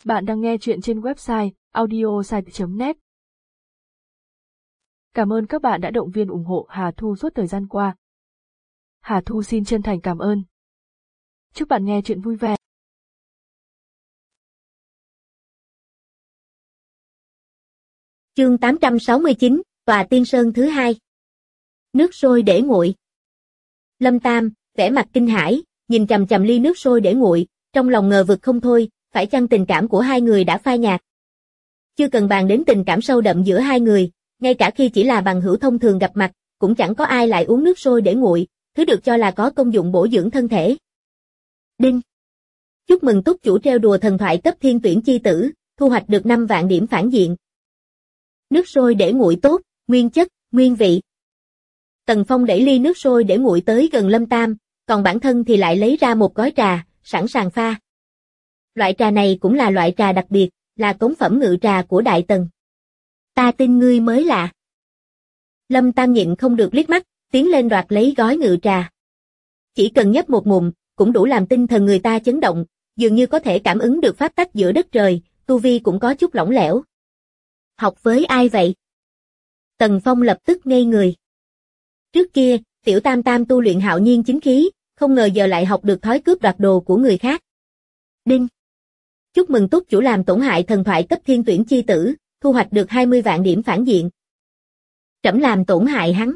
Bạn đang nghe chuyện trên website audiosite.net. Cảm ơn các bạn đã động viên ủng hộ Hà Thu suốt thời gian qua. Hà Thu xin chân thành cảm ơn. Chúc bạn nghe chuyện vui vẻ. Chương 869, Tòa Tiên Sơn thứ hai. Nước sôi để nguội. Lâm Tam, vẻ mặt kinh hãi, nhìn chằm chằm ly nước sôi để nguội, trong lòng ngờ vực không thôi, phải chăng tình cảm của hai người đã phai nhạt? Chưa cần bàn đến tình cảm sâu đậm giữa hai người, ngay cả khi chỉ là bằng hữu thông thường gặp mặt, cũng chẳng có ai lại uống nước sôi để nguội, thứ được cho là có công dụng bổ dưỡng thân thể. Đinh! Chúc mừng túc chủ treo đùa thần thoại cấp thiên tuyển chi tử, thu hoạch được 5 vạn điểm phản diện. Nước sôi để nguội tốt, nguyên chất, nguyên vị. Tần Phong đẩy ly nước sôi để nguội tới gần Lâm Tam, còn bản thân thì lại lấy ra một gói trà, sẵn sàng pha. Loại trà này cũng là loại trà đặc biệt, là cống phẩm ngự trà của Đại Tần. Ta tin ngươi mới lạ. Lâm Tam nhịn không được liếc mắt, tiến lên đoạt lấy gói ngự trà. Chỉ cần nhấp một ngụm, cũng đủ làm tinh thần người ta chấn động, dường như có thể cảm ứng được pháp tắc giữa đất trời, tu vi cũng có chút lỏng lẻo. Học với ai vậy? Tần Phong lập tức ngây người. Trước kia, tiểu Tam Tam tu luyện hạo nhiên chính khí, không ngờ giờ lại học được thói cướp đoạt đồ của người khác. Đinh! Chúc mừng túc chủ làm tổn hại thần thoại cấp thiên tuyển chi tử, thu hoạch được 20 vạn điểm phản diện. Trẫm làm tổn hại hắn.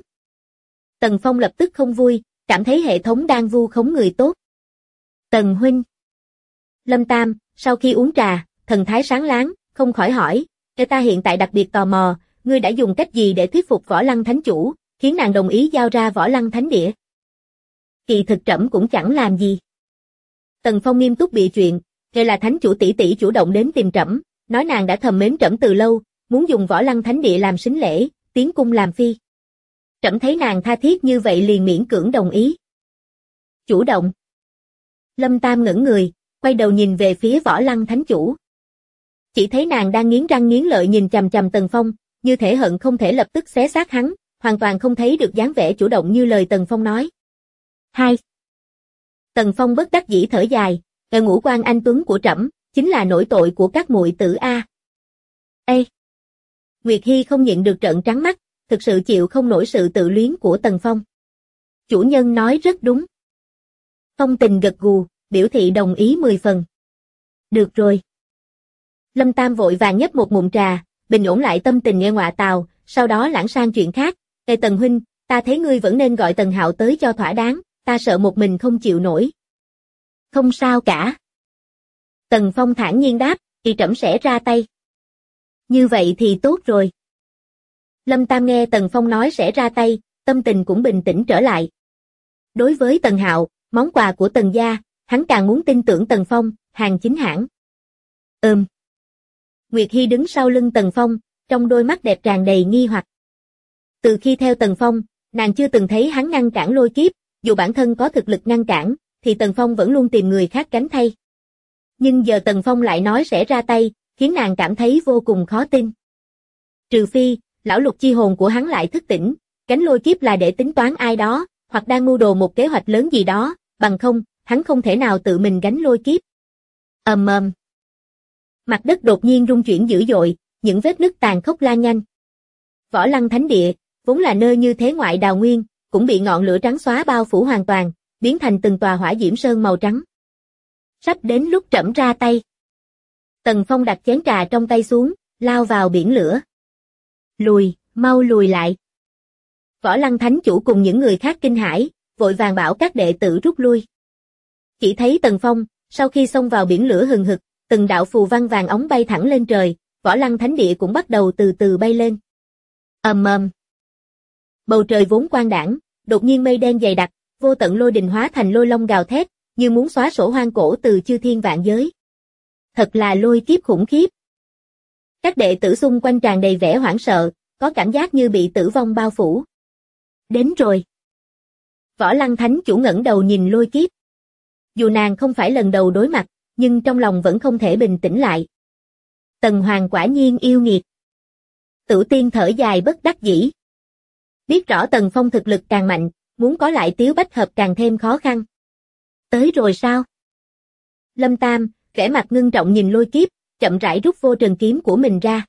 Tần Phong lập tức không vui, cảm thấy hệ thống đang vu khống người tốt. Tần huynh. Lâm Tam, sau khi uống trà, thần thái sáng láng, không khỏi hỏi, ta hiện tại đặc biệt tò mò, ngươi đã dùng cách gì để thuyết phục Võ Lăng Thánh Chủ, khiến nàng đồng ý giao ra Võ Lăng Thánh Địa? Kỳ thực trẫm cũng chẳng làm gì. Tần Phong nghiêm túc bịa chuyện, đây là Thánh Chủ tỷ tỷ chủ động đến tìm trẫm, nói nàng đã thầm mến trẫm từ lâu, muốn dùng Võ Lăng Thánh Địa làm sính lễ, tiến cung làm phi. Trẫm thấy nàng tha thiết như vậy liền miễn cưỡng đồng ý. Chủ động. Lâm Tam ngẩn người, quay đầu nhìn về phía Võ Lăng Thánh Chủ. Chỉ thấy nàng đang nghiến răng nghiến lợi nhìn chằm chằm Tần Phong, như thể hận không thể lập tức xé xác hắn, hoàn toàn không thấy được dáng vẻ chủ động như lời Tần Phong nói. 2. Tần Phong bất đắc dĩ thở dài, ngũ quan anh tuấn của trẫm chính là nỗi tội của các muội tử a. Ê! Nguyệt Hi không nhịn được trợn trắng mắt, thực sự chịu không nổi sự tự luyến của Tần Phong. Chủ nhân nói rất đúng. Phong Tình gật gù, biểu thị đồng ý 10 phần. Được rồi. Lâm Tam vội vàng nhấp một ngụm trà, bình ổn lại tâm tình nghe ngọa tào, sau đó lãng sang chuyện khác. Ê Tần huynh, ta thấy ngươi vẫn nên gọi Tần Hạo tới cho thỏa đáng, ta sợ một mình không chịu nổi. Không sao cả. Tần Phong thản nhiên đáp, thì trẫm sẽ ra tay. Như vậy thì tốt rồi. Lâm Tam nghe Tần Phong nói sẽ ra tay, tâm tình cũng bình tĩnh trở lại. Đối với Tần Hạo, món quà của Tần gia, hắn càng muốn tin tưởng Tần Phong, hàng chính hãng. Nguyệt Hi đứng sau lưng Tần Phong, trong đôi mắt đẹp tràn đầy nghi hoặc. Từ khi theo Tần Phong, nàng chưa từng thấy hắn ngăn cản lôi kiếp, dù bản thân có thực lực ngăn cản, thì Tần Phong vẫn luôn tìm người khác gánh thay. Nhưng giờ Tần Phong lại nói sẽ ra tay, khiến nàng cảm thấy vô cùng khó tin. Trừ phi, lão lục chi hồn của hắn lại thức tỉnh, gánh lôi kiếp là để tính toán ai đó, hoặc đang mưu đồ một kế hoạch lớn gì đó, bằng không, hắn không thể nào tự mình gánh lôi kiếp. Mặt đất đột nhiên rung chuyển dữ dội, những vết nứt tàn khốc lan nhanh. Võ Lăng Thánh Địa, vốn là nơi như thế ngoại đào nguyên, cũng bị ngọn lửa trắng xóa bao phủ hoàn toàn, biến thành từng tòa hỏa diễm sơn màu trắng. Sắp đến lúc trẫm ra tay. Tần Phong đặt chén trà trong tay xuống, lao vào biển lửa. Lùi, mau lùi lại. Võ Lăng Thánh Chủ cùng những người khác kinh hãi, vội vàng bảo các đệ tử rút lui. Chỉ thấy Tần Phong, sau khi xông vào biển lửa hừng hực, từng đạo phù văn vàng óng bay thẳng lên trời, Võ Lăng Thánh Địa cũng bắt đầu từ từ bay lên. Bầu trời vốn quang đãng, đột nhiên mây đen dày đặc, vô tận lôi đình hóa thành lôi long gào thét, như muốn xóa sổ hoang cổ từ chư thiên vạn giới. Thật là lôi kiếp khủng khiếp. Các đệ tử xung quanh tràn đầy vẻ hoảng sợ, có cảm giác như bị tử vong bao phủ. Đến rồi. Võ Lăng Thánh Chủ ngẩng đầu nhìn lôi kiếp. Dù nàng không phải lần đầu đối mặt, nhưng trong lòng vẫn không thể bình tĩnh lại. Tần Hoàng quả nhiên yêu nghiệt. Tử Tiên thở dài bất đắc dĩ. Biết rõ Tần Phong thực lực càng mạnh, muốn có lại Tiếu Bách Hợp càng thêm khó khăn. Tới rồi sao? Lâm Tam, vẻ mặt ngưng trọng nhìn lôi kiếp, chậm rãi rút vô trần kiếm của mình ra.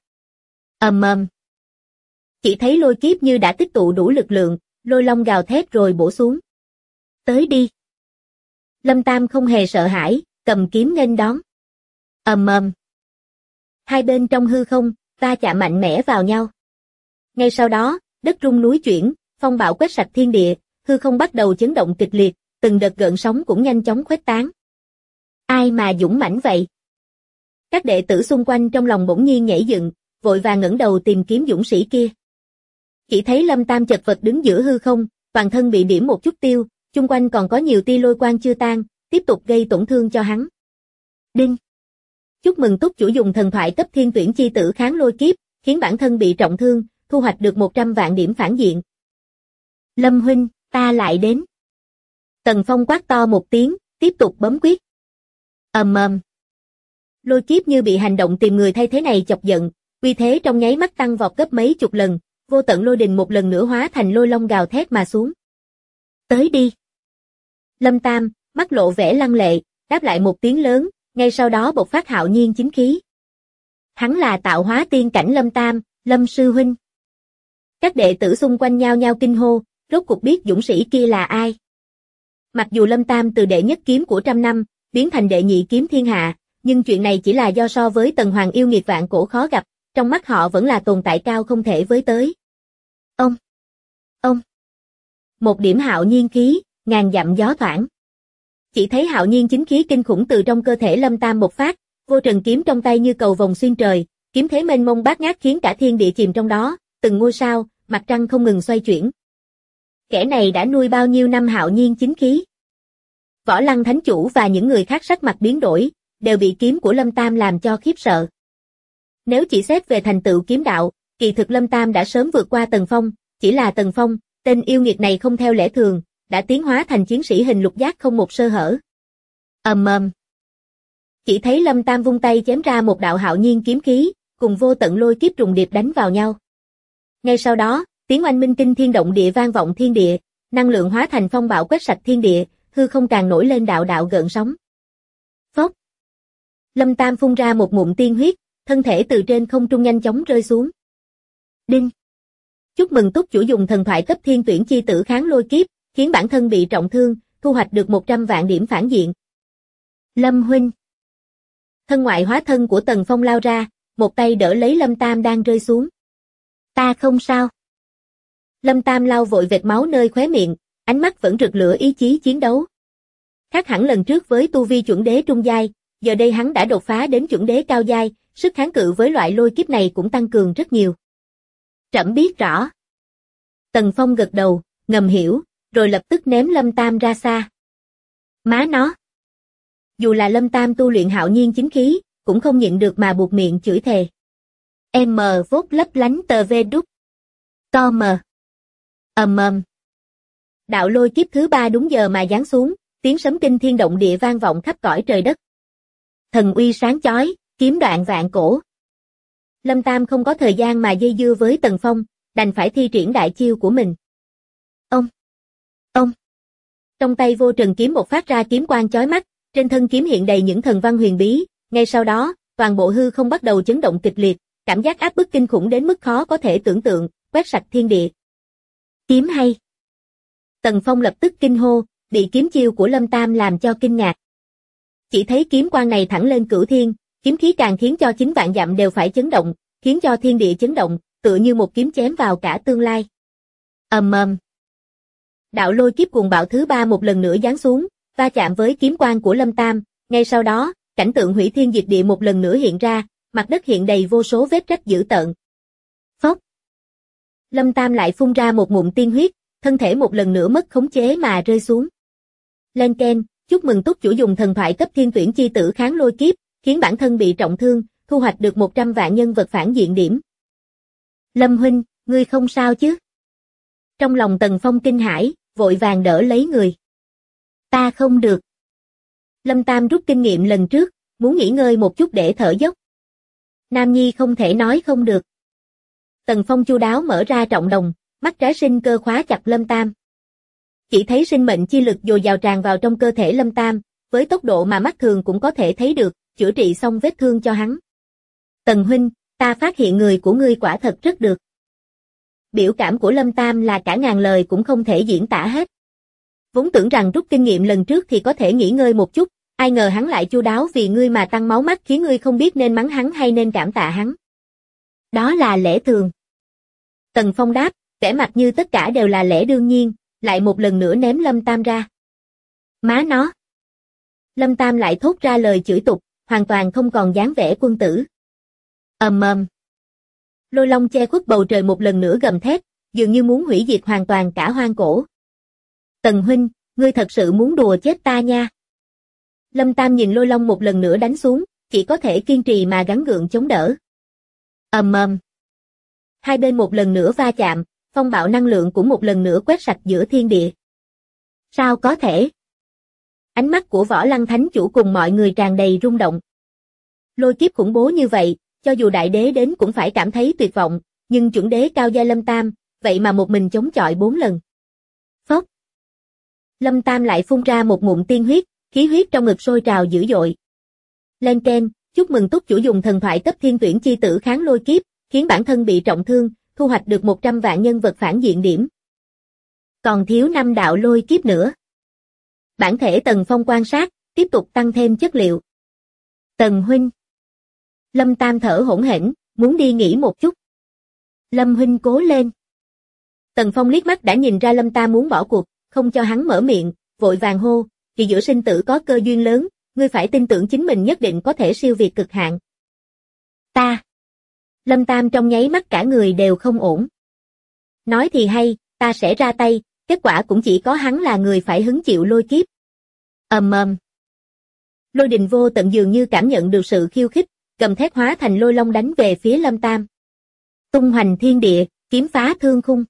Chỉ thấy lôi kiếp như đã tích tụ đủ lực lượng, lôi long gào thét rồi bổ xuống. Tới đi. Lâm Tam không hề sợ hãi, cầm kiếm nghênh đón. Hai bên trong hư không, va chạm mạnh mẽ vào nhau. Ngay sau đó, đất rung núi chuyển, phong bạo quét sạch thiên địa, hư không bắt đầu chấn động kịch liệt, từng đợt gợn sóng cũng nhanh chóng khuếch tán. Ai mà dũng mãnh vậy? Các đệ tử xung quanh trong lòng bỗng nhiên nhảy dựng, vội vàng ngẩng đầu tìm kiếm dũng sĩ kia. Chỉ thấy Lâm Tam chật vật đứng giữa hư không, toàn thân bị điểm một chút tiêu, chung quanh còn có nhiều tia lôi quang chưa tan, tiếp tục gây tổn thương cho hắn. Đinh! Chúc mừng túc chủ dùng thần thoại cấp thiên tuyển chi tử kháng lôi kiếp, khiến bản thân bị trọng thương, thu hoạch được 100 vạn điểm phản diện. Lâm huynh, ta lại đến. Tần Phong quát to một tiếng, tiếp tục bấm quyết. Lôi kiếp như bị hành động tìm người thay thế này chọc giận, uy thế trong nháy mắt tăng vọt gấp mấy chục lần, vô tận lôi đình một lần nữa hóa thành lôi long gào thét mà xuống. Tới đi. Lâm Tam, mắt lộ vẻ lăng lệ, đáp lại một tiếng lớn, ngay sau đó bộc phát hạo nhiên chính khí. Hắn là tạo hóa tiên cảnh Lâm Tam, Lâm sư huynh. Các đệ tử xung quanh nhao nhao kinh hô, rốt cuộc biết dũng sĩ kia là ai. Mặc dù Lâm Tam từ đệ nhất kiếm của trăm năm, biến thành đệ nhị kiếm thiên hạ, nhưng chuyện này chỉ là do so với Tần Hoàng yêu nghiệt vạn cổ khó gặp, trong mắt họ vẫn là tồn tại cao không thể với tới. Ông. Một điểm hạo nhiên khí, ngàn dặm gió thoảng. Chỉ thấy hạo nhiên chính khí kinh khủng từ trong cơ thể Lâm Tam bộc phát, vô trần kiếm trong tay như cầu vồng xuyên trời, kiếm thế mênh mông bát ngát khiến cả thiên địa chìm trong đó, từng ngôi sao, mặt trăng không ngừng xoay chuyển. Kẻ này đã nuôi bao nhiêu năm hạo nhiên chính khí? Võ Lăng Thánh Chủ và những người khác sắc mặt biến đổi, đều bị kiếm của Lâm Tam làm cho khiếp sợ. Nếu chỉ xét về thành tựu kiếm đạo, kỳ thực Lâm Tam đã sớm vượt qua Tần Phong, chỉ là Tần Phong, tên yêu nghiệt này không theo lẽ thường, đã tiến hóa thành chiến sĩ hình lục giác không một sơ hở. Chỉ thấy Lâm Tam vung tay chém ra một đạo hạo nhiên kiếm khí, cùng vô tận lôi kiếp trùng điệp đánh vào nhau. Ngay sau đó, tiếng oanh minh kinh thiên động địa vang vọng thiên địa, năng lượng hóa thành phong bạo quét sạch thiên địa, hư không càng nổi lên đạo đạo gợn sóng. Phốc. Lâm Tam phun ra một ngụm tiên huyết, thân thể từ trên không trung nhanh chóng rơi xuống. Đinh. Chúc mừng túc chủ dùng thần thoại cấp thiên tuyển chi tử kháng lôi kiếp, khiến bản thân bị trọng thương, thu hoạch được 100 vạn điểm phản diện. Lâm huynh. Thân ngoại hóa thân của Tần Phong lao ra, một tay đỡ lấy Lâm Tam đang rơi xuống. Ta không sao. Lâm Tam lau vội vệt máu nơi khóe miệng, ánh mắt vẫn rực lửa ý chí chiến đấu. Khác hẳn lần trước với tu vi chuẩn đế trung giai, giờ đây hắn đã đột phá đến chuẩn đế cao giai, sức kháng cự với loại lôi kiếp này cũng tăng cường rất nhiều. Trẫm biết rõ. Tần Phong gật đầu, ngầm hiểu, rồi lập tức ném Lâm Tam ra xa. Má nó. Dù là Lâm Tam tu luyện hạo nhiên chính khí, cũng không nhịn được mà buộc miệng chửi thề. M vốt lấp lánh tờ v đúc. To mờ. Đạo lôi kiếp thứ 3 đúng giờ mà giáng xuống, tiếng sấm kinh thiên động địa vang vọng khắp cõi trời đất. Thần uy sáng chói, kiếm đoạn vạn cổ. Lâm Tam không có thời gian mà dây dưa với Tần Phong, đành phải thi triển đại chiêu của mình. Ông. Trong tay vô trần kiếm bộc phát ra kiếm quang chói mắt, trên thân kiếm hiện đầy những thần văn huyền bí, ngay sau đó, toàn bộ hư không bắt đầu chấn động kịch liệt, cảm giác áp bức kinh khủng đến mức khó có thể tưởng tượng, quét sạch thiên địa. Kiếm hay. Tần Phong lập tức kinh hô, bị kiếm chiêu của Lâm Tam làm cho kinh ngạc. Chỉ thấy kiếm quang này thẳng lên cửu thiên, kiếm khí càng khiến cho 9 vạn dặm đều phải chấn động, khiến cho thiên địa chấn động, tựa như một kiếm chém vào cả tương lai. Đạo lôi kiếp cuồng bạo thứ 3 một lần nữa giáng xuống, va chạm với kiếm quang của Lâm Tam, ngay sau đó, cảnh tượng hủy thiên diệt địa một lần nữa hiện ra, mặt đất hiện đầy vô số vết rách dữ tợn. Phốc. Lâm Tam lại phun ra một ngụm tiên huyết, thân thể một lần nữa mất khống chế mà rơi xuống. Lên keng, chúc mừng túc chủ dùng thần thoại cấp thiên tuyển chi tử kháng lôi kiếp, khiến bản thân bị trọng thương, thu hoạch được 100 vạn nhân vật phản diện điểm. Lâm huynh, ngươi không sao chứ? Trong lòng Tần Phong kinh hãi, vội vàng đỡ lấy người. Ta không được. Lâm Tam rút kinh nghiệm lần trước, muốn nghỉ ngơi một chút để thở dốc. Nam nhi không thể nói không được. Tần Phong chu đáo mở ra trọng đồng, mắt trái sinh cơ khóa chặt Lâm Tam. Chỉ thấy sinh mệnh chi lực dồi dào tràn vào trong cơ thể Lâm Tam, với tốc độ mà mắt thường cũng có thể thấy được, chữa trị xong vết thương cho hắn. Tần huynh, ta phát hiện người của ngươi quả thật rất được. Biểu cảm của Lâm Tam là cả ngàn lời cũng không thể diễn tả hết. Vốn tưởng rằng rút kinh nghiệm lần trước thì có thể nghỉ ngơi một chút, ai ngờ hắn lại chu đáo vì ngươi mà tăng máu mắt khiến ngươi không biết nên mắng hắn hay nên cảm tạ hắn. Đó là lẽ thường. Tần Phong đáp, vẻ mặt như tất cả đều là lẽ đương nhiên, lại một lần nữa ném Lâm Tam ra. Má nó. Lâm Tam lại thốt ra lời chửi tục, hoàn toàn không còn dáng vẻ quân tử. Ầm ầm. Lôi long che khuất bầu trời một lần nữa gầm thét, dường như muốn hủy diệt hoàn toàn cả hoang cổ. Tần huynh, ngươi thật sự muốn đùa chết ta nha. Lâm Tam nhìn lôi long một lần nữa đánh xuống, chỉ có thể kiên trì mà gắng gượng chống đỡ. Ầm ầm. Hai bên một lần nữa va chạm, phong bạo năng lượng cũng một lần nữa quét sạch giữa thiên địa. Sao có thể? Ánh mắt của Võ Lăng Thánh Chủ cùng mọi người tràn đầy rung động. Lôi kiếp khủng bố như vậy, cho dù đại đế đến cũng phải cảm thấy tuyệt vọng, nhưng chuẩn đế cao giai Lâm Tam, vậy mà một mình chống chọi 4 lần. Phốc. Lâm Tam lại phun ra một ngụm tiên huyết, khí huyết trong ngực sôi trào dữ dội. Lên ken, chúc mừng túc chủ dùng thần thoại cấp thiên tuyển chi tử kháng lôi kiếp, khiến bản thân bị trọng thương, thu hoạch được 100 vạn nhân vật phản diện điểm. Còn thiếu 5 đạo lôi kiếp nữa. Bản thể Tần Phong quan sát, tiếp tục tăng thêm chất liệu. Tần huynh. Lâm Tam thở hổn hển, muốn đi nghỉ một chút. Lâm huynh cố lên. Tần Phong liếc mắt đã nhìn ra Lâm Tam muốn bỏ cuộc, không cho hắn mở miệng, vội vàng hô, vì giữa sinh tử có cơ duyên lớn, ngươi phải tin tưởng chính mình nhất định có thể siêu việt cực hạn. Ta. Lâm Tam trong nháy mắt cả người đều không ổn. Nói thì hay, ta sẽ ra tay, kết quả cũng chỉ có hắn là người phải hứng chịu lôi kiếp. Ầm ầm. Lôi đình vô tận dường như cảm nhận được sự khiêu khích, cầm thét hóa thành lôi long đánh về phía Lâm Tam. Tung hoành thiên địa, kiếm phá thương khung.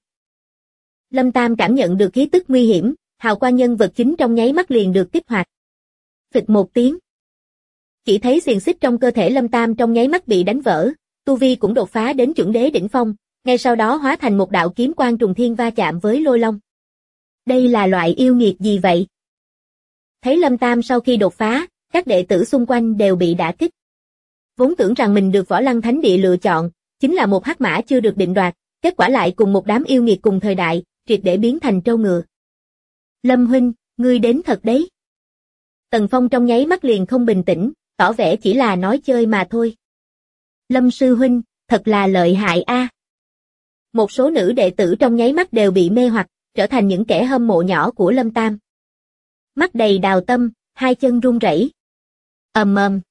Lâm Tam cảm nhận được khí tức nguy hiểm, hào quang nhân vật chính trong nháy mắt liền được kích hoạt. Phịch một tiếng. Chỉ thấy xiềng xích trong cơ thể Lâm Tam trong nháy mắt bị đánh vỡ, tu vi cũng đột phá đến chuẩn đế đỉnh phong, ngay sau đó hóa thành một đạo kiếm quang trùng thiên va chạm với lôi long. Đây là loại yêu nghiệt gì vậy? Thấy Lâm Tam sau khi đột phá, các đệ tử xung quanh đều bị đả kích. Vốn tưởng rằng mình được Võ Lăng Thánh Địa lựa chọn, chính là một hắc mã chưa được định đoạt, kết quả lại cùng một đám yêu nghiệt cùng thời đại, triệt để biến thành trâu ngựa. Lâm huynh, ngươi đến thật đấy. Tần Phong trong nháy mắt liền không bình tĩnh, tỏ vẻ chỉ là nói chơi mà thôi. Lâm sư huynh, thật là lợi hại a. Một số nữ đệ tử trong nháy mắt đều bị mê hoặc, trở thành những kẻ hâm mộ nhỏ của Lâm Tam. Mắt đầy đào tâm, hai chân run rẩy. Ầm ầm.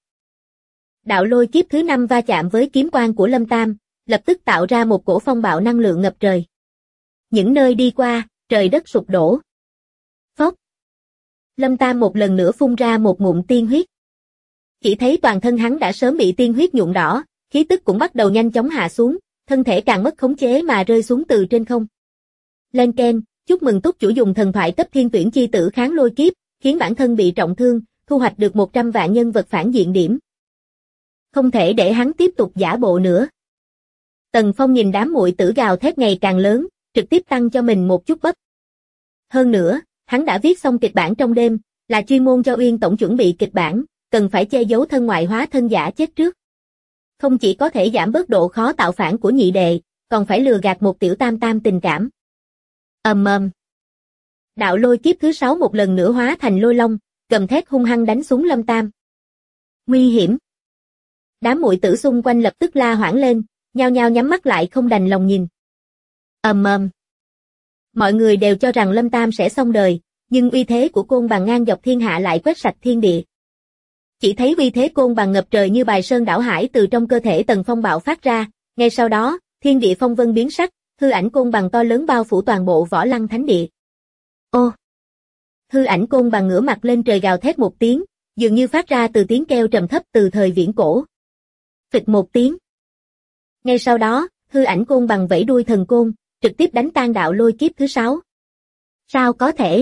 Đạo lôi kiếp thứ 5 va chạm với kiếm quang của Lâm Tam, lập tức tạo ra một cổ phong bạo năng lượng ngập trời. Những nơi đi qua, trời đất sụp đổ. Phốc. Lâm Tam một lần nữa phun ra một ngụm tiên huyết. Chỉ thấy toàn thân hắn đã sớm bị tiên huyết nhuộm đỏ, khí tức cũng bắt đầu nhanh chóng hạ xuống, thân thể càng mất khống chế mà rơi xuống từ trên không. Lên ken, chúc mừng túc chủ dùng thần thoại cấp thiên tuyển chi tử kháng lôi kiếp, khiến bản thân bị trọng thương, thu hoạch được 100 vạn nhân vật phản diện điểm. Không thể để hắn tiếp tục giả bộ nữa. Tần Phong nhìn đám muội tử gào thét ngày càng lớn, trực tiếp tăng cho mình một chút bắp. Hơn nữa, hắn đã viết xong kịch bản trong đêm, là chuyên môn cho Uyên tổng chuẩn bị kịch bản, cần phải che giấu thân ngoại hóa thân giả chết trước. Không chỉ có thể giảm bớt độ khó tạo phản của nhị đệ, còn phải lừa gạt một tiểu tam tam tình cảm. Ầm ầm. Đạo lôi kiếp thứ 6 một lần nữa hóa thành lôi long, gầm thét hung hăng đánh xuống Lâm Tam. Nguy hiểm. Đám muội tử xung quanh lập tức la hoảng lên, nhao nhao nhắm mắt lại không đành lòng nhìn. Ầm ầm. Mọi người đều cho rằng Lâm Tam sẽ xong đời, nhưng uy thế của côn bằng ngang dọc thiên hạ lại quét sạch thiên địa. Chỉ thấy uy thế côn bằng ngập trời như bài sơn đảo hải từ trong cơ thể Tần Phong bạo phát ra, ngay sau đó, thiên địa phong vân biến sắc, hư ảnh côn bằng to lớn bao phủ toàn bộ Võ Lăng Thánh Địa. Ô! Hư ảnh côn bằng ngửa mặt lên trời gào thét một tiếng, dường như phát ra từ tiếng kêu trầm thấp từ thời viễn cổ. Phịch một tiếng. Ngay sau đó, hư ảnh côn bằng vẫy đuôi thần côn, trực tiếp đánh tan đạo lôi kiếp thứ 6. Sao có thể?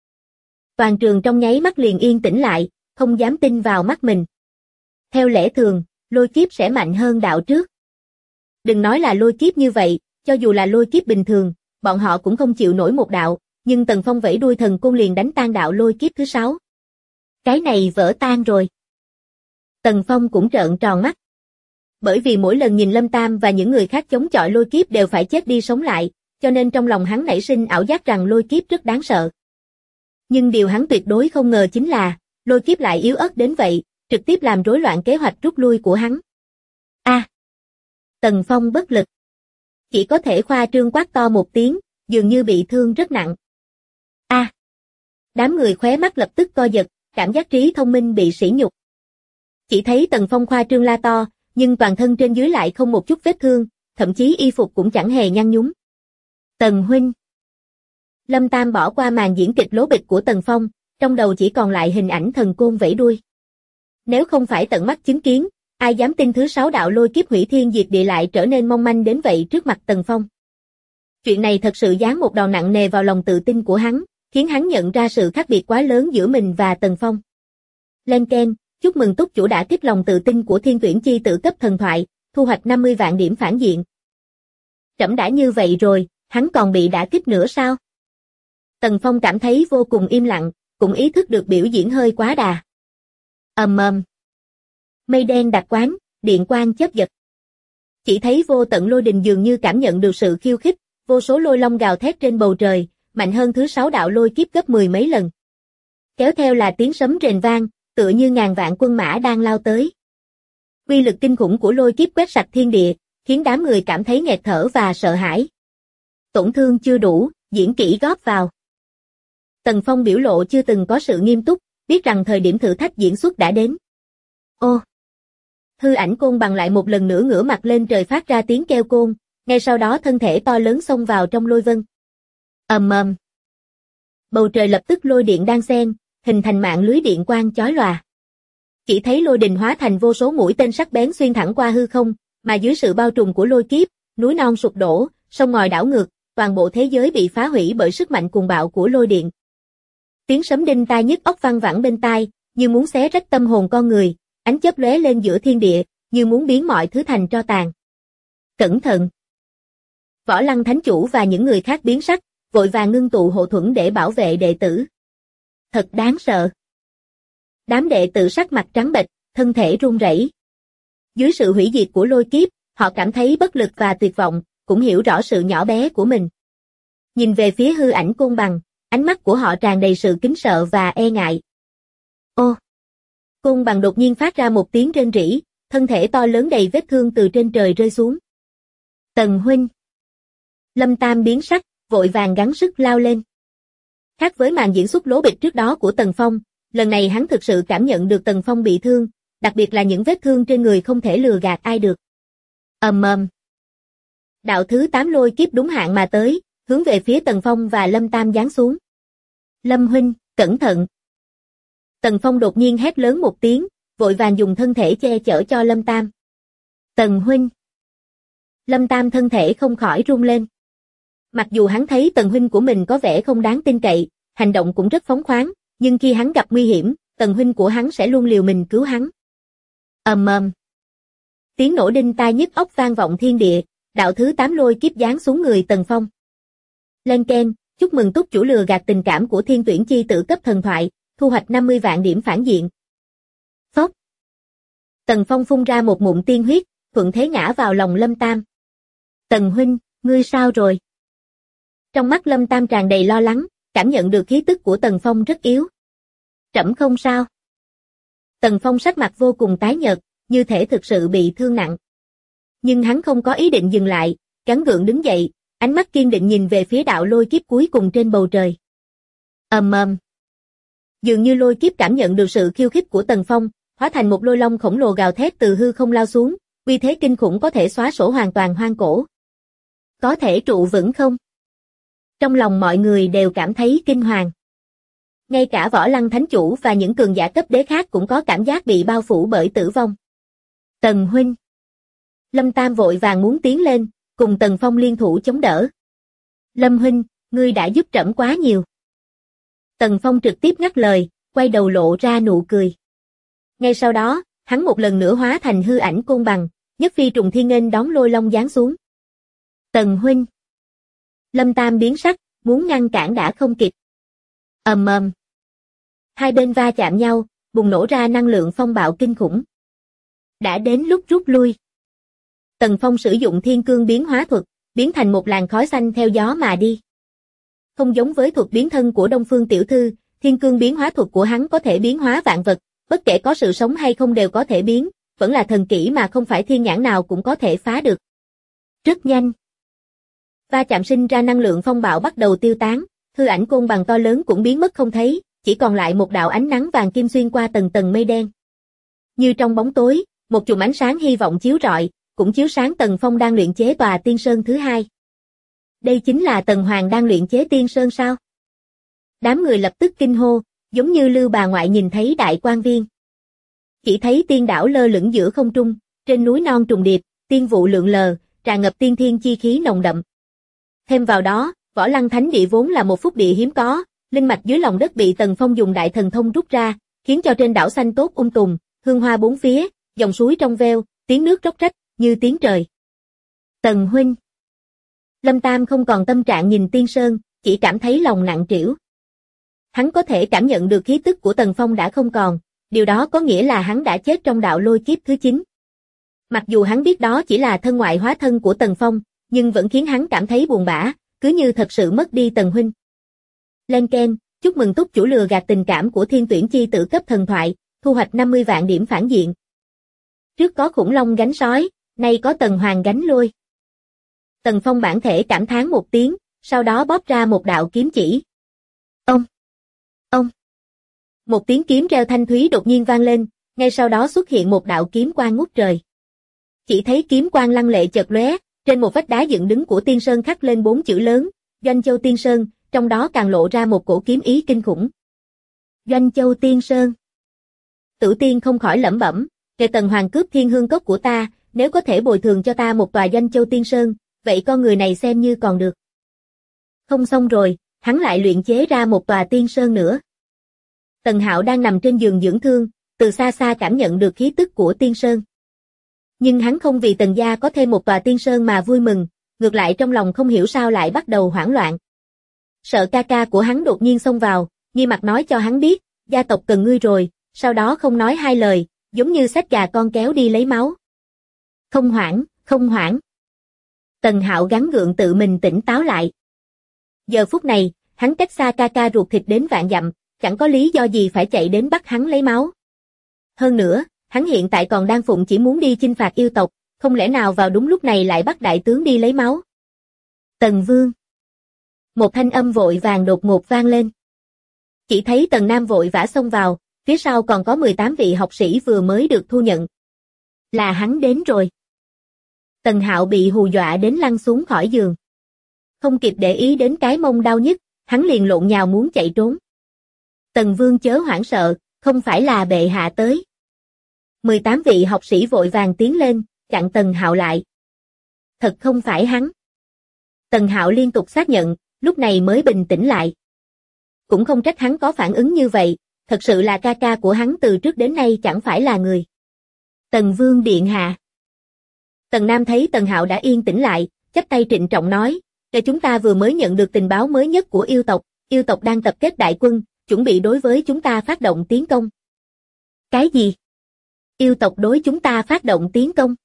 Toàn trường trong nháy mắt liền yên tĩnh lại, không dám tin vào mắt mình. Theo lẽ thường, lôi kiếp sẽ mạnh hơn đạo trước. Đừng nói là lôi kiếp như vậy, cho dù là lôi kiếp bình thường, bọn họ cũng không chịu nổi một đạo, nhưng Tần Phong vẫy đuôi thần côn liền đánh tan đạo lôi kiếp thứ 6. Cái này vỡ tan rồi. Tần Phong cũng trợn tròn mắt. bởi vì mỗi lần nhìn Lâm Tam và những người khác chống chọi lôi kiếp đều phải chết đi sống lại, cho nên trong lòng hắn nảy sinh ảo giác rằng lôi kiếp rất đáng sợ. Nhưng điều hắn tuyệt đối không ngờ chính là, lôi kiếp lại yếu ớt đến vậy, trực tiếp làm rối loạn kế hoạch rút lui của hắn. Tần Phong bất lực. Chỉ có thể khoa trương quát to một tiếng, dường như bị thương rất nặng. Đám người khóe mắt lập tức co giật, cảm giác trí thông minh bị sỉ nhục. Chỉ thấy Tần Phong khoa trương la to, nhưng toàn thân trên dưới lại không một chút vết thương, thậm chí y phục cũng chẳng hề nhăn nhúm. Tần huynh. Lâm Tam bỏ qua màn diễn kịch lố bịch của Tần Phong, trong đầu chỉ còn lại hình ảnh thần côn vẫy đuôi. Nếu không phải tận mắt chứng kiến, ai dám tin thứ 6 đạo lôi kiếp hủy thiên diệt địa lại trở nên mong manh đến vậy trước mặt Tần Phong. Chuyện này thật sự giáng một đòn nặng nề vào lòng tự tin của hắn, khiến hắn nhận ra sự khác biệt quá lớn giữa mình và Tần Phong. Lên keng, chúc mừng túc chủ đã kích lòng tự tin của Thiên Tuyển Chi Tử cấp thần thoại, thu hoạch 50 vạn điểm phản diện. Trẫm đã như vậy rồi, hắn còn bị đả kích nữa sao? Tần Phong cảm thấy vô cùng im lặng, cũng ý thức được biểu diễn hơi quá đà. Mây đen đặc quán, điện quang chớp giật. Chỉ thấy vô tận lôi đình dường như cảm nhận được sự khiêu khích, vô số lôi long gào thét trên bầu trời, mạnh hơn thứ 6 đạo lôi kiếp gấp 10 mấy lần. Kéo theo là tiếng sấm rền vang, tựa như ngàn vạn quân mã đang lao tới. Uy lực kinh khủng của lôi kiếp quét sạch thiên địa, khiến đám người cảm thấy nghẹt thở và sợ hãi. Tổn thương chưa đủ, diễn kỹ góp vào. Tần Phong biểu lộ chưa từng có sự nghiêm túc, biết rằng thời điểm thử thách diễn xuất đã đến. Hư ảnh côn bằng lại một lần nữa ngửa mặt lên trời phát ra tiếng kêu côn, ngay sau đó thân thể to lớn xông vào trong lôi vân. Bầu trời lập tức lôi điện đan xen, hình thành mạng lưới điện quang chói lòa. Chỉ thấy lôi đình hóa thành vô số mũi tên sắc bén xuyên thẳng qua hư không, mà dưới sự bao trùm của lôi kiếp, núi non sụp đổ, sông ngòi đảo ngược, toàn bộ thế giới bị phá hủy bởi sức mạnh cuồng bạo của lôi điện. Tiếng sấm đinh tai nhức óc vang vẳng bên tai, như muốn xé rách tâm hồn con người, ánh chớp lóe lên giữa thiên địa, như muốn biến mọi thứ thành tro tàn. Cẩn thận! Võ Lăng Thánh Chủ và những người khác biến sắc, vội vàng ngưng tụ hộ thuẫn để bảo vệ đệ tử. Thật đáng sợ! Đám đệ tử sắc mặt trắng bệch, thân thể run rẩy. Dưới sự hủy diệt của lôi kiếp, họ cảm thấy bất lực và tuyệt vọng, cũng hiểu rõ sự nhỏ bé của mình. Nhìn về phía hư ảnh côn bằng, ánh mắt của họ tràn đầy sự kính sợ và e ngại. Côn bằng đột nhiên phát ra một tiếng rên rỉ, thân thể to lớn đầy vết thương từ trên trời rơi xuống. Tần huynh! Lâm Tam biến sắc, vội vàng gắng sức lao lên. Khác với màn diễn xuất lố bịch trước đó của Tần Phong, lần này hắn thực sự cảm nhận được Tần Phong bị thương, đặc biệt là những vết thương trên người không thể lừa gạt ai được. Đạo thứ 8 lôi kiếp đúng hạn mà tới, hướng về phía Tần Phong và Lâm Tam giáng xuống. Lâm huynh, cẩn thận! Tần Phong đột nhiên hét lớn một tiếng, vội vàng dùng thân thể che chở cho Lâm Tam. Tần huynh! Lâm Tam thân thể không khỏi run lên. Mặc dù hắn thấy Tần huynh của mình có vẻ không đáng tin cậy, hành động cũng rất phóng khoáng, nhưng khi hắn gặp nguy hiểm, Tần huynh của hắn sẽ luôn liều mình cứu hắn. Tiếng nổ đinh tai nhức óc vang vọng thiên địa, đạo thứ 8 lôi kiếp giáng xuống người Tần Phong. Lên keng, chúc mừng túc chủ lừa gạt tình cảm của Thiên Tuyển Chi Tử cấp thần thoại, thu hoạch 50 vạn điểm phản diện. Phốc. Tần Phong phun ra một ngụm tiên huyết, thuận thế ngã vào lòng Lâm Tam. Tần huynh, ngươi sao rồi? Trong mắt Lâm Tam tràn đầy lo lắng, cảm nhận được khí tức của Tần Phong rất yếu. Trẫm không sao. Tần Phong sắc mặt vô cùng tái nhợt, như thể thực sự bị thương nặng. Nhưng hắn không có ý định dừng lại, gắng gượng đứng dậy, ánh mắt kiên định nhìn về phía đạo lôi kiếp cuối cùng trên bầu trời. Dường như lôi kiếp cảm nhận được sự khiêu khích của Tần Phong, hóa thành một lôi long khổng lồ gào thét từ hư không lao xuống, uy thế kinh khủng có thể xóa sổ hoàn toàn hoang cổ. Có thể trụ vững không? Trong lòng mọi người đều cảm thấy kinh hoàng. Ngay cả Võ Lăng Thánh Chủ và những cường giả cấp đế khác cũng có cảm giác bị bao phủ bởi tử vong. Tần huynh! Lâm Tam vội vàng muốn tiến lên, cùng Tần Phong liên thủ chống đỡ. Lâm huynh, ngươi đã giúp trẫm quá nhiều. Tần Phong trực tiếp ngắt lời, quay đầu lộ ra nụ cười. Ngay sau đó, hắn một lần nữa hóa thành hư ảnh côn bằng, nhất phi trùng thiên nghênh đón lôi long giáng xuống. Tần huynh! Lâm Tam biến sắc, muốn ngăn cản đã không kịp. Hai bên va chạm nhau, bùng nổ ra năng lượng phong bạo kinh khủng. Đã đến lúc rút lui. Tần Phong sử dụng thiên cương biến hóa thuật, biến thành một làn khói xanh theo gió mà đi. Không giống với thuật biến thân của Đông Phương tiểu thư, thiên cương biến hóa thuật của hắn có thể biến hóa vạn vật, bất kể có sự sống hay không đều có thể biến, vẫn là thần kỹ mà không phải thiên nhãn nào cũng có thể phá được. Rất nhanh. Va chạm sinh ra năng lượng phong bạo bắt đầu tiêu tán, hư ảnh côn bằng to lớn cũng biến mất không thấy, chỉ còn lại một đạo ánh nắng vàng kim xuyên qua tầng tầng mây đen. Như trong bóng tối, một chùm ánh sáng hy vọng chiếu rọi, cũng chiếu sáng Tần Phong đang luyện chế tòa tiên sơn thứ hai. Đây chính là Tần Hoàng đang luyện chế tiên sơn sao? Đám người lập tức kinh hô, giống như Lưu bà ngoại nhìn thấy đại quan viên. Chỉ thấy tiên đảo lơ lửng giữa không trung, trên núi non trùng điệp, tiên vụ lượn lờ, tràn ngập tiên thiên chi khí nồng đậm. Thêm vào đó, Võ Lăng Thánh Địa vốn là một phúc địa hiếm có, linh mạch dưới lòng đất bị Tần Phong dùng đại thần thông rút ra, khiến cho trên đảo xanh tốt tùng, hương hoa bốn phía, dòng suối trong veo, tiếng nước róc rách, như tiếng trời. Tần huynh. Lâm Tam không còn tâm trạng nhìn tiên sơn, chỉ cảm thấy lòng nặng trĩu. Hắn có thể cảm nhận được khí tức của Tần Phong đã không còn, điều đó có nghĩa là hắn đã chết trong đạo lôi kiếp thứ 9. Mặc dù hắn biết đó chỉ là thân ngoại hóa thân của Tần Phong, nhưng vẫn khiến hắn cảm thấy buồn bã, cứ như thật sự mất đi Tần huynh. Lên keng, chúc mừng túc chủ lừa gạt tình cảm của thiên tuyển chi tử cấp thần thoại, thu hoạch 50 vạn điểm phản diện. Trước có khủng long gánh sói, nay có Tần Hoàng gánh lôi. Tần Phong bản thể cảm thán một tiếng, sau đó bóp ra một đạo kiếm chỉ. Ông! Một tiếng kiếm reo thanh thúy đột nhiên vang lên, ngay sau đó xuất hiện một đạo kiếm quang ngút trời. Chỉ thấy kiếm quang lăng lệ chợt lóe, trên một vách đá dựng đứng của tiên sơn khắc lên 4 chữ lớn, Doanh Châu Tiên Sơn, trong đó càng lộ ra một cổ kiếm ý kinh khủng. Doanh Châu Tiên Sơn. Tử Tiên không khỏi lẩm bẩm, kẻ Tần Hoàng cướp thiên hương cốc của ta, nếu có thể bồi thường cho ta một tòa Doanh Châu Tiên Sơn, vậy con người này xem như còn được. Không xong rồi, hắn lại luyện chế ra một tòa tiên sơn nữa. Tần Hạo đang nằm trên giường dưỡng thương, từ xa xa cảm nhận được khí tức của tiên sơn. Nhưng hắn không vì Tần gia có thêm một tòa tiên sơn mà vui mừng, ngược lại trong lòng không hiểu sao lại bắt đầu hoảng loạn. Sợ ca ca của hắn đột nhiên xông vào, Nhi mặt nói cho hắn biết, gia tộc cần ngươi rồi, sau đó không nói hai lời, giống như xách gà con kéo đi lấy máu. Không hoảng. Tần Hạo gắng gượng tự mình tỉnh táo lại. Giờ phút này, hắn cách xa ca ca ruột thịt đến vạn dặm, chẳng có lý do gì phải chạy đến bắt hắn lấy máu. Hơn nữa, hắn hiện tại còn đang phụng chỉ muốn đi chinh phạt yêu tộc, không lẽ nào vào đúng lúc này lại bắt đại tướng đi lấy máu. Tần Vương. Một thanh âm vội vàng đột ngột vang lên. Chỉ thấy Tần Nam vội vã xông vào, phía sau còn có 18 vị học sĩ vừa mới được thu nhận. Là hắn đến rồi. Tần Hạo bị hù dọa đến lăn xuống khỏi giường. Không kịp để ý đến cái mông đau nhức, hắn liền lộn nhào muốn chạy trốn. Tần Vương chớ hoảng sợ, không phải là bệ hạ tới. 18 vị học sĩ vội vàng tiến lên, chặn Tần Hạo lại. Thật không phải hắn. Tần Hạo liên tục xác nhận, lúc này mới bình tĩnh lại. Cũng không trách hắn có phản ứng như vậy, thật sự là ca ca của hắn từ trước đến nay chẳng phải là người. Tần Vương điện hạ. Tần Nam thấy Tần Hạo đã yên tĩnh lại, chắp tay trịnh trọng nói, để chúng ta vừa mới nhận được tình báo mới nhất của yêu tộc đang tập kết đại quân, chuẩn bị đối với chúng ta phát động tiến công. Cái gì? Yêu tộc đối chúng ta phát động tiến công?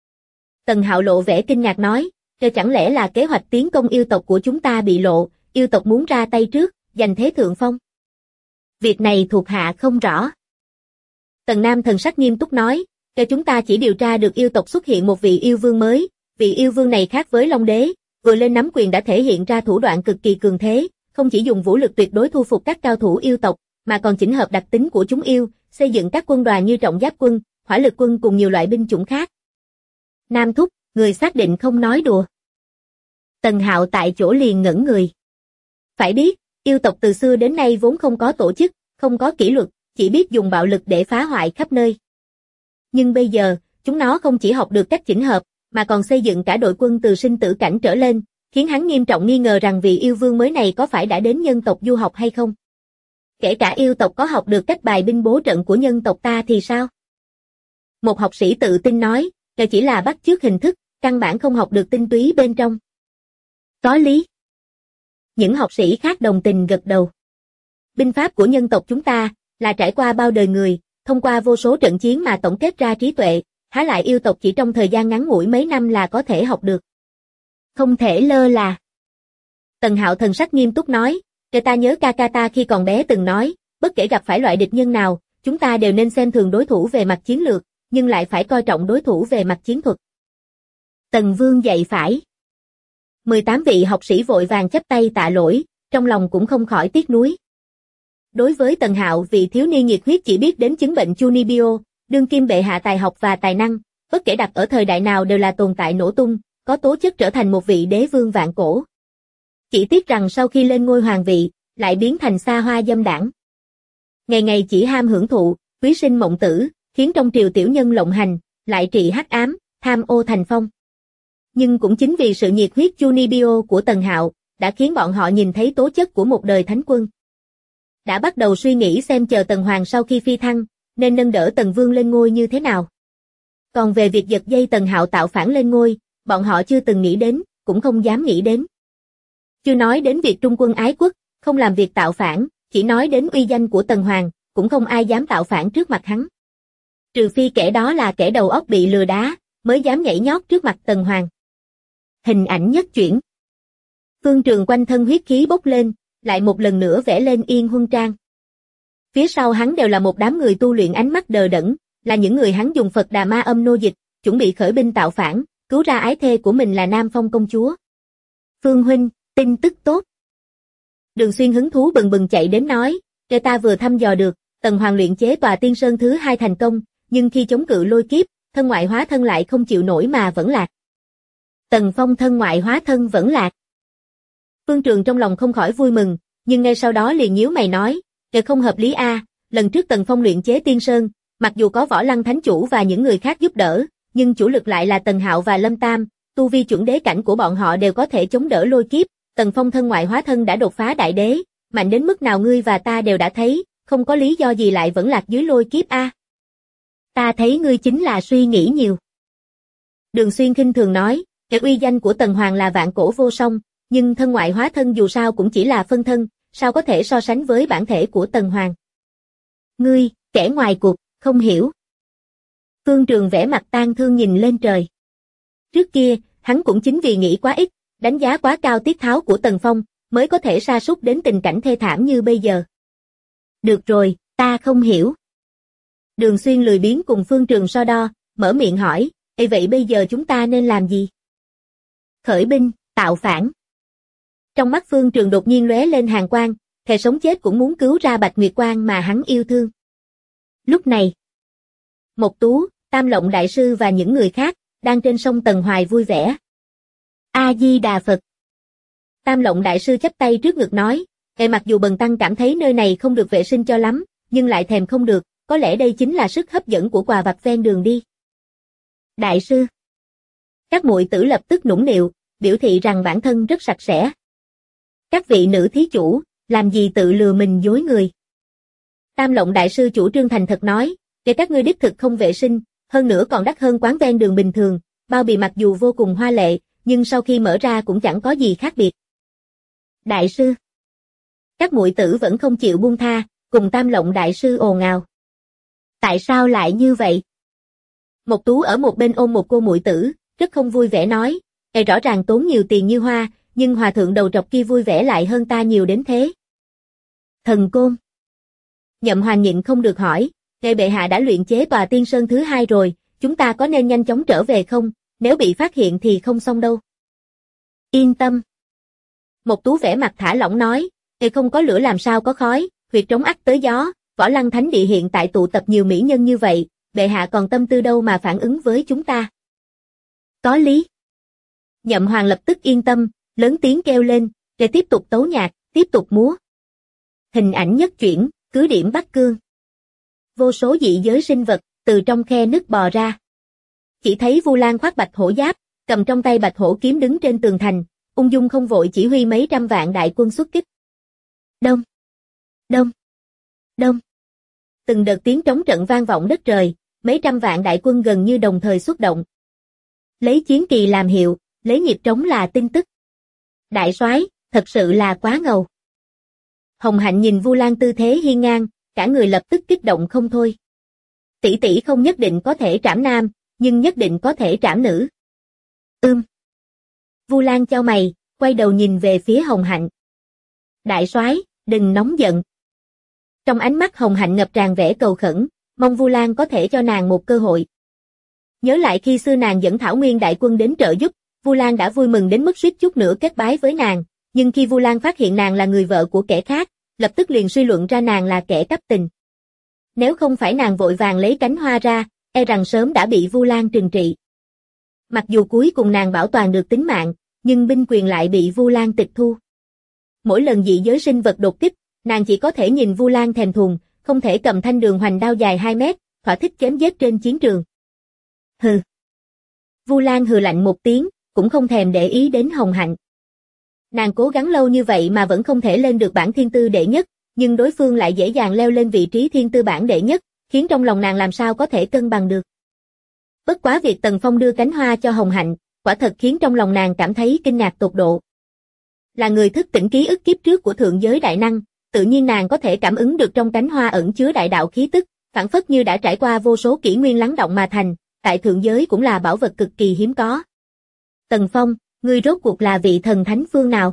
Tần Hạo lộ vẻ kinh ngạc nói, chẳng lẽ là kế hoạch tiến công yêu tộc của chúng ta bị lộ, yêu tộc muốn ra tay trước, giành thế thượng phong? Việc này thuộc hạ không rõ. Tần Nam thần sắc nghiêm túc nói, chúng ta chỉ điều tra được yêu tộc xuất hiện một vị yêu vương mới, vị yêu vương này khác với Long Đế, vừa lên nắm quyền đã thể hiện ra thủ đoạn cực kỳ cường thế, không chỉ dùng vũ lực tuyệt đối thu phục các cao thủ yêu tộc, mà còn chỉnh hợp đặc tính của chúng yêu, xây dựng các quân đoàn như trọng giáp quân, hỏa lực quân cùng nhiều loại binh chủng khác. Nam thúc, người xác định không nói đùa. Tần Hạo tại chỗ liền ngẩn người. Phải biết, yêu tộc từ xưa đến nay vốn không có tổ chức, không có kỷ luật, chỉ biết dùng bạo lực để phá hoại khắp nơi. Nhưng bây giờ, chúng nó không chỉ học được cách chỉnh hợp, mà còn xây dựng cả đội quân từ sinh tử cảnh trở lên, khiến hắn nghiêm trọng nghi ngờ rằng vị yêu vương mới này có phải đã đến nhân tộc du học hay không. Kể cả yêu tộc có học được cách bài binh bố trận của nhân tộc ta thì sao? Một học sĩ tự tin nói, đây chỉ là bắt chước hình thức, căn bản không học được tinh túy bên trong. Có lý. Những học sĩ khác đồng tình gật đầu. Binh pháp của nhân tộc chúng ta là trải qua bao đời người, thông qua vô số trận chiến mà tổng kết ra trí tuệ, há lại yêu tộc chỉ trong thời gian ngắn ngủi mấy năm là có thể học được. Không thể lơ là. Tần Hạo thần sắc nghiêm túc nói, người ta nhớ ca ca ta khi còn bé từng nói, bất kể gặp phải loại địch nhân nào, chúng ta đều nên xem thường đối thủ về mặt chiến lược, nhưng lại phải coi trọng đối thủ về mặt chiến thuật. Tần Vương dạy phải. 18 vị học sĩ vội vàng chắp tay tạ lỗi, trong lòng cũng không khỏi tiếc nuối. Đối với Tần Hạo, vị thiếu niên nhiệt huyết chỉ biết đến chứng bệnh Chunibyo, đương kim bệ hạ tài học và tài năng, bất kể đặt ở thời đại nào đều là tồn tại nổ tung, có tố chất trở thành một vị đế vương vạn cổ. Chỉ tiếc rằng sau khi lên ngôi hoàng vị, lại biến thành xa hoa dâm đảng. Ngày ngày chỉ ham hưởng thụ, quý sinh mộng tử, khiến trong triều tiểu nhân lộng hành, lại trị hắc ám, tham ô thành phong. Nhưng cũng chính vì sự nhiệt huyết Chunibyo của Tần Hạo, đã khiến bọn họ nhìn thấy tố chất của một đời thánh quân. Đã bắt đầu suy nghĩ xem chờ Tần Hoàng sau khi phi thăng, nên nâng đỡ Tần Vương lên ngôi như thế nào. Còn về việc giật dây Tần Hạo tạo phản lên ngôi, bọn họ chưa từng nghĩ đến, cũng không dám nghĩ đến. Chưa nói đến việc trung quân ái quốc, không làm việc tạo phản, chỉ nói đến uy danh của Tần Hoàng, cũng không ai dám tạo phản trước mặt hắn. Trừ phi kẻ đó là kẻ đầu óc bị lừa đá, mới dám nhảy nhót trước mặt Tần Hoàng. Hình ảnh nhất chuyển. Phương Trường quanh thân huyết khí bốc lên, lại một lần nữa vẽ lên Yên Huân Trang. Phía sau hắn đều là một đám người tu luyện ánh mắt đờ đẫn, là những người hắn dùng Phật Đà Ma Âm nô dịch, chuẩn bị khởi binh tạo phản, cứu ra ái thê của mình là Nam Phong công chúa. Phương huynh, tin tức tốt. Đường Xuyên hứng thú bừng bừng chạy đến nói, người ta vừa thăm dò được, Tần Hoàng luyện chế tòa tiên sơn thứ 2 thành công, nhưng khi chống cự lôi kiếp, thân ngoại hóa thân lại không chịu nổi mà vẫn lạc. Tần Phong thân ngoại hóa thân vẫn lạc. Phương Trường trong lòng không khỏi vui mừng, nhưng ngay sau đó liền nhíu mày nói, "Kệ không hợp lý a, lần trước Tần Phong luyện chế tiên sơn, mặc dù có Võ Lăng Thánh Chủ và những người khác giúp đỡ, nhưng chủ lực lại là Tần Hạo và Lâm Tam, tu vi chuẩn đế cảnh của bọn họ đều có thể chống đỡ lôi kiếp, Tần Phong thân ngoại hóa thân đã đột phá đại đế, mạnh đến mức nào ngươi và ta đều đã thấy, không có lý do gì lại vẫn lạc dưới lôi kiếp a." Ta thấy ngươi chính là suy nghĩ nhiều. Đường Xuyên khinh thường nói, "Cái uy danh của Tần Hoàng là vạn cổ vô song, nhưng thân ngoại hóa thân dù sao cũng chỉ là phân thân, sao có thể so sánh với bản thể của Tần Hoàng?" Ngươi, kẻ ngoài cuộc, không hiểu. Phương Trường vẻ mặt tang thương nhìn lên trời. Trước kia, hắn cũng chính vì nghĩ quá ít, đánh giá quá cao tiết tháo của Tần Phong, mới có thể sa sút đến tình cảnh thê thảm như bây giờ. Được rồi, ta không hiểu. Đường Xuyên lười biếng cùng Phương Trường so đo, mở miệng hỏi, "Ê vậy bây giờ chúng ta nên làm gì?" Khởi binh, tạo phản. Trong mắt Phương Trường đột nhiên lóe lên hàn quang, thề sống chết cũng muốn cứu ra Bạch Nguyệt Quang mà hắn yêu thương. Lúc này, Mộc Tú, Tam Lộng Đại Sư và những người khác, đang trên sông Tần Hoài vui vẻ. A-di-đà Phật. Tam Lộng Đại Sư chắp tay trước ngực nói, mặc dù bần tăng cảm thấy nơi này không được vệ sinh cho lắm, nhưng lại thèm không được, có lẽ đây chính là sức hấp dẫn của quà vặt ven đường đi. Đại sư. Các muội tử lập tức nũng nịu, biểu thị rằng bản thân rất sạch sẽ. Các vị nữ thí chủ, làm gì tự lừa mình dối người. Tam Lộng Đại Sư chủ trương thành thật nói, để các ngươi đích thực không vệ sinh, hơn nữa còn đắt hơn quán ven đường bình thường, bao bì mặc dù vô cùng hoa lệ, nhưng sau khi mở ra cũng chẳng có gì khác biệt. Đại sư. Các muội tử vẫn không chịu buông tha, cùng Tam Lộng Đại Sư ồn ào. Tại sao lại như vậy? Mộc Tú ở một bên ôm một cô muội tử, rất không vui vẻ nói, rõ ràng tốn nhiều tiền như hoa, nhưng hòa thượng đầu trọc kia vui vẻ lại hơn ta nhiều đến thế. Thần Côn. Nhậm Hoàng nhịn không được hỏi, bệ hạ đã luyện chế tòa tiên sơn thứ 2 rồi, chúng ta có nên nhanh chóng trở về không, nếu bị phát hiện thì không xong đâu. Yên tâm. Mộc Tú vẻ mặt thả lỏng nói, không có lửa làm sao có khói, huyệt trống ắt tới gió, Võ Lăng Thánh Địa hiện tại tụ tập nhiều mỹ nhân như vậy, bệ hạ còn tâm tư đâu mà phản ứng với chúng ta. Có lý. Nhậm Hoàng lập tức yên tâm, lớn tiếng kêu lên, để tiếp tục tấu nhạc, tiếp tục múa. Hình ảnh nhất chuyển, cứ điểm Bắc Cương. Vô số dị giới sinh vật, từ trong khe nứt bò ra. Chỉ thấy Vu Lan khoác bạch hổ giáp, cầm trong tay bạch hổ kiếm đứng trên tường thành, ung dung không vội chỉ huy mấy trăm vạn đại quân xuất kích. Đông, đông, đông. Từng đợt tiếng trống trận vang vọng đất trời, mấy trăm vạn đại quân gần như đồng thời xuất động. Lấy chiến kỳ làm hiệu, lấy nhịp trống là tin tức. Đại soái, thật sự là quá ngầu. Hồng Hạnh nhìn Vu Lan tư thế hiên ngang, cả người lập tức kích động không thôi. Tỷ tỷ không nhất định có thể trảm nam, nhưng nhất định có thể trảm nữ. Vu Lan chau mày, quay đầu nhìn về phía Hồng Hạnh. Đại soái, đừng nóng giận. Trong ánh mắt Hồng Hạnh ngập tràn vẻ cầu khẩn, mong Vu Lan có thể cho nàng một cơ hội. Nhớ lại khi xưa nàng dẫn Thảo Nguyên đại quân đến trợ giúp, Vu Lan đã vui mừng đến mức suýt chút nữa kết bái với nàng, nhưng khi Vu Lan phát hiện nàng là người vợ của kẻ khác, lập tức liền suy luận ra nàng là kẻ cắp tình. Nếu không phải nàng vội vàng lấy cánh hoa ra, e rằng sớm đã bị Vu Lan trừng trị. Mặc dù cuối cùng nàng bảo toàn được tính mạng, nhưng binh quyền lại bị Vu Lan tịch thu. Mỗi lần dị giới sinh vật đột kích, nàng chỉ có thể nhìn Vu Lan thèm thuồng, không thể cầm thanh đường hoành đao dài 2 mét, thỏa thích chém giết trên chiến trường. Hừ. Vu Lan hừ lạnh một tiếng, cũng không thèm để ý đến Hồng Hạnh. Nàng cố gắng lâu như vậy mà vẫn không thể lên được bảng thiên tư đệ nhất, nhưng đối phương lại dễ dàng leo lên vị trí thiên tư bảng đệ nhất, khiến trong lòng nàng làm sao có thể cân bằng được. Bất quá việc Tần Phong đưa cánh hoa cho Hồng Hạnh, quả thật khiến trong lòng nàng cảm thấy kinh ngạc tột độ. Là người thức tỉnh ký ức kiếp trước của thượng giới đại năng, tự nhiên nàng có thể cảm ứng được trong cánh hoa ẩn chứa đại đạo khí tức, phảng phất như đã trải qua vô số kỷ nguyên lắng động mà thành, tại thượng giới cũng là bảo vật cực kỳ hiếm có. Tần Phong, ngươi rốt cuộc là vị thần thánh phương nào?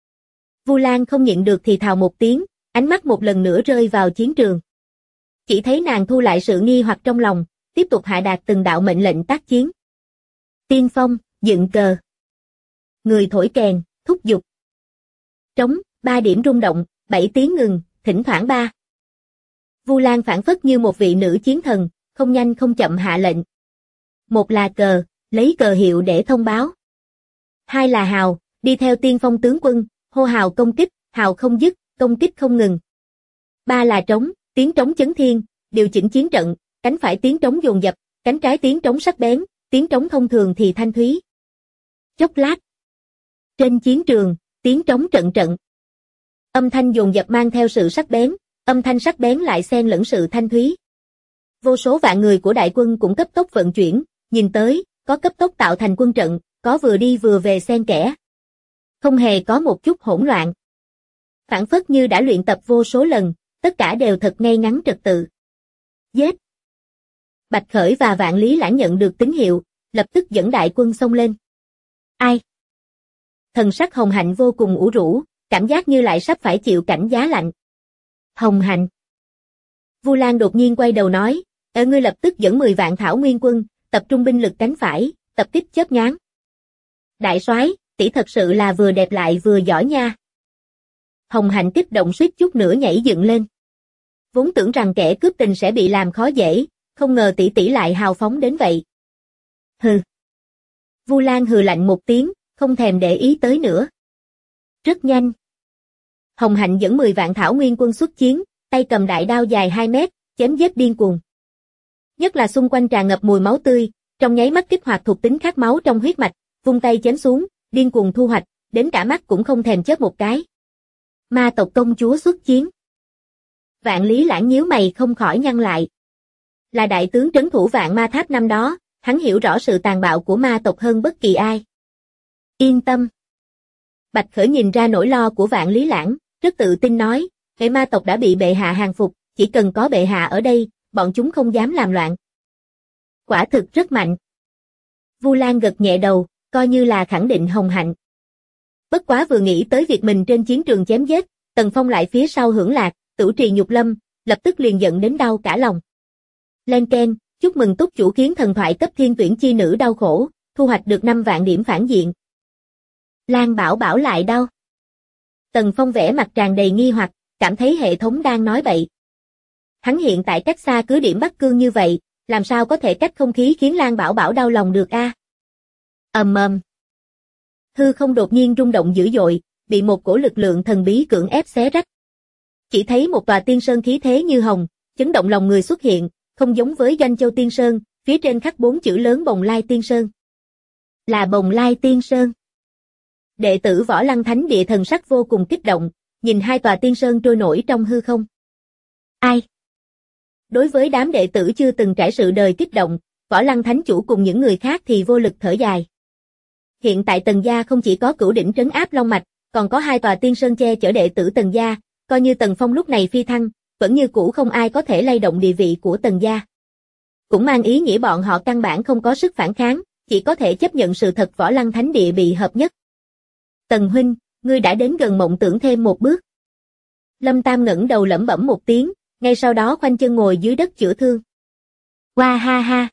Vu Lan không nhịn được thì thào một tiếng, ánh mắt một lần nữa rơi vào chiến trường. Chỉ thấy nàng thu lại sự nghi hoặc trong lòng, tiếp tục hạ đạt từng đạo mệnh lệnh tác chiến. Tiên phong, dựng cờ. Người thổi kèn, thúc giục. Trống, 3 điểm rung động, 7 tiếng ngừng, thỉnh thoảng 3. Vu Lan phảng phất như một vị nữ chiến thần, không nhanh không chậm hạ lệnh. Một là cờ, lấy cờ hiệu để thông báo. 2 là hào, đi theo tiên phong tướng quân, hô hào công kích, hào không dứt, công kích không ngừng. 3 là trống, tiếng trống chấn thiên, điều chỉnh chiến trận, cánh phải tiếng trống dồn dập, cánh trái tiếng trống sắc bén, tiếng trống thông thường thì thanh thúy. Chốc lát. Trên chiến trường, tiếng trống trận trận. Âm thanh dồn dập mang theo sự sắc bén, âm thanh sắc bén lại xen lẫn sự thanh thúy. Vô số vạn người của đại quân cũng cấp tốc vận chuyển, nhìn tới, có cấp tốc tạo thành quân trận, có vừa đi vừa về xen kẽ. Không hề có một chút hỗn loạn. Phảng phất như đã luyện tập vô số lần, tất cả đều thật ngay ngắn trật tự. Giết! Bạch Khởi và Vạn Lý Lãng nhận được tín hiệu, lập tức dẫn đại quân xông lên. Ai? Thần sắc Hồng Hạnh vô cùng ủ rũ, cảm giác như lại sắp phải chịu cảnh giá lạnh. Hồng Hạnh. Vu Lan đột nhiên quay đầu nói, ngươi lập tức dẫn 10 vạn Thảo Nguyên quân, tập trung binh lực cánh phải, tập kích chớp nhoáng. Đại soái, tỷ thật sự là vừa đẹp lại vừa giỏi nha. Hồng Hạnh kích động suýt chút nữa nhảy dựng lên. Vốn tưởng rằng kẻ cướp tình sẽ bị làm khó dễ, không ngờ tỷ tỷ lại hào phóng đến vậy. Hừ. Vu Lan hừ lạnh một tiếng, không thèm để ý tới nữa. Rất nhanh. Hồng Hạnh dẫn 10 vạn Thảo Nguyên quân xuất chiến, tay cầm đại đao dài 2 mét, chém giết điên cuồng. Nhất là xung quanh tràn ngập mùi máu tươi, trong nháy mắt kích hoạt thuộc tính khát máu trong huyết mạch, vung tay chém xuống, điên cuồng thu hoạch, đến cả mắt cũng không thèm chớp một cái. Ma tộc công chúa xuất chiến. Vạn Lý Lãng nhíu mày không khỏi nhăn lại. Là đại tướng trấn thủ Vạn Ma Tháp năm đó, hắn hiểu rõ sự tàn bạo của ma tộc hơn bất kỳ ai. Yên tâm. Bạch Khởi nhìn ra nỗi lo của Vạn Lý Lãng, rất tự tin nói, hệ ma tộc đã bị bệ hạ hàng phục, chỉ cần có bệ hạ ở đây, bọn chúng không dám làm loạn. Quả thực rất mạnh. Vu Lan gật nhẹ đầu, coi như là khẳng định Hồng Hạnh. Bất quá vừa nghĩ tới việc mình trên chiến trường chém giết, Tần Phong lại phía sau hưởng lạc, Tửu Trì nhục lâm, lập tức liền giận đến đau cả lòng. Lên keng, chúc mừng túc chủ khiến thần thoại cấp thiên tuyển chi nữ đau khổ, thu hoạch được 5 vạn điểm phản diện. Lan Bảo Bảo lại đau. Tần Phong vẽ mặt tràn đầy nghi hoặc, cảm thấy hệ thống đang nói bậy. Hắn hiện tại cách xa cứ điểm Bắc Cương như vậy, làm sao có thể cách không khí khiến Lan Bảo Bảo đau lòng được a? Ầm. Hư không đột nhiên rung động dữ dội, bị một cổ lực lượng thần bí cưỡng ép xé rách. Chỉ thấy một tòa tiên sơn khí thế như hồng, chấn động lòng người xuất hiện, không giống với Doanh Châu Tiên Sơn, phía trên khắc 4 chữ lớn Bồng Lai Tiên Sơn. Là Bồng Lai Tiên Sơn. Đệ tử Võ Lăng Thánh Địa thần sắc vô cùng kích động, nhìn hai tòa tiên sơn trôi nổi trong hư không. Ai? Đối với đám đệ tử chưa từng trải sự đời kích động, Võ Lăng Thánh Chủ cùng những người khác thì vô lực thở dài. Hiện tại Tần gia không chỉ có Cửu Đỉnh trấn áp Long Mạch, còn có hai tòa tiên sơn che chở đệ tử Tần gia, coi như Tần Phong lúc này phi thăng, vẫn như cũ không ai có thể lay động địa vị của Tần gia. cũng mang ý nghĩa bọn họ căn bản không có sức phản kháng, chỉ có thể chấp nhận sự thật Võ Lăng Thánh Địa bị hợp nhất. Tần huynh, ngươi đã đến gần mộng tưởng thêm một bước. Lâm Tam ngẩng đầu lẩm bẩm một tiếng, ngay sau đó khoanh chân ngồi dưới đất chữa thương. Hoa ha ha.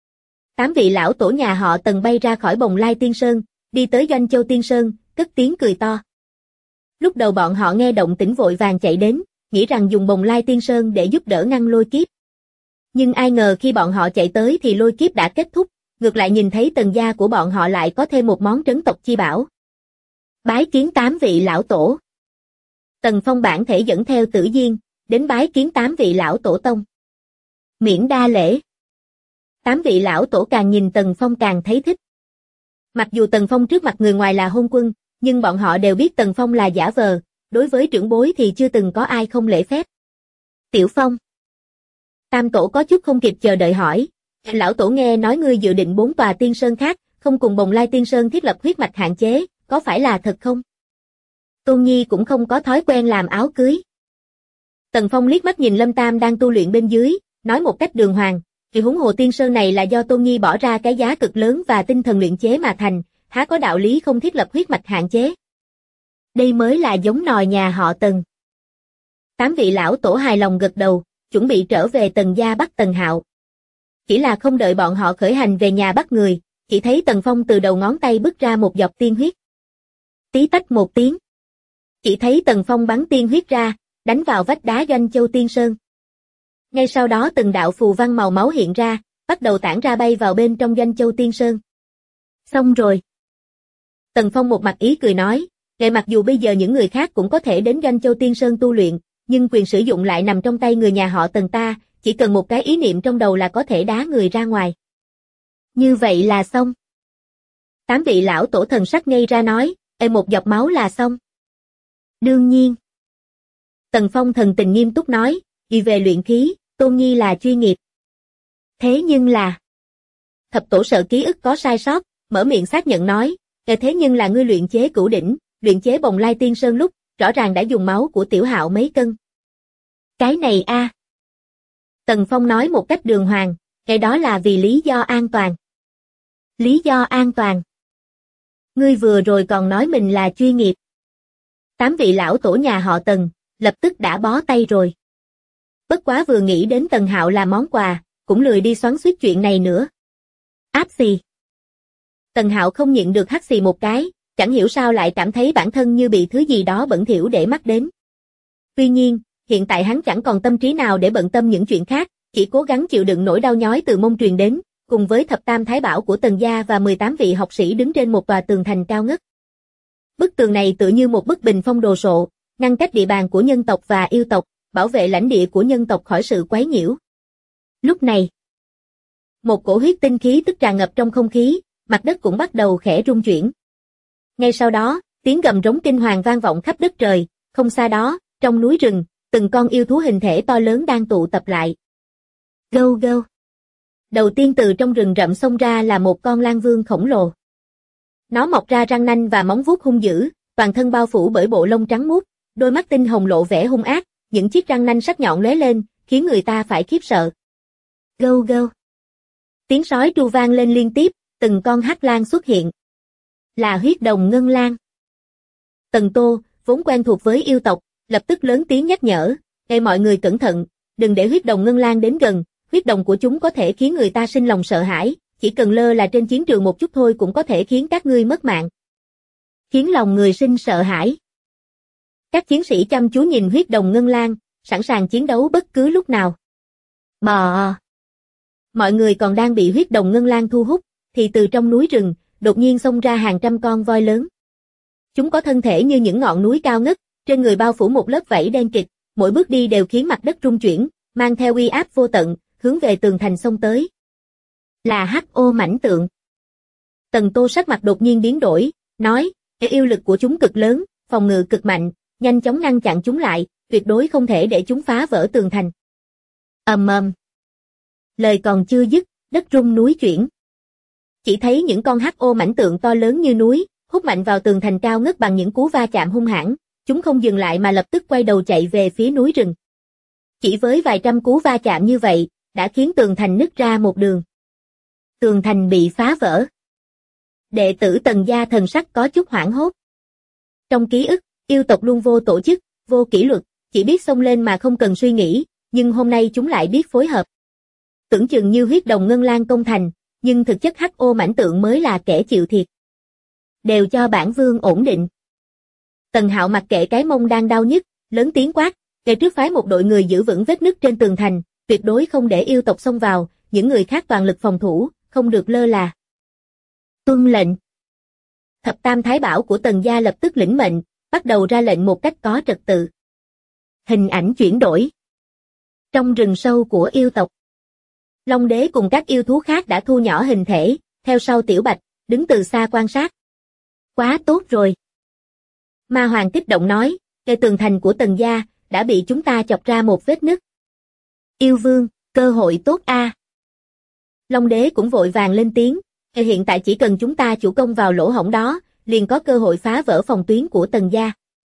8 vị lão tổ nhà họ Tần bay ra khỏi Bồng Lai Tiên Sơn, đi tới Doanh Châu Tiên Sơn, cất tiếng cười to. Lúc đầu bọn họ nghe động tĩnh vội vàng chạy đến, nghĩ rằng dùng Bồng Lai Tiên Sơn để giúp đỡ ngăn lôi kiếp. Nhưng ai ngờ khi bọn họ chạy tới thì lôi kiếp đã kết thúc, ngược lại nhìn thấy Tần gia của bọn họ lại có thêm một món trấn tộc chi bảo. Bái kiến 8 vị lão tổ. Tần Phong bản thể dẫn theo Tử Diên, đến bái kiến 8 vị lão tổ tông. Miễn đa lễ. 8 vị lão tổ càng nhìn Tần Phong càng thấy thích. Mặc dù Tần Phong trước mặt người ngoài là hôn quân, nhưng bọn họ đều biết Tần Phong là giả vờ, đối với trưởng bối thì chưa từng có ai không lễ phép. Tiểu Phong. Tam tổ có chút không kịp chờ đợi hỏi, lão tổ nghe nói ngươi dự định 4 tòa tiên sơn khác, không cùng Bồng Lai Tiên Sơn thiết lập huyết mạch hạn chế, có phải là thật không? Tôn Nhi cũng không có thói quen làm áo cưới. Tần Phong liếc mắt nhìn Lâm Tam đang tu luyện bên dưới, nói một cách đường hoàng, thì huống hồ tiên sơn này là do Tôn Nhi bỏ ra cái giá cực lớn và tinh thần luyện chế mà thành, há có đạo lý không thiết lập huyết mạch hạn chế. Đây mới là giống nòi nhà họ Tần. 8 vị lão tổ hài lòng gật đầu, chuẩn bị trở về Tần gia bắt Tần Hạo. Chỉ là không đợi bọn họ khởi hành về nhà bắt người, chỉ thấy Tần Phong từ đầu ngón tay bứt ra một giọt tiên huyết. Tí tách một tiếng. Chỉ thấy Tần Phong bắn tiên huyết ra, đánh vào vách đá Doanh Châu Tiên Sơn. Ngay sau đó từng đạo phù văn màu máu hiện ra, bắt đầu tản ra bay vào bên trong Doanh Châu Tiên Sơn. Xong rồi. Tần Phong một mặt ý cười nói, mặc dù bây giờ những người khác cũng có thể đến Doanh Châu Tiên Sơn tu luyện, nhưng quyền sử dụng lại nằm trong tay người nhà họ Tần ta, chỉ cần một cái ý niệm trong đầu là có thể đá người ra ngoài. Như vậy là xong. 8 vị lão tổ thần sắc ngây ra nói, một giọt máu là xong. Đương nhiên. Tần Phong thần tình nghiêm túc nói, vì về luyện khí, Tôn Nhi là chuyên nghiệp. Thế nhưng là... Thập tổ sợ ký ức có sai sót, mở miệng xác nhận nói, thế nhưng là ngươi luyện chế cửu đỉnh, luyện chế Bồng Lai Tiên Sơn lúc, rõ ràng đã dùng máu của Tiểu Hạo mấy cân. Cái này a. Tần Phong nói một cách đường hoàng, cái đó là vì lý do an toàn. Lý do an toàn. Ngươi vừa rồi còn nói mình là chuyên nghiệp. 8 vị lão tổ nhà họ Tần, lập tức đã bó tay rồi. Bất quá vừa nghĩ đến Tần Hạo là món quà, cũng lười đi xoắn xuýt chuyện này nữa. Áp xì. Tần Hạo không nhịn được hắt xì một cái, chẳng hiểu sao lại cảm thấy bản thân như bị thứ gì đó bẩn thỉu để mắt đến. Tuy nhiên, hiện tại hắn chẳng còn tâm trí nào để bận tâm những chuyện khác, chỉ cố gắng chịu đựng nỗi đau nhói từ mông truyền đến, cùng với thập tam thái bảo của Tần gia và 18 vị học sĩ đứng trên một tòa tường thành cao ngất. Bức tường này tựa như một bức bình phong đồ sộ, ngăn cách địa bàn của nhân tộc và yêu tộc, bảo vệ lãnh địa của nhân tộc khỏi sự quấy nhiễu. Lúc này, một cổ huyết tinh khí tức tràn ngập trong không khí, mặt đất cũng bắt đầu khẽ rung chuyển. Ngay sau đó, tiếng gầm rống kinh hoàng vang vọng khắp đất trời, không xa đó, trong núi rừng, từng con yêu thú hình thể to lớn đang tụ tập lại. Gâu gâu. Đầu tiên từ trong rừng rậm xông ra là một con lang vương khổng lồ. Nó mọc ra răng nanh và móng vuốt hung dữ, toàn thân bao phủ bởi bộ lông trắng muốt, đôi mắt tinh hồng lộ vẻ hung ác, những chiếc răng nanh sắc nhọn lóe lên, khiến người ta phải khiếp sợ. Gâu gâu. Tiếng sói tru vang lên liên tiếp, từng con hắc lang xuất hiện. Là huyết đồng ngân lang. Tần Tô, vốn quen thuộc với yêu tộc, lập tức lớn tiếng nhắc nhở, mọi người cẩn thận, đừng để huyết đồng ngân lang đến gần, huyết đồng của chúng có thể khiến người ta sinh lòng sợ hãi, chỉ cần lơ là trên chiến trường một chút thôi cũng có thể khiến các ngươi mất mạng. Khiến lòng người sinh sợ hãi. Các chiến sĩ chăm chú nhìn huyết đồng ngân lang, sẵn sàng chiến đấu bất cứ lúc nào. Bò. Mọi người còn đang bị huyết đồng ngân lang thu hút, thì từ trong núi rừng, đột nhiên xông ra hàng trăm con voi lớn. Chúng có thân thể như những ngọn núi cao ngất, trên người bao phủ một lớp vảy đen kịt, mỗi bước đi đều khiến mặt đất rung chuyển, mang theo uy áp vô tận, hướng về tường thành xông tới. Là HO mãnh tượng. Tần Tô sắc mặt đột nhiên biến đổi, nói, yêu lực của chúng cực lớn, phòng ngự cực mạnh, nhanh chóng ngăn chặn chúng lại, tuyệt đối không thể để chúng phá vỡ tường thành. Ầm ầm. Lời còn chưa dứt, đất rung núi chuyển. Chỉ thấy những con HO mãnh tượng to lớn như núi, hút mạnh vào tường thành cao ngất bằng những cú va chạm hung hãn, chúng không dừng lại mà lập tức quay đầu chạy về phía núi rừng. Chỉ với vài trăm cú va chạm như vậy, đã khiến tường thành nứt ra một đường. Tường thành bị phá vỡ. Đệ tử Tần gia thần sắc có chút hoảng hốt. Trong ký ức, yêu tộc luôn vô tổ chức, vô kỷ luật, chỉ biết xông lên mà không cần suy nghĩ, nhưng hôm nay chúng lại biết phối hợp. Tưởng chừng như huyết đồng ngân lang công thành, nhưng thực chất HO mãnh tượng mới là kẻ chịu thiệt. Đều cho bản vương ổn định. Tần Hạo mặc kệ cái mông đang đau nhức, lớn tiếng quát, ngay trước phái một đội người giữ vững vết nứt trên tường thành, tuyệt đối không để yêu tộc xông vào, những người khác toàn lực phòng thủ, không được lơ là. Tuân lệnh. Thập Tam Thái Bảo của Tần gia lập tức lĩnh mệnh, bắt đầu ra lệnh một cách có trật tự. Hình ảnh chuyển đổi. Trong rừng sâu của yêu tộc, Long Đế cùng các yêu thú khác đã thu nhỏ hình thể, theo sau Tiểu Bạch, đứng từ xa quan sát. Quá tốt rồi. Ma Hoàng kích động nói, cây tường thành của Tần gia đã bị chúng ta chọc ra một vết nứt. Yêu Vương, cơ hội tốt a. Long Đế cũng vội vàng lên tiếng, hiện tại chỉ cần chúng ta chủ công vào lỗ hổng đó, liền có cơ hội phá vỡ phòng tuyến của Tần gia.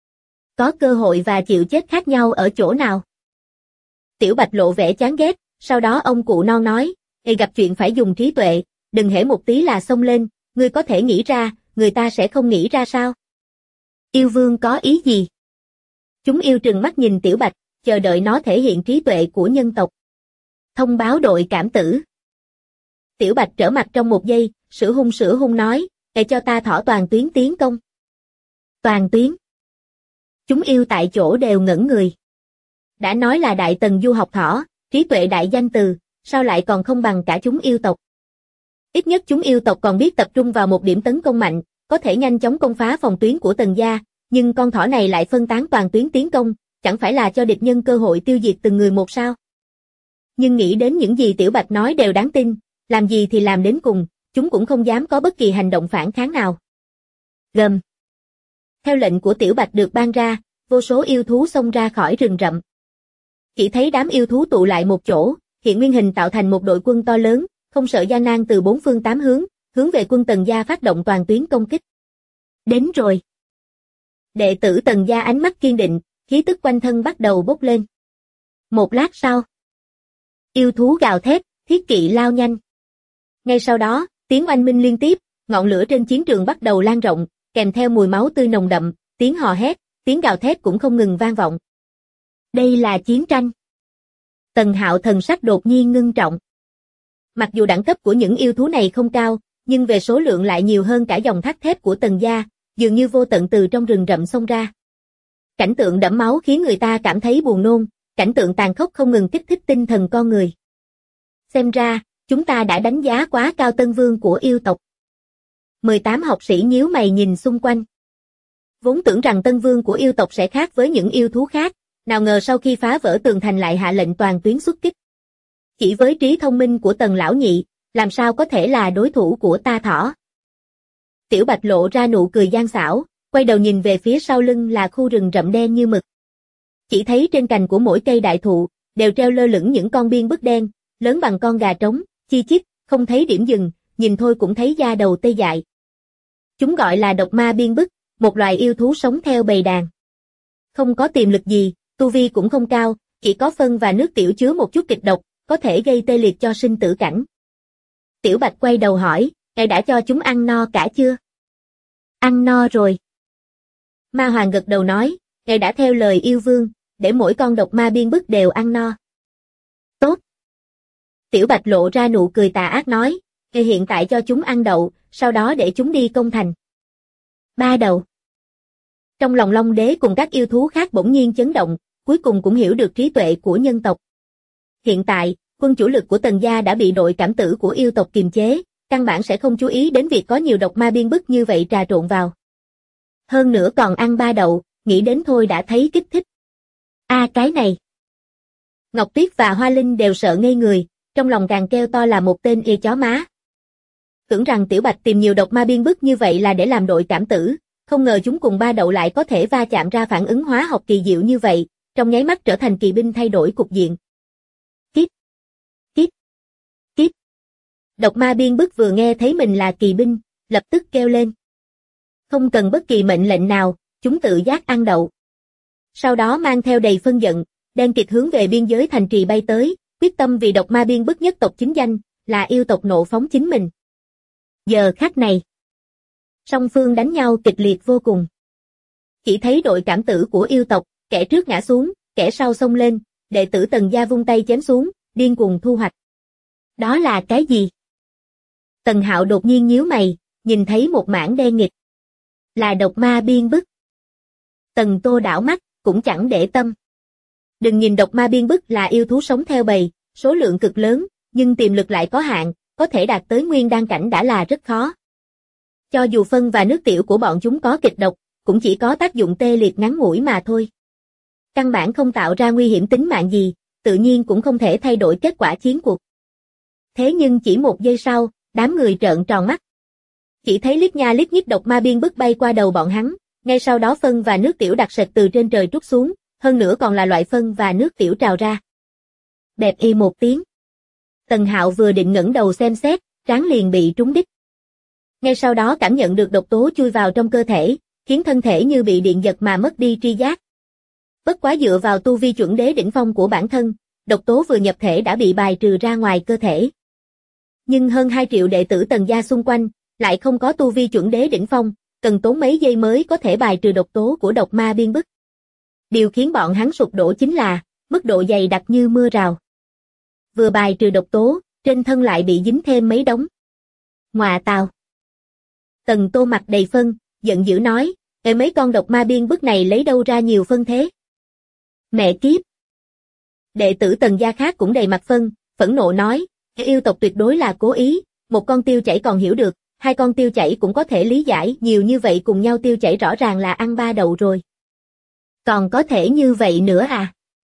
Có cơ hội và chịu chết khác nhau ở chỗ nào? Tiểu Bạch lộ vẻ chán ghét, sau đó ông cụ non nói, gặp chuyện phải dùng trí tuệ, đừng hễ một tí là xông lên, ngươi có thể nghĩ ra, người ta sẽ không nghĩ ra sao? Yêu Vương có ý gì? Chúng yêu trừng mắt nhìn Tiểu Bạch, chờ đợi nó thể hiện trí tuệ của nhân tộc. Thông báo đội cảm tử. Tiểu Bạch trở mặt trong một giây, sửa hung nói, để cho ta thỏ toàn tuyến tiến công. Toàn tuyến. Chúng yêu tại chỗ đều ngẩn người. Đã nói là Đại Tần du học thỏ, trí tuệ đại danh từ, sao lại còn không bằng cả chúng yêu tộc? Ít nhất chúng yêu tộc còn biết tập trung vào một điểm tấn công mạnh, có thể nhanh chóng công phá phòng tuyến của Tần gia, nhưng con thỏ này lại phân tán toàn tuyến tiến công, chẳng phải là cho địch nhân cơ hội tiêu diệt từng người một sao? Nhưng nghĩ đến những gì Tiểu Bạch nói đều đáng tin, làm gì thì làm đến cùng, chúng cũng không dám có bất kỳ hành động phản kháng nào. Gầm. Theo lệnh của Tiểu Bạch được ban ra, vô số yêu thú xông ra khỏi rừng rậm. Chỉ thấy đám yêu thú tụ lại một chỗ, hiện nguyên hình tạo thành một đội quân to lớn, không sợ gian nan từ bốn phương tám hướng, hướng về quân Tần gia phát động toàn tuyến công kích. Đến rồi. Đệ tử Tần gia ánh mắt kiên định, khí tức quanh thân bắt đầu bốc lên. Một lát sau, yêu thú gào thét, thiết kỵ lao nhanh. Ngay sau đó, tiếng oanh minh liên tiếp, ngọn lửa trên chiến trường bắt đầu lan rộng, kèm theo mùi máu tươi nồng đậm, tiếng hò hét, tiếng gào thét cũng không ngừng vang vọng. Đây là chiến tranh. Tần Hạo thần sắc đột nhiên ngưng trọng. Mặc dù đẳng cấp của những yêu thú này không cao, nhưng về số lượng lại nhiều hơn cả dòng thác thép của Tần gia, dường như vô tận từ trong rừng rậm xông ra. Cảnh tượng đẫm máu khiến người ta cảm thấy buồn nôn, cảnh tượng tàn khốc không ngừng kích thích tinh thần con người. Xem ra, chúng ta đã đánh giá quá cao Tân Vương của yêu tộc. 18 học sĩ nhíu mày nhìn xung quanh. Vốn tưởng rằng Tân Vương của yêu tộc sẽ khác với những yêu thú khác, nào ngờ sau khi phá vỡ tường thành lại hạ lệnh toàn tuyến xuất kích. Chỉ với trí thông minh của Tần lão nhị, làm sao có thể là đối thủ của ta thỏ? Tiểu Bạch lộ ra nụ cười gian xảo, quay đầu nhìn về phía sau lưng là khu rừng rậm đen như mực. Chỉ thấy trên cành của mỗi cây đại thụ, đều treo lơ lửng những con biên bức đen, lớn bằng con gà trống, chi chít, không thấy điểm dừng, nhìn thôi cũng thấy da đầu tê dại. Chúng gọi là độc ma biên bức, một loài yêu thú sống theo bầy đàn. Không có tiềm lực gì, tu vi cũng không cao, chỉ có phân và nước tiểu chứa một chút kịch độc, có thể gây tê liệt cho sinh tử cảnh. Tiểu Bạch quay đầu hỏi, ngài đã cho chúng ăn no cả chưa? Ăn no rồi. Ma Hoàng gật đầu nói, ngài đã theo lời yêu vương, để mỗi con độc ma biên bức đều ăn no. Tốt. Tiểu Bạch lộ ra nụ cười tà ác nói, ngài hiện tại cho chúng ăn đậu, sau đó để chúng đi công thành. 3 đầu. Trong lòng Long Đế cùng các yêu thú khác bỗng nhiên chấn động, cuối cùng cũng hiểu được trí tuệ của nhân tộc. Hiện tại, quân chủ lực của Tần gia đã bị đội cảm tử của yêu tộc kiềm chế, căn bản sẽ không chú ý đến việc có nhiều độc ma biên bức như vậy trà trộn vào. Hơn nữa còn ăn 3 đậu, nghĩ đến thôi đã thấy kích thích. Cái này. Ngọc Tuyết và Hoa Linh đều sợ ngây người, trong lòng càng kêu to là một tên chó má. Tưởng rằng Tiểu Bạch tìm nhiều độc ma biên bức như vậy là để làm đội cảm tử, không ngờ chúng cùng 3 đậu lại có thể va chạm ra phản ứng hóa học kỳ diệu như vậy, trong nháy mắt trở thành kỳ binh thay đổi cục diện. Kíp. Độc ma biên bức vừa nghe thấy mình là kỳ binh, lập tức kêu lên. Không cần bất kỳ mệnh lệnh nào, chúng tự giác ăn đậu. Sau đó mang theo đầy phân giận, đen kịt hướng về biên giới thành trì bay tới, quyết tâm vì độc ma biên bức nhất tộc chính danh, là yêu tộc nộ phóng chính mình. Giờ khắc này, song phương đánh nhau kịch liệt vô cùng. Chỉ thấy đội cảm tử của yêu tộc, kẻ trước ngã xuống, kẻ sau xông lên, đệ tử Tần gia vung tay chém xuống, điên cuồng thu hoạch. Đó là cái gì? Tần Hạo đột nhiên nhíu mày, nhìn thấy một mảng đen nghịt. Là độc ma biên bức. Tần Tô đảo mắt, cũng chẳng để tâm. Đừng nhìn độc ma biên bức là yêu thú sống theo bầy, số lượng cực lớn, nhưng tiềm lực lại có hạn, có thể đạt tới nguyên đan cảnh đã là rất khó. Cho dù phân và nước tiểu của bọn chúng có kịch độc, cũng chỉ có tác dụng tê liệt ngắn ngủi mà thôi. Căn bản không tạo ra nguy hiểm tính mạng gì, tự nhiên cũng không thể thay đổi kết quả chiến cuộc. Thế nhưng chỉ một giây sau, đám người trợn tròn mắt. Chỉ thấy lít nha lít nhít độc ma biên bức bay qua đầu bọn hắn, ngay sau đó phân và nước tiểu đặc sệt từ trên trời trút xuống, hơn nữa còn là loại phân và nước tiểu trào ra. Bẹp y một tiếng. Tần Hạo vừa định ngẩng đầu xem xét, trán liền bị trúng đích. Ngay sau đó cảm nhận được độc tố chui vào trong cơ thể, khiến thân thể như bị điện giật mà mất đi tri giác. Bất quá dựa vào tu vi chuẩn đế đỉnh phong của bản thân, độc tố vừa nhập thể đã bị bài trừ ra ngoài cơ thể. Nhưng hơn 2 triệu đệ tử Tần gia xung quanh, lại không có tu vi chuẩn đế đỉnh phong, cần tốn mấy giây mới có thể bài trừ độc tố của độc ma biên bức. Điều khiến bọn hắn sụp đổ chính là, mức độ dày đặc như mưa rào. Vừa bài trừ độc tố, trên thân lại bị dính thêm mấy đống. Ngoà tào. Tần Tô mặt đầy phân, giận dữ nói, mấy con độc ma biên bức này lấy đâu ra nhiều phân thế? Mẹ kiếp! Đệ tử Tần gia khác cũng đầy mặt phân, phẫn nộ nói, yêu tộc tuyệt đối là cố ý, một con tiêu chảy còn hiểu được, 2 con tiêu chảy cũng có thể lý giải, nhiều như vậy cùng nhau tiêu chảy rõ ràng là ăn 3 đậu rồi. Còn có thể như vậy nữa à?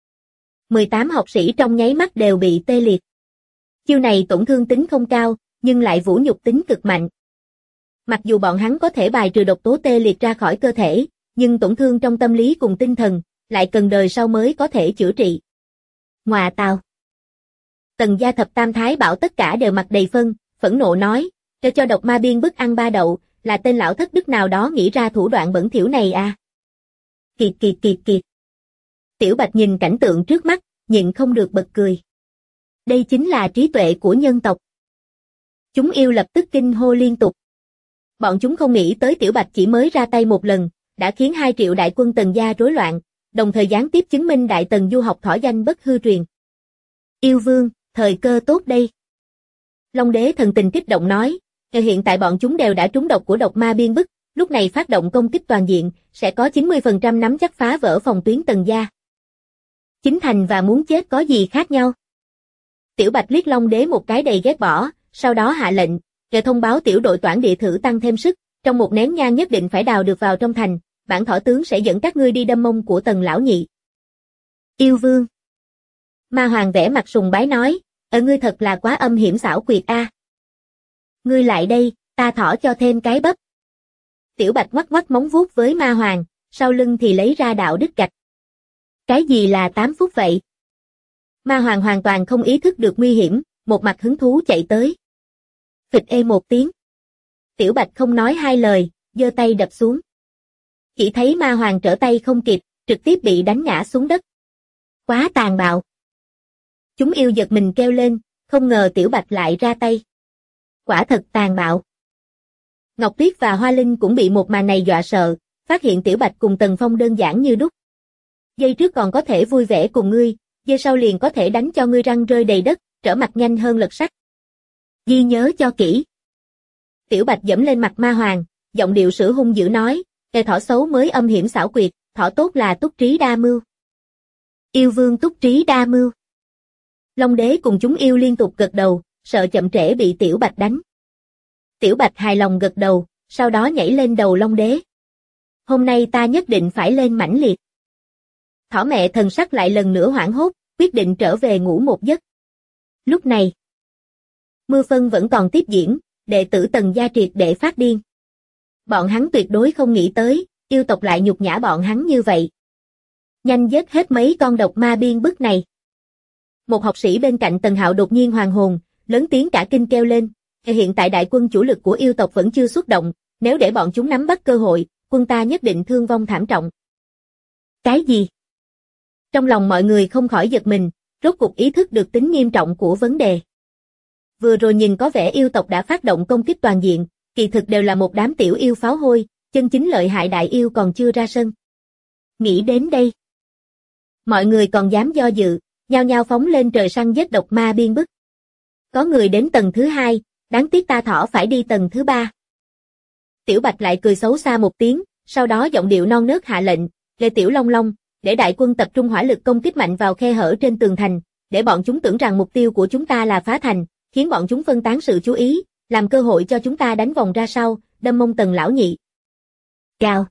18 học sĩ trong nháy mắt đều bị tê liệt. Chiêu này tổn thương tính không cao, nhưng lại vũ nhục tính cực mạnh. Mặc dù bọn hắn có thể bài trừ độc tố tê liệt ra khỏi cơ thể, nhưng tổn thương trong tâm lý cùng tinh thần, lại cần đời sau mới có thể chữa trị. Ngoà tào. Tần gia thập tam thái bảo tất cả đều mặt đầy phân, phẫn nộ nói, cho độc ma biên bức ăn 3 đậu, là tên lão thất đức nào đó nghĩ ra thủ đoạn bẩn thỉu này à? Kiệt kiệt kiệt kiệt. Tiểu Bạch nhìn cảnh tượng trước mắt, nhịn không được bật cười. Đây chính là trí tuệ của nhân tộc. Chúng yêu lập tức kinh hô liên tục. Bọn chúng không nghĩ tới Tiểu Bạch chỉ mới ra tay một lần, đã khiến 2 triệu đại quân Tần gia rối loạn, đồng thời gián tiếp chứng minh Đại Tần du học thỏ danh bất hư truyền. Yêu vương, thời cơ tốt đây. Long đế thần tình kích động nói, hiện tại bọn chúng đều đã trúng độc của độc ma biên bức, lúc này phát động công kích toàn diện, sẽ có 90% nắm chắc phá vỡ phòng tuyến Tần gia. Chính thành và muốn chết có gì khác nhau? Tiểu Bạch liếc Long đế một cái đầy ghét bỏ, sau đó hạ lệnh, thông báo tiểu đội toản địa thử tăng thêm sức, trong một nén nhang nhất định phải đào được vào trong thành, bản thỏ tướng sẽ dẫn các ngươi đi đâm mông của Tần lão nhị. Yêu vương. Ma Hoàng vẻ mặt sùng bái nói, ngươi thật là quá âm hiểm xảo quyệt a. Ngươi lại đây, ta thỏ cho thêm cái bắp. Tiểu Bạch ngoắc ngoắc móng vuốt với Ma Hoàng, sau lưng thì lấy ra đạo đức gạch. Cái gì là 8 phút vậy? Ma Hoàng hoàn toàn không ý thức được nguy hiểm, một mặt hứng thú chạy tới. Phịch ê một tiếng. Tiểu Bạch không nói 2 lời, giơ tay đập xuống. Chỉ thấy Ma Hoàng trở tay không kịp, trực tiếp bị đánh ngã xuống đất. Quá tàn bạo. Chúng yêu giật mình kêu lên, không ngờ Tiểu Bạch lại ra tay. Quả thật tàn bạo. Ngọc Tuyết và Hoa Linh cũng bị một màn này dọa sợ, phát hiện Tiểu Bạch cùng Tần Phong đơn giản như đúc. Giây trước còn có thể vui vẻ cùng ngươi, giây sau liền có thể đánh cho ngươi răng rơi đầy đất, trở mặt nhanh hơn lật sắt. Ghi nhớ cho kỹ. Tiểu Bạch dẫm lên mặt Ma Hoàng, giọng điệu sử hung dữ nói, thỏ xấu mới âm hiểm xảo quyệt, thỏ tốt là túc trí đa mưu. Yêu vương túc trí đa mưu. Long đế cùng chúng yêu liên tục gật đầu, sợ chậm trễ bị Tiểu Bạch đánh. Tiểu Bạch hài lòng gật đầu, sau đó nhảy lên đầu Long đế. Hôm nay ta nhất định phải lên mãnh liệt. Thỏ mẹ thần sắc lại lần nữa hoảng hốt, quyết định trở về ngủ một giấc. Lúc này, mưa phân vẫn còn tiếp diễn, đệ tử Tần gia triệt để phát điên. Bọn hắn tuyệt đối không nghĩ tới, yêu tộc lại nhục nhã bọn hắn như vậy. Nhanh giết hết mấy con độc ma biên bức này. Một học sĩ bên cạnh Tần Hạo đột nhiên hoàn hồn, lớn tiếng cả kinh kêu lên, hiện tại đại quân chủ lực của yêu tộc vẫn chưa xuất động, nếu để bọn chúng nắm bắt cơ hội, quân ta nhất định thương vong thảm trọng. Cái gì? Trong lòng mọi người không khỏi giật mình, rốt cuộc ý thức được tính nghiêm trọng của vấn đề. Vừa rồi nhìn có vẻ yêu tộc đã phát động công kích toàn diện, kỳ thực đều là một đám tiểu yêu pháo hôi, chân chính lợi hại đại yêu còn chưa ra sân. Nghĩ đến đây, mọi người còn dám do dự, nhao nhao phóng lên trời săn giết độc ma biên bức. Có người đến tầng thứ 2, đáng tiếc ta thỏ phải đi tầng thứ 3. Tiểu Bạch lại cười xấu xa một tiếng, sau đó giọng điệu non nớt hạ lệnh, Lê Tiểu Long Long, để đại quân tập trung hỏa lực công kích mạnh vào khe hở trên tường thành, để bọn chúng tưởng rằng mục tiêu của chúng ta là phá thành, khiến bọn chúng phân tán sự chú ý, làm cơ hội cho chúng ta đánh vòng ra sau, đâm mông Tần lão nhị. Gào.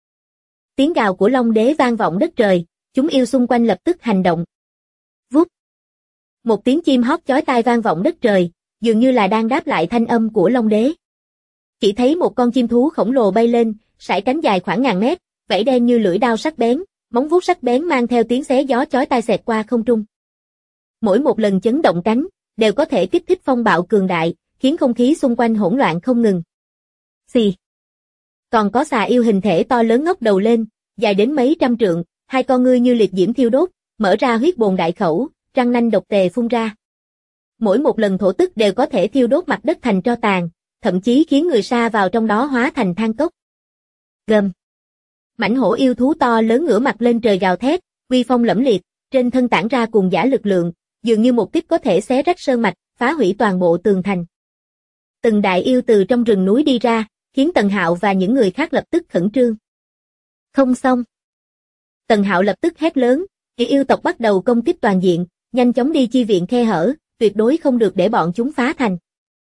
Tiếng gào của Long Đế vang vọng đất trời, chúng yêu xung quanh lập tức hành động. Vút. Một tiếng chim hót chói tai vang vọng đất trời, dường như là đang đáp lại thanh âm của Long Đế. Chỉ thấy một con chim thú khổng lồ bay lên, sải cánh dài khoảng ngàn mét, vảy đen như lưỡi dao sắc bén, móng vuốt sắc bén mang theo tiếng xé gió chói tai xẹt qua không trung. Mỗi một lần chấn động cánh, đều có thể kích thích phong bạo cường đại, khiến không khí xung quanh hỗn loạn không ngừng. Xì. Còn có xà yêu hình thể to lớn ngóc đầu lên, dài đến mấy trăm trượng, hai con ngươi như liệt diễm thiêu đốt, mở ra huyết bồn đại khẩu, răng nanh độc tề phun ra. Mỗi một lần thổ tức đều có thể thiêu đốt mặt đất thành tro tàn, thậm chí khiến người sa vào trong đó hóa thành than cốc. Gầm. Mãnh hổ yêu thú to lớn ngửa mặt lên trời gào thét, uy phong lẫm liệt, trên thân tản ra cuồng dã lực lượng, dường như một kích có thể xé rách sơn mạch, phá hủy toàn bộ tường thành. Từng đại yêu từ trong rừng núi đi ra, khiến Tần Hạo và những người khác lập tức khẩn trương. Không xong. Tần Hạo lập tức hét lớn, yêu tộc bắt đầu công kích toàn diện, nhanh chóng đi chi viện khe hở, tuyệt đối không được để bọn chúng phá thành.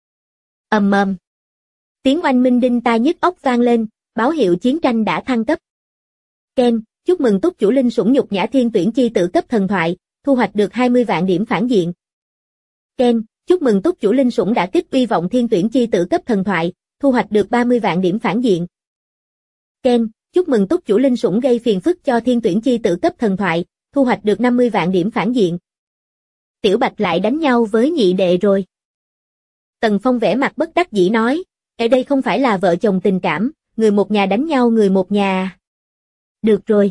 Ầm ầm. Tiếng oanh minh đinh tai nhức óc vang lên, báo hiệu chiến tranh đã thăng cấp. Ken, chúc mừng túc chủ linh sủng nhục nhã thiên tuyển chi tự cấp thần thoại, thu hoạch được 20 vạn điểm phản diện. Ken, chúc mừng túc chủ linh sủng đã kích uy vọng thiên tuyển chi tự cấp thần thoại, thu hoạch được 30 vạn điểm phản diện. Ken, chúc mừng túc chủ linh sủng gây phiền phức cho thiên tuyển chi tự cấp thần thoại, thu hoạch được 50 vạn điểm phản diện. Tiểu Bạch lại đánh nhau với nhị đệ rồi. Tần Phong vẻ mặt bất đắc dĩ nói, ở đây không phải là vợ chồng tình cảm, người một nhà đánh nhau người một nhà. Được rồi.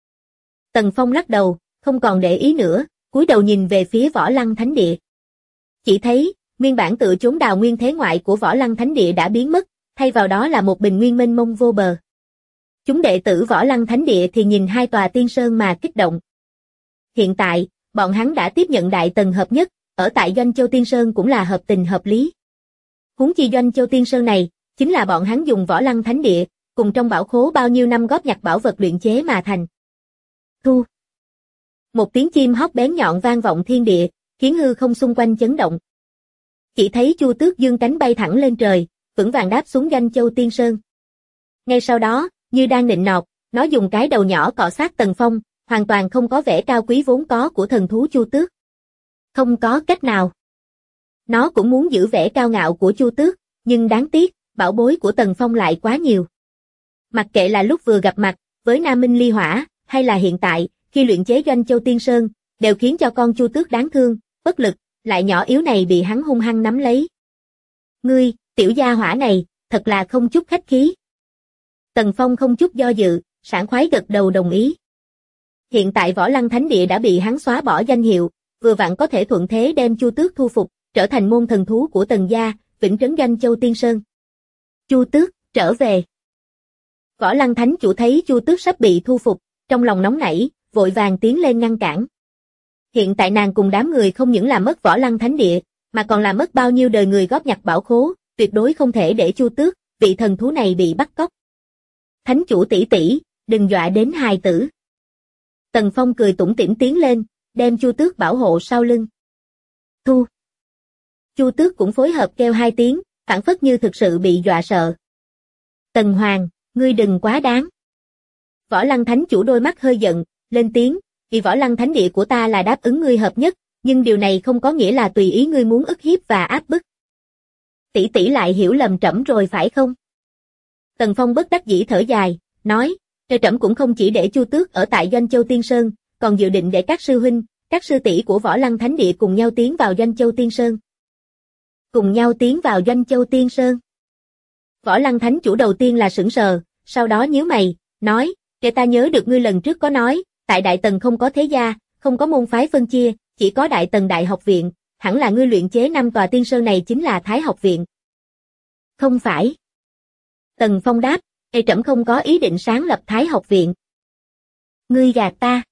Tần Phong lắc đầu, không còn để ý nữa, cúi đầu nhìn về phía Võ Lăng Thánh Địa. Chỉ thấy, nguyên bản tự chốn đào nguyên thế ngoại của Võ Lăng Thánh Địa đã biến mất, thay vào đó là một bình nguyên mênh mông vô bờ. Chúng đệ tử Võ Lăng Thánh Địa thì nhìn hai tòa tiên sơn mà kích động. Hiện tại, bọn hắn đã tiếp nhận đại tần hợp nhất, ở tại Doanh Châu Tiên Sơn cũng là hợp tình hợp lý. Huống chi Doanh Châu Tiên Sơn này, chính là bọn hắn dùng Võ Lăng Thánh Địa, cùng trong bảo khố bao nhiêu năm góp nhặt bảo vật luyện chế mà thành. Thu. Một tiếng chim hót bén nhọn vang vọng thiên địa, khiến hư không xung quanh chấn động. Chỉ thấy Chu Tước dương cánh bay thẳng lên trời, vững vàng đáp xuống Doanh Châu Tiên Sơn. Ngay sau đó, như đang nịnh nọt, nó dùng cái đầu nhỏ cọ sát Tần Phong, hoàn toàn không có vẻ cao quý vốn có của thần thú Chu Tước. Không có cách nào. Nó cũng muốn giữ vẻ cao ngạo của Chu Tước, nhưng đáng tiếc, bảo bối của Tần Phong lại quá nhiều. Mặc kệ là lúc vừa gặp mặt, với Nam Minh Ly Hỏa, hay là hiện tại, khi luyện chế Doanh Châu Tiên Sơn, đều khiến cho con Chu Tước đáng thương, bất lực, lại nhỏ yếu này bị hắn hung hăng nắm lấy. Ngươi, tiểu gia hỏa này, thật là không chút khách khí. Tần Phong không chút do dự, sảng khoái gật đầu đồng ý. Hiện tại Võ Lăng Thánh Địa đã bị hắn xóa bỏ danh hiệu, vừa vặn có thể thuận thế đem Chu Tước thu phục, trở thành môn thần thú của Tần gia, vĩnh trấn Doanh Châu Tiên Sơn. Chu Tước, trở về. Võ Lăng Thánh chủ thấy Chu Tước sắp bị thu phục, trong lòng nóng nảy, vội vàng tiến lên ngăn cản. Hiện tại nàng cùng đám người không những làm mất Võ Lăng Thánh Địa, mà còn làm mất bao nhiêu đời người góp nhặt bảo khố, tuyệt đối không thể để Chu Tước, vị thần thú này bị bắt cóc. Thánh chủ tỷ tỷ, đừng dọa đến hài tử. Tần Phong cười tủm tỉm tiến lên, đem Chu Tước bảo hộ sau lưng. Thu. Chu Tước cũng phối hợp kêu hai tiếng, phảng phất như thực sự bị dọa sợ. Tần Hoàng, ngươi đừng quá đáng. Võ Lăng Thánh chủ đôi mắt hơi giận, lên tiếng, vì Võ Lăng Thánh Địa của ta là đáp ứng ngươi hợp nhất, nhưng điều này không có nghĩa là tùy ý ngươi muốn ức hiếp và áp bức. Tỷ tỷ lại hiểu lầm trẫm rồi phải không? Tần Phong bất đắc dĩ thở dài, nói, trẫm cũng không chỉ để Chu Tước ở tại Doanh Châu Tiên Sơn, còn dự định để các sư huynh, các sư tỷ của Võ Lăng Thánh Địa cùng nhau tiến vào Doanh Châu Tiên Sơn. Cùng nhau tiến vào Doanh Châu Tiên Sơn. Võ Lăng Thánh chủ đầu tiên là sững sờ, sau đó nhíu mày, nói, kể ta nhớ được ngươi lần trước có nói, tại Đại Tần không có thế gia, không có môn phái phân chia, chỉ có Đại Tần Đại Học Viện, hẳn là ngươi luyện chế 5 tòa tiên sơn này chính là Thái Học Viện. Không phải. Tần Phong đáp, trẫm không có ý định sáng lập Thái Học Viện. Ngươi gạt ta.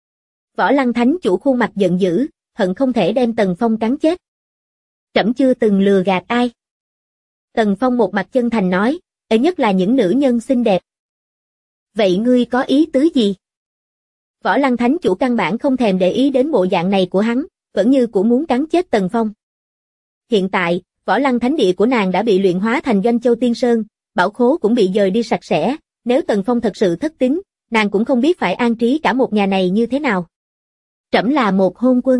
Võ Lăng Thánh Chủ khuôn mặt giận dữ, hận không thể đem Tần Phong cắn chết. Trẫm chưa từng lừa gạt ai. Tần Phong một mặt chân thành nói, nhất là những nữ nhân xinh đẹp. Vậy ngươi có ý tứ gì? Võ Lăng Thánh Chủ căn bản không thèm để ý đến bộ dạng này của hắn, vẫn như cũng muốn cắn chết Tần Phong. Hiện tại, Võ Lăng Thánh Địa của nàng đã bị luyện hóa thành Doanh Châu Tiên Sơn, bảo khố cũng bị dời đi sạch sẽ, nếu Tần Phong thật sự thất tín, nàng cũng không biết phải an trí cả một nhà này như thế nào. Trẫm là một hôn quân.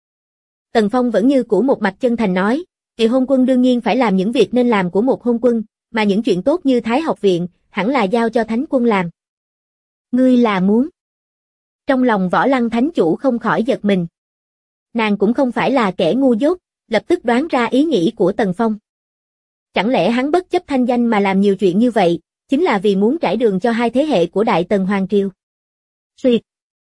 Tần Phong vẫn như cũ một mặt chân thành nói, hôn quân đương nhiên phải làm những việc nên làm của một hôn quân, mà những chuyện tốt như Thái Học Viện, hẳn là giao cho Thánh quân làm. Ngươi là muốn. Trong lòng Võ Lăng Thánh Chủ không khỏi giật mình. Nàng cũng không phải là kẻ ngu dốt, lập tức đoán ra ý nghĩ của Tần Phong. Chẳng lẽ hắn bất chấp thanh danh mà làm nhiều chuyện như vậy, chính là vì muốn trải đường cho hai thế hệ của Đại Tần Hoàng Triều. Xuyệt.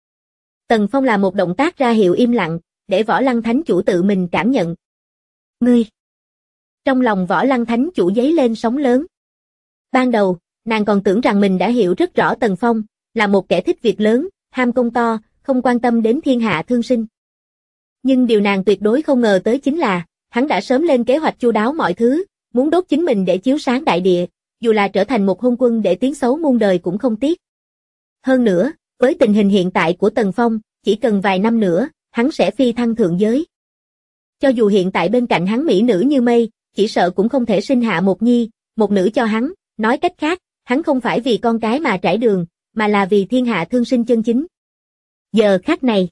Tần Phong làm một động tác ra hiệu im lặng, để Võ Lăng Thánh Chủ tự mình cảm nhận. Ngươi. Trong lòng Võ Lăng Thánh Chủ dấy lên sóng lớn. Ban đầu, nàng còn tưởng rằng mình đã hiểu rất rõ Tần Phong, là một kẻ thích việc lớn, ham công to, không quan tâm đến thiên hạ thương sinh. Nhưng điều nàng tuyệt đối không ngờ tới chính là, hắn đã sớm lên kế hoạch chu đáo mọi thứ, muốn đốt chính mình để chiếu sáng đại địa, dù là trở thành một hôn quân để tiếng xấu muôn đời cũng không tiếc. Hơn nữa, với tình hình hiện tại của Tần Phong, chỉ cần vài năm nữa, hắn sẽ phi thăng thượng giới. Cho dù hiện tại bên cạnh hắn mỹ nữ như mây, chỉ sợ cũng không thể sinh hạ một nhi, một nữ cho hắn, nói cách khác, hắn không phải vì con cái mà trải đường, mà là vì thiên hạ thương sinh chân chính. Giờ khắc này,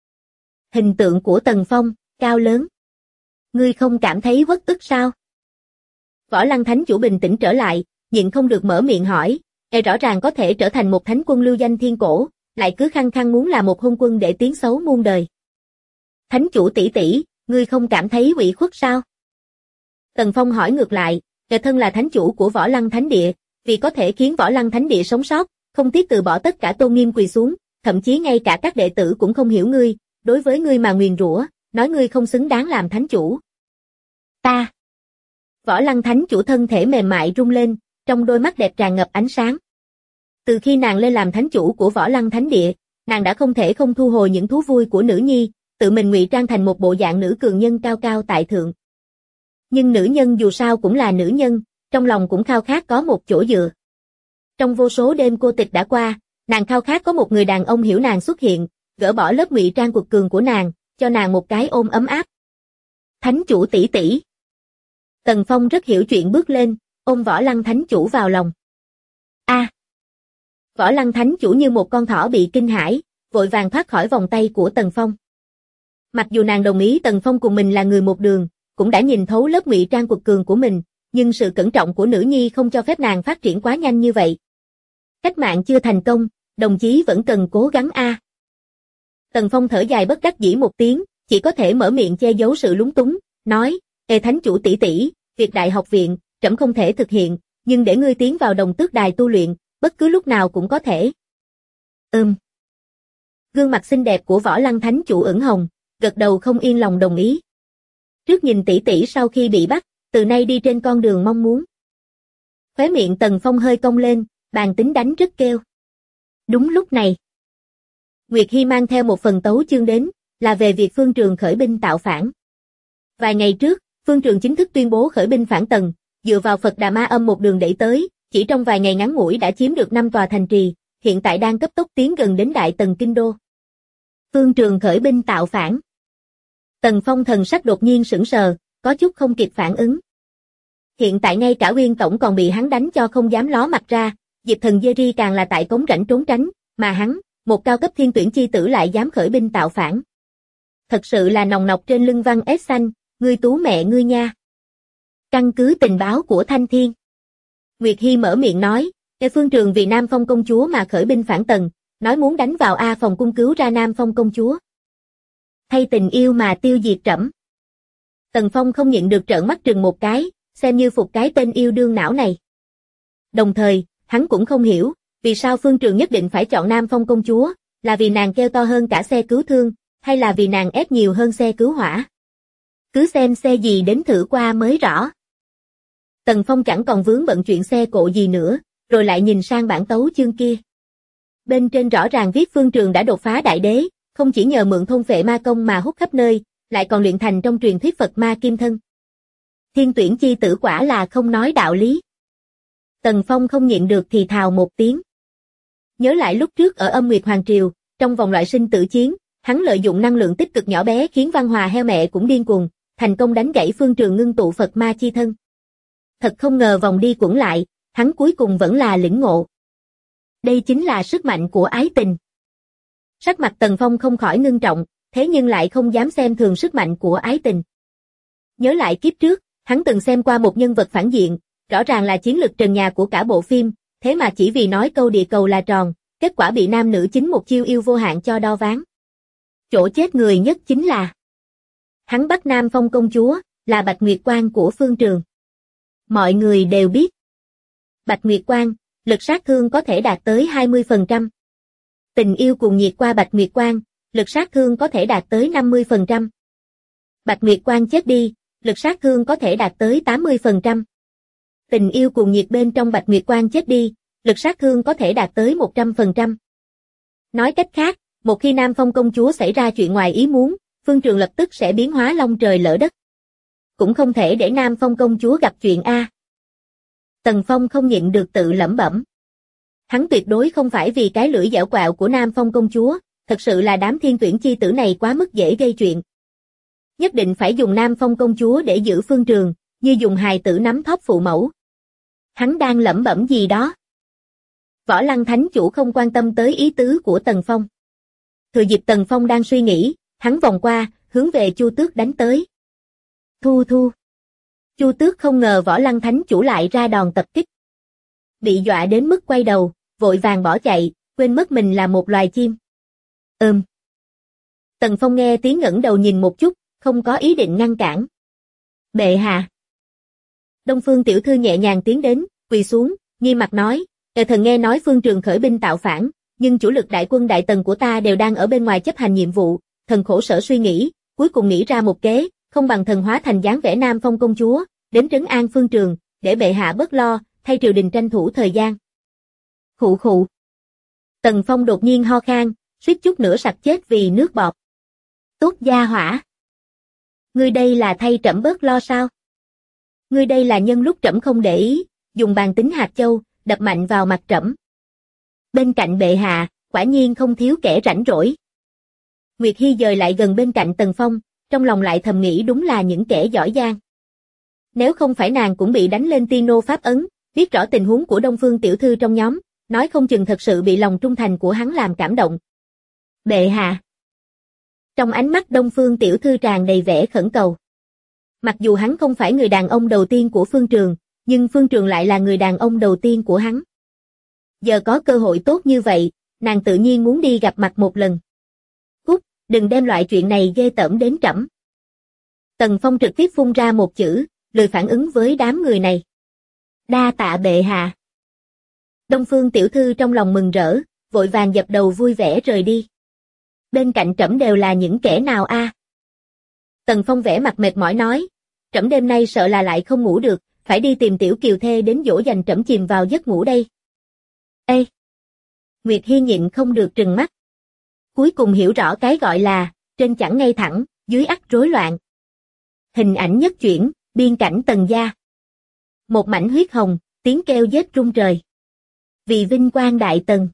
hình tượng của Tần Phong, cao lớn. Ngươi không cảm thấy uất ức sao? Võ Lăng Thánh Chủ bình tĩnh trở lại, nhịn không được mở miệng hỏi, rõ ràng có thể trở thành một thánh quân lưu danh thiên cổ, lại cứ khăng khăng muốn là một hôn quân để tiếng xấu muôn đời. Thánh Chủ tỷ tỷ, ngươi không cảm thấy ủy khuất sao? Tần Phong hỏi ngược lại, thân là thánh chủ của Võ Lăng Thánh Địa, vì có thể khiến Võ Lăng Thánh Địa sống sót, không tiếc từ bỏ tất cả tôn nghiêm quỳ xuống, thậm chí ngay cả các đệ tử cũng không hiểu ngươi, đối với ngươi mà nguyền rủa, nói ngươi không xứng đáng làm thánh chủ. Ta. Võ Lăng Thánh Chủ thân thể mềm mại rung lên, trong đôi mắt đẹp tràn ngập ánh sáng. Từ khi nàng lên làm thánh chủ của Võ Lăng Thánh Địa, nàng đã không thể không thu hồi những thú vui của nữ nhi, tự mình ngụy trang thành một bộ dạng nữ cường nhân cao cao tại thượng. Nhưng nữ nhân dù sao cũng là nữ nhân, trong lòng cũng khao khát có một chỗ dựa. Trong vô số đêm cô tịch đã qua, nàng khao khát có một người đàn ông hiểu nàng xuất hiện, gỡ bỏ lớp ngụy trang quật cường của nàng, cho nàng một cái ôm ấm áp. Thánh chủ tỷ tỷ. Tần Phong rất hiểu chuyện bước lên, ôm Võ Lăng Thánh Chủ vào lòng. A. Võ Lăng Thánh Chủ như một con thỏ bị kinh hãi, vội vàng thoát khỏi vòng tay của Tần Phong. Mặc dù nàng đồng ý Tần Phong cùng mình là người một đường, cũng đã nhìn thấu lớp ngụy trang quật cường của mình, nhưng sự cẩn trọng của nữ nhi không cho phép nàng phát triển quá nhanh như vậy. Cách mạng chưa thành công, đồng chí vẫn cần cố gắng a. Tần Phong thở dài bất đắc dĩ một tiếng, chỉ có thể mở miệng che giấu sự lúng túng, nói, Thánh Chủ tỷ tỷ, việc Đại Học Viện, trẫm không thể thực hiện, nhưng để ngươi tiến vào Đồng Tước Đài tu luyện, bất cứ lúc nào cũng có thể. Gương mặt xinh đẹp của Võ Lăng Thánh Chủ ửng hồng, gật đầu không yên lòng đồng ý. Trước nhìn tỷ tỷ sau khi bị bắt, từ nay đi trên con đường mong muốn. Khóe miệng Tần Phong hơi cong lên, bàn tính đánh rất kêu. Đúng lúc này, Nguyệt Hi mang theo một phần tấu chương đến, là về việc Phương Trường khởi binh tạo phản. Vài ngày trước, Phương Trường chính thức tuyên bố khởi binh phản Tần, dựa vào Phật Đà Ma Âm một đường đẩy tới, chỉ trong vài ngày ngắn ngủi đã chiếm được 5 tòa thành trì, hiện tại đang cấp tốc tiến gần đến Đại Tần Kinh Đô. Phương Trường khởi binh tạo phản. Tần Phong thần sắc đột nhiên sững sờ, có chút không kịp phản ứng. Hiện tại ngay cả Uyên Tổng còn bị hắn đánh cho không dám ló mặt ra, Diệp Thần Jerry càng là tại cống rãnh trốn tránh, mà hắn, một cao cấp thiên tuyển chi tử lại dám khởi binh tạo phản. Thật sự là nòng nọc trên lưng Văn ép xanh, ngươi tú mẹ ngươi nha. Căn cứ tình báo của Thanh Thiên. Nguyệt Hi mở miệng nói, Phương Trường vì Nam Phong công chúa mà khởi binh phản Tần, nói muốn đánh vào A Phòng cung cứu ra Nam Phong công chúa. Thay tình yêu mà tiêu diệt trẫm. Tần Phong không nhịn được trợn mắt trừng một cái, xem như phục cái tên yêu đương não này. Đồng thời, hắn cũng không hiểu, vì sao Phương Trường nhất định phải chọn Nam Phong công chúa, là vì nàng kêu to hơn cả xe cứu thương, hay là vì nàng ép nhiều hơn xe cứu hỏa? Cứ xem xe gì đến thử qua mới rõ. Tần Phong chẳng còn vướng bận chuyện xe cộ gì nữa, rồi lại nhìn sang bản tấu chương kia. Bên trên rõ ràng viết Phương Trường đã đột phá đại đế, không chỉ nhờ mượn thôn phệ ma công mà hút khắp nơi, lại còn luyện thành trong truyền thuyết Phật ma kim thân. Thiên tuyển chi tử quả là không nói đạo lý. Tần Phong không nhịn được thì thào một tiếng. Nhớ lại lúc trước ở Âm Nguyệt Hoàng Triều, trong vòng loại sinh tử chiến, hắn lợi dụng năng lượng tích cực nhỏ bé khiến Văn Hòa heo mẹ cũng điên cuồng, thành công đánh gãy Phương Trường ngưng tụ Phật ma chi thân. Thật không ngờ vòng đi quẩn lại, hắn cuối cùng vẫn là lĩnh ngộ. Đây chính là sức mạnh của ái tình. Sắc mặt Tần Phong không khỏi ngưng trọng, thế nhưng lại không dám xem thường sức mạnh của ái tình. Nhớ lại kiếp trước, hắn từng xem qua một nhân vật phản diện, rõ ràng là chiến lực trần nhà của cả bộ phim, thế mà chỉ vì nói câu địa cầu là tròn, kết quả bị nam nữ chính một chiêu yêu vô hạn cho đo ván. Chỗ chết người nhất chính là hắn bắt Nam Phong công chúa, là Bạch Nguyệt Quang của Phương Trường. Mọi người đều biết. Bạch Nguyệt Quang, lực sát thương có thể đạt tới 20%. Tình yêu cuồng nhiệt qua Bạch Nguyệt Quang, lực sát thương có thể đạt tới 50%. Bạch Nguyệt Quang chết đi, lực sát thương có thể đạt tới 80%. Tình yêu cuồng nhiệt bên trong Bạch Nguyệt Quang chết đi, lực sát thương có thể đạt tới 100%. Nói cách khác, một khi Nam Phong công chúa xảy ra chuyện ngoài ý muốn, Phương Trường lập tức sẽ biến hóa long trời lỡ đất. Cũng không thể để Nam Phong công chúa gặp chuyện A. Tần Phong không nhịn được tự lẩm bẩm. Hắn tuyệt đối không phải vì cái lưỡi dẻo quẹo của Nam Phong công chúa, thật sự là đám thiên tuyển chi tử này quá mức dễ gây chuyện. Nhất định phải dùng Nam Phong công chúa để giữ Phương Trường, như dùng hài tử nắm thóp phụ mẫu. Hắn đang lẩm bẩm gì đó. Võ Lăng Thánh Chủ không quan tâm tới ý tứ của Tần Phong. Thừa dịp Tần Phong đang suy nghĩ, hắn vòng qua, hướng về Chu Tước đánh tới. Thu thu. Chu Tước không ngờ Võ Lăng Thánh Chủ lại ra đòn tập kích. Bị dọa đến mức quay đầu, vội vàng bỏ chạy, quên mất mình là một loài chim. Tần Phong nghe tiếng ngẩng đầu nhìn một chút, không có ý định ngăn cản. Bệ hạ. Đông Phương tiểu thư nhẹ nhàng tiến đến, quỳ xuống, nghiêm mặt nói, thần nghe nói Phương Trường khởi binh tạo phản, nhưng chủ lực đại quân đại tần của ta đều đang ở bên ngoài chấp hành nhiệm vụ, thần khổ sở suy nghĩ, cuối cùng nghĩ ra một kế, không bằng thần hóa thành dáng vẻ Nam Phong công chúa, đến trấn an Phương Trường, để bệ hạ bớt lo, thay triều đình tranh thủ thời gian. Khụ khụ. Tần Phong đột nhiên ho khan, suýt chút nữa sặc chết vì nước bọt. Tốt gia hỏa. Ngươi đây là thay trẫm bớt lo sao? Ngươi đây là nhân lúc trẫm không để ý, dùng bàn tính hạt châu, đập mạnh vào mặt trẫm. Bên cạnh bệ hạ, quả nhiên không thiếu kẻ rảnh rỗi. Nguyệt Hi dời lại gần bên cạnh Tần Phong, trong lòng lại thầm nghĩ đúng là những kẻ giỏi giang. Nếu không phải nàng cũng bị đánh lên tiên nô pháp ấn, biết rõ tình huống của Đông Phương tiểu thư trong nhóm, nói không chừng thật sự bị lòng trung thành của hắn làm cảm động. Bệ hạ. Trong ánh mắt Đông Phương tiểu thư tràn đầy vẻ khẩn cầu. Mặc dù hắn không phải người đàn ông đầu tiên của Phương Trường, nhưng Phương Trường lại là người đàn ông đầu tiên của hắn. Giờ có cơ hội tốt như vậy, nàng tự nhiên muốn đi gặp mặt một lần. Cút, đừng đem loại chuyện này ghê tởm đến trẫm. Tần Phong trực tiếp phun ra một chữ, lười phản ứng với đám người này. Đa tạ bệ hạ. Đông Phương tiểu thư trong lòng mừng rỡ, vội vàng dập đầu vui vẻ rời đi. Bên cạnh trẫm đều là những kẻ nào a? Tần Phong vẻ mặt mệt mỏi nói, trẫm đêm nay sợ là lại không ngủ được, phải đi tìm tiểu kiều thê đến dỗ dành trẫm chìm vào giấc ngủ đây. Ê! Nguyệt Hi nhịn không được trừng mắt. Cuối cùng hiểu rõ cái gọi là, trên chẳng ngay thẳng, dưới ắt rối loạn. Hình ảnh nhất chuyển, biên cảnh Tần gia. Một mảnh huyết hồng, tiếng kêu giết rung trời. Vì vinh quang đại Tần.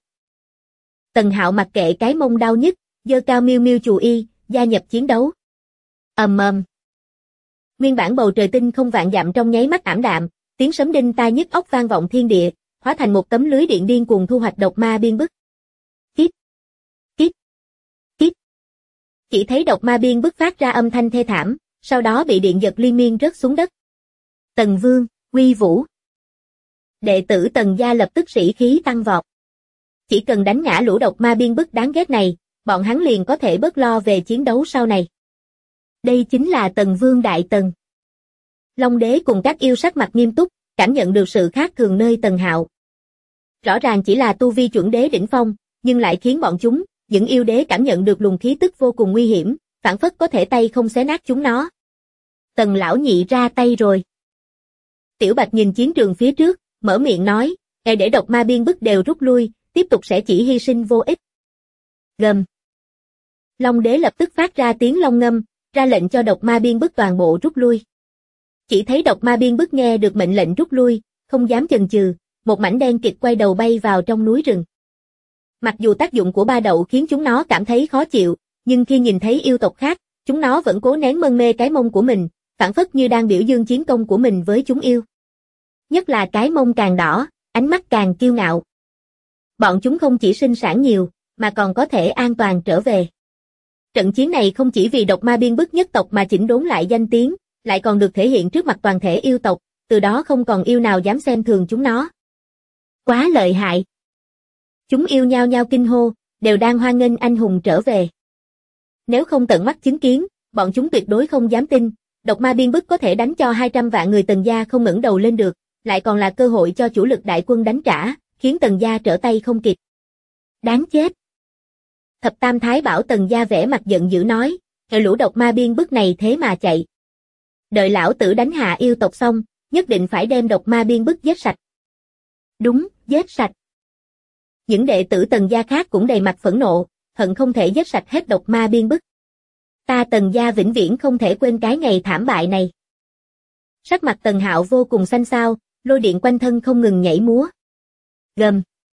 Tần Hạo mặc kệ cái mông đau nhức, giơ cao miêu miêu chù y, gia nhập chiến đấu. Ầm ầm. Nguyên bản bầu trời tinh không vạn dặm trong nháy mắt ảm đạm, tiếng sấm đinh tai nhức óc vang vọng thiên địa, hóa thành một tấm lưới điện điên cuồng thu hoạch độc ma biên bức. Kít, kít, kít. Chỉ thấy độc ma biên bức phát ra âm thanh thê thảm, sau đó bị điện giật liên miên rớt xuống đất. Tần Vương, uy vũ. Đệ tử Tần gia lập tức sĩ khí tăng vọt. Chỉ cần đánh ngã lũ độc ma biên bức đáng ghét này, bọn hắn liền có thể bớt lo về chiến đấu sau này. Đây chính là Tần Vương Đại Tần. Long Đế cùng các yêu sắc mặt nghiêm túc, cảm nhận được sự khác thường nơi Tần Hạo. Rõ ràng chỉ là tu vi chuẩn đế đỉnh phong, nhưng lại khiến bọn chúng, những yêu đế cảm nhận được luồng khí tức vô cùng nguy hiểm, phảng phất có thể tay không xé nát chúng nó. Tần lão nhị ra tay rồi. Tiểu Bạch nhìn chiến trường phía trước, mở miệng nói, để độc ma biên bức đều rút lui, tiếp tục sẽ chỉ hy sinh vô ích. Gầm. Long đế lập tức phát ra tiếng long ngâm, ra lệnh cho độc ma biên bức toàn bộ rút lui. Chỉ thấy độc ma biên bức nghe được mệnh lệnh rút lui, không dám chần chừ, một mảnh đen kịt quay đầu bay vào trong núi rừng. Mặc dù tác dụng của ba đậu khiến chúng nó cảm thấy khó chịu, nhưng khi nhìn thấy yêu tộc khác, chúng nó vẫn cố nén mân mê cái mông của mình, phảng phất như đang biểu dương chiến công của mình với chúng yêu. Nhất là cái mông càng đỏ, ánh mắt càng kiêu ngạo. Bọn chúng không chỉ sinh sản nhiều, mà còn có thể an toàn trở về. Trận chiến này không chỉ vì độc ma biên bức nhất tộc mà chỉnh đốn lại danh tiếng, lại còn được thể hiện trước mặt toàn thể yêu tộc, từ đó không còn yêu nào dám xem thường chúng nó. Quá lợi hại! Chúng yêu nhao nhao kinh hô, đều đang hoan nghênh anh hùng trở về. Nếu không tận mắt chứng kiến, bọn chúng tuyệt đối không dám tin, độc ma biên bức có thể đánh cho 200 vạn người Tần gia không ngẩng đầu lên được, lại còn là cơ hội cho chủ lực đại quân đánh trả, khiến Tần gia trở tay không kịp. Đáng chết! Thập Tam Thái bảo Tần gia vẻ mặt giận dữ nói, lũ độc ma biên bức này thế mà chạy. Đợi lão tử đánh hạ yêu tộc xong, nhất định phải đem độc ma biên bức giết sạch. Đúng, giết sạch. Những đệ tử Tần gia khác cũng đầy mặt phẫn nộ, hận không thể giết sạch hết độc ma biên bức. Ta Tần gia vĩnh viễn không thể quên cái ngày thảm bại này. Sắc mặt Tần Hạo vô cùng xanh xao, lôi điện quanh thân không ngừng nhảy múa. Gầm.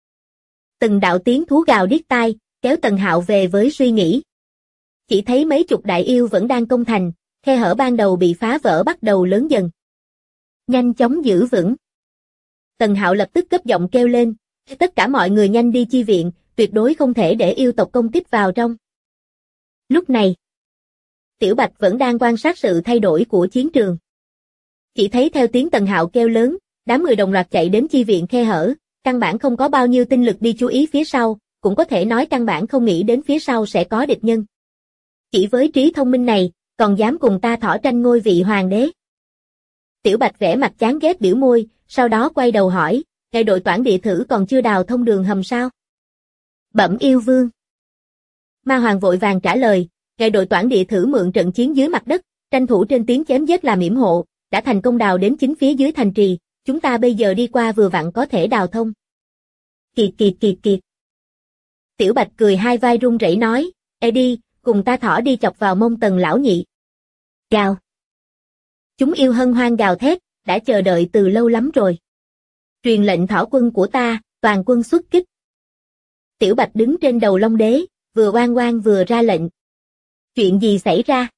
Từng đạo tiếng thú gào điếc tai, kéo Tần Hạo về với suy nghĩ. Chỉ thấy mấy chục đại yêu vẫn đang công thành, khe hở ban đầu bị phá vỡ bắt đầu lớn dần. Nhanh chóng giữ vững. Tần Hạo lập tức cấp giọng kêu lên, tất cả mọi người nhanh đi chi viện, tuyệt đối không thể để yêu tộc công kích vào trong. Lúc này, Tiểu Bạch vẫn đang quan sát sự thay đổi của chiến trường. Chỉ thấy theo tiếng Tần Hạo kêu lớn, đám người đồng loạt chạy đến chi viện khe hở, căn bản không có bao nhiêu tinh lực đi chú ý phía sau, cũng có thể nói căn bản không nghĩ đến phía sau sẽ có địch nhân. Chỉ với trí thông minh này, còn dám cùng ta thỏ tranh ngôi vị hoàng đế. Tiểu Bạch vẻ mặt chán ghét biểu môi, sau đó quay đầu hỏi, ngày đội toản địa thử còn chưa đào thông đường hầm sao? Bẩm yêu vương. Ma Hoàng vội vàng trả lời, ngày đội toản địa thử mượn trận chiến dưới mặt đất, tranh thủ trên tiếng chém giết làm yểm hộ, đã thành công đào đến chính phía dưới thành trì, chúng ta bây giờ đi qua vừa vặn có thể đào thông. Kiệt kiệt kiệt kiệt. Tiểu Bạch cười hai vai run rẩy nói, ê đi, cùng ta thỏ đi chọc vào mông Tần lão nhị. Gào. Chúng yêu hân hoan gào thét, đã chờ đợi từ lâu lắm rồi. Truyền lệnh thỏ quân của ta, toàn quân xuất kích. Tiểu Bạch đứng trên đầu Long đế, vừa oang oang vừa ra lệnh. Chuyện gì xảy ra?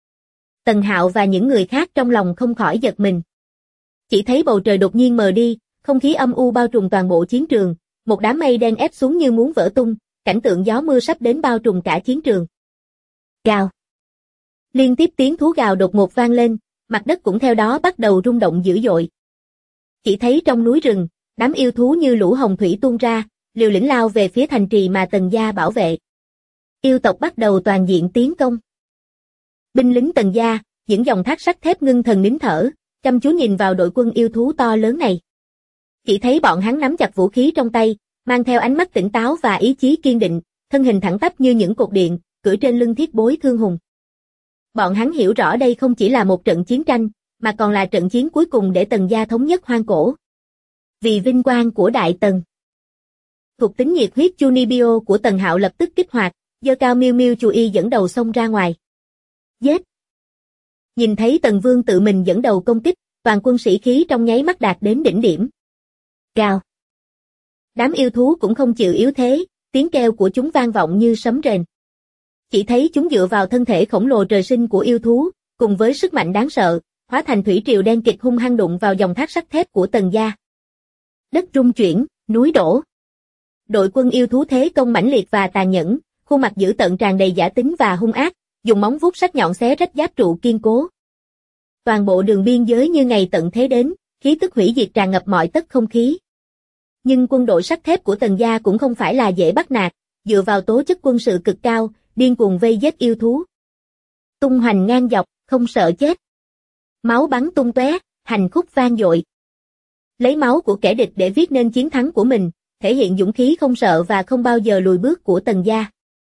Tần Hạo và những người khác trong lòng không khỏi giật mình. Chỉ thấy bầu trời đột nhiên mờ đi, không khí âm u bao trùm toàn bộ chiến trường, một đám mây đen ép xuống như muốn vỡ tung, cảnh tượng gió mưa sắp đến bao trùm cả chiến trường. Gào. Liên tiếp tiếng thú gào đột ngột vang lên, mặt đất cũng theo đó bắt đầu rung động dữ dội. Chỉ thấy trong núi rừng, đám yêu thú như lũ hồng thủy tuôn ra, liều lĩnh lao về phía thành trì mà Tần gia bảo vệ. Yêu tộc bắt đầu toàn diện tiến công. Binh lính Tần gia, những dòng thác sắt thép ngưng thần nín thở, chăm chú nhìn vào đội quân yêu thú to lớn này. Chỉ thấy bọn hắn nắm chặt vũ khí trong tay, mang theo ánh mắt tỉnh táo và ý chí kiên định, thân hình thẳng tắp như những cột điện, cưỡi trên lưng thiết bối thương hùng. Bọn hắn hiểu rõ đây không chỉ là một trận chiến tranh, mà còn là trận chiến cuối cùng để Tần gia thống nhất hoang cổ. Vì vinh quang của Đại Tần. Thuộc tính nhiệt huyết Chunibyo của Tần Hạo lập tức kích hoạt, giơ cao Miêu Miêu Chu Y dẫn đầu xông ra ngoài. Giết! Nhìn thấy Tần Vương tự mình dẫn đầu công kích, toàn quân sĩ khí trong nháy mắt đạt đến đỉnh điểm. Gào! Đám yêu thú cũng không chịu yếu thế, tiếng kêu của chúng vang vọng như sấm rền. Chỉ thấy chúng dựa vào thân thể khổng lồ trời sinh của yêu thú, cùng với sức mạnh đáng sợ, hóa thành thủy triều đen kịt hung hăng đụng vào dòng thác sắt thép của Tần gia. Đất rung chuyển, núi đổ. Đội quân yêu thú thế công mãnh liệt và tàn nhẫn, khuôn mặt dữ tợn tràn đầy dã tính và hung ác, dùng móng vuốt sắc nhọn xé rách giáp trụ kiên cố. Toàn bộ đường biên giới như ngày tận thế đến, khí tức hủy diệt tràn ngập mọi tấc không khí. Nhưng quân đội sắt thép của Tần gia cũng không phải là dễ bắt nạt, dựa vào tố chất quân sự cực cao, điên cuồng vây giết yêu thú. Tung hoành ngang dọc, không sợ chết. Máu bắn tung tóe, hành khúc vang dội. Lấy máu của kẻ địch để viết nên chiến thắng của mình, thể hiện dũng khí không sợ và không bao giờ lùi bước của Tần gia.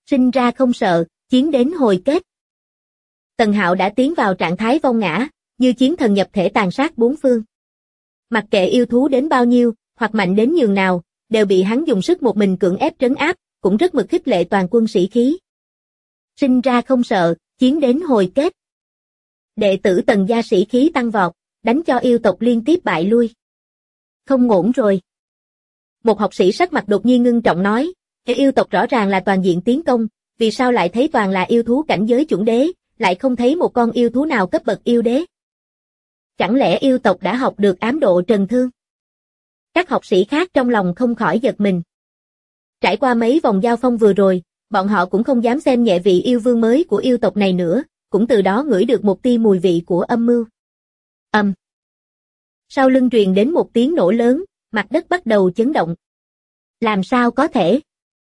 Sinh ra không sợ, chiến đến hồi kết. Tần Hạo đã tiến vào trạng thái vong ngã, như chiến thần nhập thể tàn sát bốn phương. Mặc kệ yêu thú đến bao nhiêu, hoặc mạnh đến nhường nào, đều bị hắn dùng sức một mình cưỡng ép trấn áp, cũng rất mực khích lệ toàn quân sĩ khí. Sinh ra không sợ, chiến đến hồi kết. Đệ tử Tần gia sĩ khí tăng vọt, đánh cho yêu tộc liên tiếp bại lui. Không ổn rồi. Một học sĩ sắc mặt đột nhiên ngưng trọng nói, yêu tộc rõ ràng là toàn diện tiến công, vì sao lại thấy toàn là yêu thú cảnh giới chuẩn đế, lại không thấy một con yêu thú nào cấp bậc yêu đế? Chẳng lẽ yêu tộc đã học được ám độ trần thương? Các học sĩ khác trong lòng không khỏi giật mình. Trải qua mấy vòng giao phong vừa rồi, bọn họ cũng không dám xem nhẹ vị yêu vương mới của yêu tộc này nữa, cũng từ đó ngửi được một tia mùi vị của âm mưu. Sau lưng truyền đến một tiếng nổ lớn, mặt đất bắt đầu chấn động. Làm sao có thể?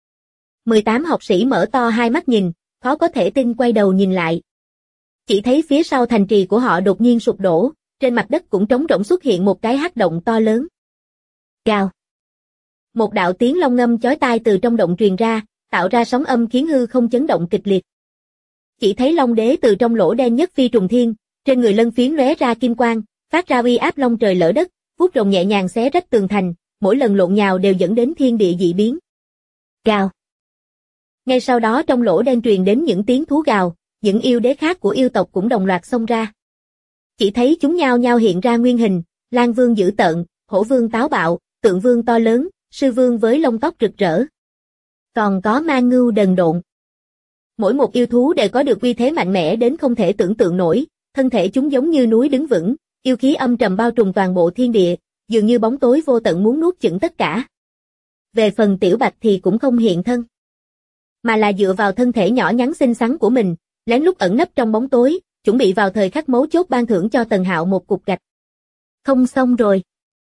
18 học sĩ mở to hai mắt nhìn, khó có thể tin quay đầu nhìn lại. Chỉ thấy phía sau thành trì của họ đột nhiên sụp đổ, trên mặt đất cũng trống rỗng xuất hiện một cái hắc động to lớn. Gào. Một đạo tiếng long ngâm chói tai từ trong động truyền ra, tạo ra sóng âm khiến hư không chấn động kịch liệt. Chỉ thấy Long Đế từ trong lỗ đen nhất phi trùng thiên, trên người lân phiến lóe ra kim quang, phát ra uy áp long trời lở đất, vuốt rồng nhẹ nhàng xé rách tường thành, mỗi lần lộn nhào đều dẫn đến thiên địa dị biến. Gào. Ngay sau đó trong lỗ đen truyền đến những tiếng thú gào, những yêu đế khác của yêu tộc cũng đồng loạt xông ra. Chỉ thấy chúng nhao nhao hiện ra nguyên hình, Lang Vương dữ tợn, Hổ Vương táo bạo, Tượng Vương to lớn, Sư Vương với lông tóc rực rỡ. Còn có Ma Ngưu đần độn. Mỗi một yêu thú đều có được uy thế mạnh mẽ đến không thể tưởng tượng nổi, thân thể chúng giống như núi đứng vững, yêu khí âm trầm bao trùm toàn bộ thiên địa, dường như bóng tối vô tận muốn nuốt chửng tất cả. Về phần Tiểu Bạch thì cũng không hiện thân, mà là dựa vào thân thể nhỏ nhắn xinh xắn của mình, lén lút ẩn nấp trong bóng tối, chuẩn bị vào thời khắc mấu chốt ban thưởng cho Tần Hạo một cục gạch. Không xong rồi.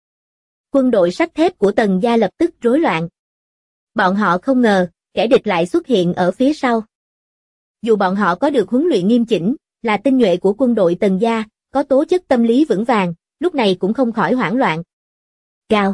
Quân đội sắt thép của Tần gia lập tức rối loạn. Bọn họ không ngờ, kẻ địch lại xuất hiện ở phía sau. Dù bọn họ có được huấn luyện nghiêm chỉnh, là tinh nhuệ của quân đội Tần gia, có tố chất tâm lý vững vàng, lúc này cũng không khỏi hoảng loạn. Gào.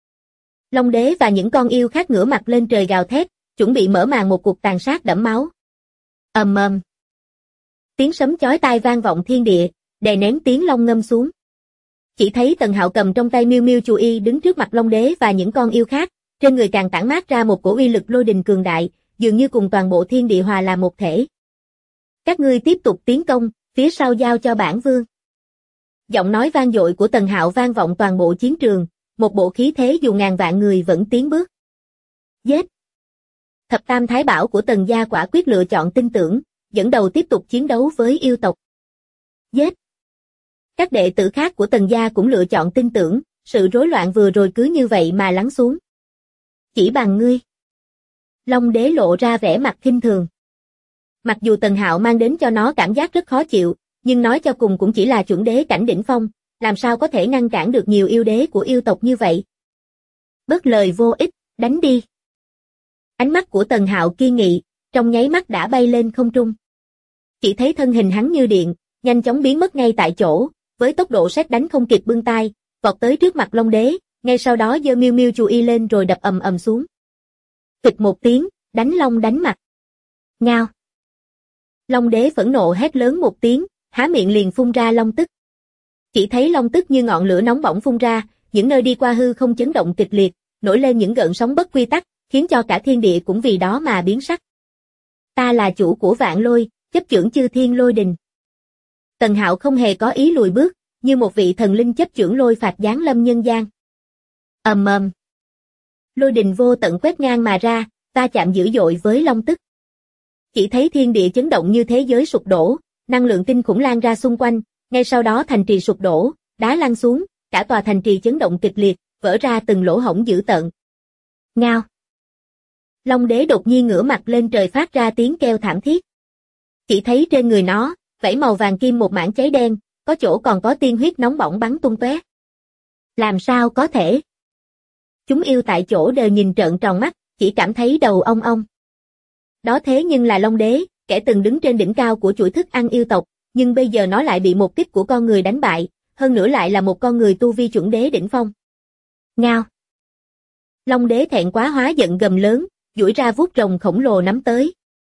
Long Đế và những con yêu khác ngửa mặt lên trời gào thét, chuẩn bị mở màn một cuộc tàn sát đẫm máu. Ầm ầm. Tiếng sấm chói tai vang vọng thiên địa, đè nén tiếng long ngâm xuống. Chỉ thấy Tần Hạo cầm trong tay Miêu Miêu Chu Y đứng trước mặt Long Đế và những con yêu khác, trên người càng tản mát ra một cổ uy lực lôi đình cường đại, dường như cùng toàn bộ thiên địa hòa làm một thể. Các ngươi tiếp tục tiến công, phía sau giao cho bản vương. Giọng nói vang dội của Tần Hạo vang vọng toàn bộ chiến trường, một bộ khí thế dù ngàn vạn người vẫn tiến bước. Giết! Thập Tam Thái Bảo của Tần gia quả quyết lựa chọn tin tưởng, dẫn đầu tiếp tục chiến đấu với yêu tộc. Giết! Các đệ tử khác của Tần gia cũng lựa chọn tin tưởng, sự rối loạn vừa rồi cứ như vậy mà lắng xuống. Chỉ bằng ngươi. Long Đế lộ ra vẻ mặt khinh thường. Mặc dù Tần Hạo mang đến cho nó cảm giác rất khó chịu, nhưng nói cho cùng cũng chỉ là chuẩn đế cảnh đỉnh phong, làm sao có thể ngăn cản được nhiều yêu đế của yêu tộc như vậy. Bớt lời vô ích, đánh đi. Ánh mắt của Tần Hạo kiên nghị, trong nháy mắt đã bay lên không trung. Chỉ thấy thân hình hắn như điện, nhanh chóng biến mất ngay tại chỗ, với tốc độ sét đánh không kịp bưng tay, vọt tới trước mặt Long Đế, ngay sau đó giơ Miêu Miêu Chu Y lên rồi đập ầm ầm xuống. Phịch một tiếng, đánh long đánh mặt. Ngao. Long Đế phẫn nộ hét lớn một tiếng, há miệng liền phun ra long tức. Chỉ thấy long tức như ngọn lửa nóng bỏng phun ra, những nơi đi qua hư không chấn động kịch liệt, nổi lên những gợn sóng bất quy tắc, khiến cho cả thiên địa cũng vì đó mà biến sắc. Ta là chủ của vạn lôi, chấp chưởng chư thiên lôi đình. Tần Hạo không hề có ý lùi bước, như một vị thần linh chấp chưởng lôi phạt giáng lâm nhân gian. Ầm ầm. Lôi đình vô tận quét ngang mà ra, va chạm dữ dội với long tức. Chỉ thấy thiên địa chấn động như thế giới sụp đổ, năng lượng kinh khủng lan ra xung quanh, ngay sau đó thành trì sụp đổ, đá lăn xuống, cả tòa thành trì chấn động kịch liệt, vỡ ra từng lỗ hổng dữ tợn. Ngao. Long Đế đột nhiên ngửa mặt lên trời phát ra tiếng kêu thảm thiết. Chỉ thấy trên người nó, vảy màu vàng kim một mảng cháy đen, có chỗ còn có tiên huyết nóng bỏng bắn tung tóe. Làm sao có thể? Chúng yêu tại chỗ đều nhìn trợn tròn mắt, chỉ cảm thấy đầu ong ong. Đó thế nhưng là Long Đế, kẻ từng đứng trên đỉnh cao của chuỗi thức ăn yêu tộc, nhưng bây giờ nó lại bị một kích của con người đánh bại, hơn nữa lại là một con người tu vi chuẩn đế đỉnh phong. Ngao. Long Đế thẹn quá hóa giận gầm lớn, duỗi ra vuốt rồng khổng lồ nắm tới.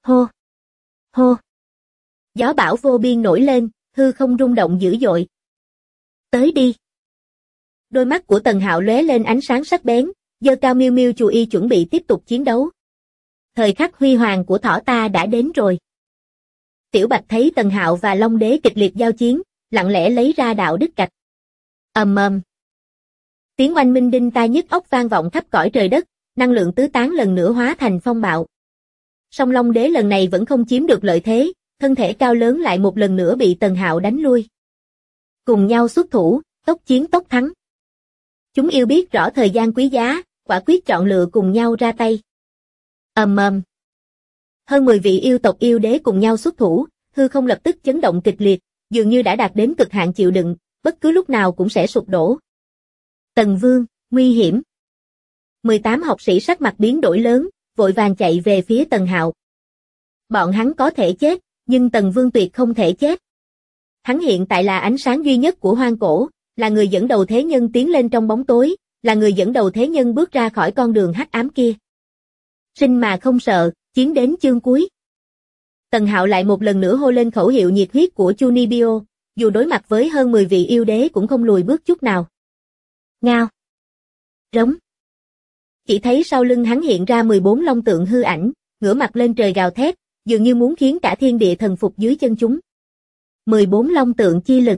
Hô! Hô! Gió bão vô biên nổi lên, hư không rung động dữ dội. Tới đi! Đôi mắt của Tần Hạo lóe lên ánh sáng sắc bén, giơ cao miêu miêu chù y chuẩn bị tiếp tục chiến đấu. Thời khắc huy hoàng của thỏ ta đã đến rồi. Tiểu Bạch thấy Tần Hạo và Long Đế kịch liệt giao chiến, lặng lẽ lấy ra đạo đức cạch. Ầm ầm. Tiếng oanh minh đinh tai nhức óc vang vọng khắp cõi trời đất, năng lượng tứ tán lần nữa hóa thành phong bạo. Song Long Đế lần này vẫn không chiếm được lợi thế, thân thể cao lớn lại một lần nữa bị Tần Hạo đánh lui. Cùng nhau xuất thủ, tốc chiến tốc thắng. Chúng yêu biết rõ thời gian quý giá, quả quyết chọn lựa cùng nhau ra tay. Ầm ầm. Hơn 10 vị yêu tộc yêu đế cùng nhau xuất thủ, hư không lập tức chấn động kịch liệt, dường như đã đạt đến cực hạn chịu đựng, bất cứ lúc nào cũng sẽ sụp đổ. Tần Vương, nguy hiểm. 18 học sĩ sắc mặt biến đổi lớn, vội vàng chạy về phía Tần Hạo. Bọn hắn có thể chết, nhưng Tần Vương tuyệt không thể chết. Hắn hiện tại là ánh sáng duy nhất của hoang cổ, là người dẫn đầu thế nhân tiến lên trong bóng tối, là người dẫn đầu thế nhân bước ra khỏi con đường hắc ám kia. Sinh mà không sợ, chiến đến chương cuối. Tần Hạo lại một lần nữa hô lên khẩu hiệu nhiệt huyết của Chunibyo, dù đối mặt với hơn 10 vị yêu đế cũng không lùi bước chút nào. Ngao. Rống. Chỉ thấy sau lưng hắn hiện ra 14 long tượng hư ảnh, ngửa mặt lên trời gào thét, dường như muốn khiến cả thiên địa thần phục dưới chân chúng. 14 long tượng chi lực.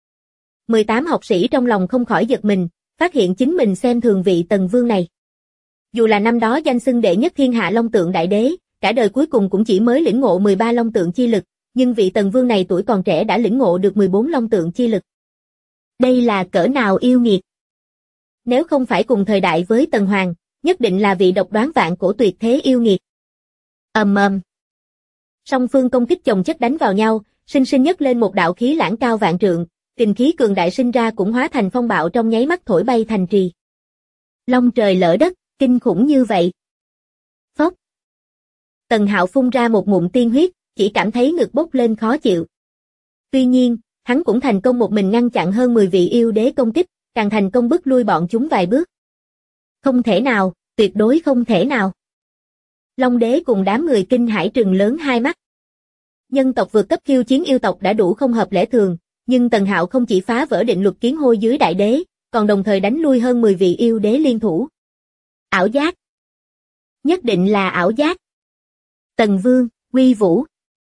18 học sĩ trong lòng không khỏi giật mình, phát hiện chính mình xem thường vị Tần Vương này. Dù là năm đó danh xưng đệ nhất thiên hạ long tượng đại đế, cả đời cuối cùng cũng chỉ mới lĩnh ngộ 13 long tượng chi lực, nhưng vị Tần Vương này tuổi còn trẻ đã lĩnh ngộ được 14 long tượng chi lực. Đây là cỡ nào yêu nghiệt. Nếu không phải cùng thời đại với Tần Hoàng, nhất định là vị độc đoán vạn cổ tuyệt thế yêu nghiệt. Ầm ầm. Song phương công kích chồng chất đánh vào nhau, sinh sinh nhấc lên một đạo khí lãng cao vạn trượng, kình khí cường đại sinh ra cũng hóa thành phong bạo trong nháy mắt thổi bay thành trì. Long trời lở đất, kinh khủng như vậy. Phốc. Tần Hạo phun ra một ngụm tiên huyết, chỉ cảm thấy ngực bốc lên khó chịu. Tuy nhiên, hắn cũng thành công một mình ngăn chặn hơn 10 vị yêu đế công kích, càng thành công bức lui bọn chúng vài bước. Không thể nào, tuyệt đối không thể nào. Long đế cùng đám người kinh hãi trừng lớn hai mắt. Nhân tộc vượt cấp khiêu chiến yêu tộc đã đủ không hợp lẽ thường, nhưng Tần Hạo không chỉ phá vỡ định luật kiến hôi dưới đại đế, còn đồng thời đánh lui hơn 10 vị yêu đế liên thủ. Ảo giác. Nhất định là ảo giác. Tần Vương, uy vũ.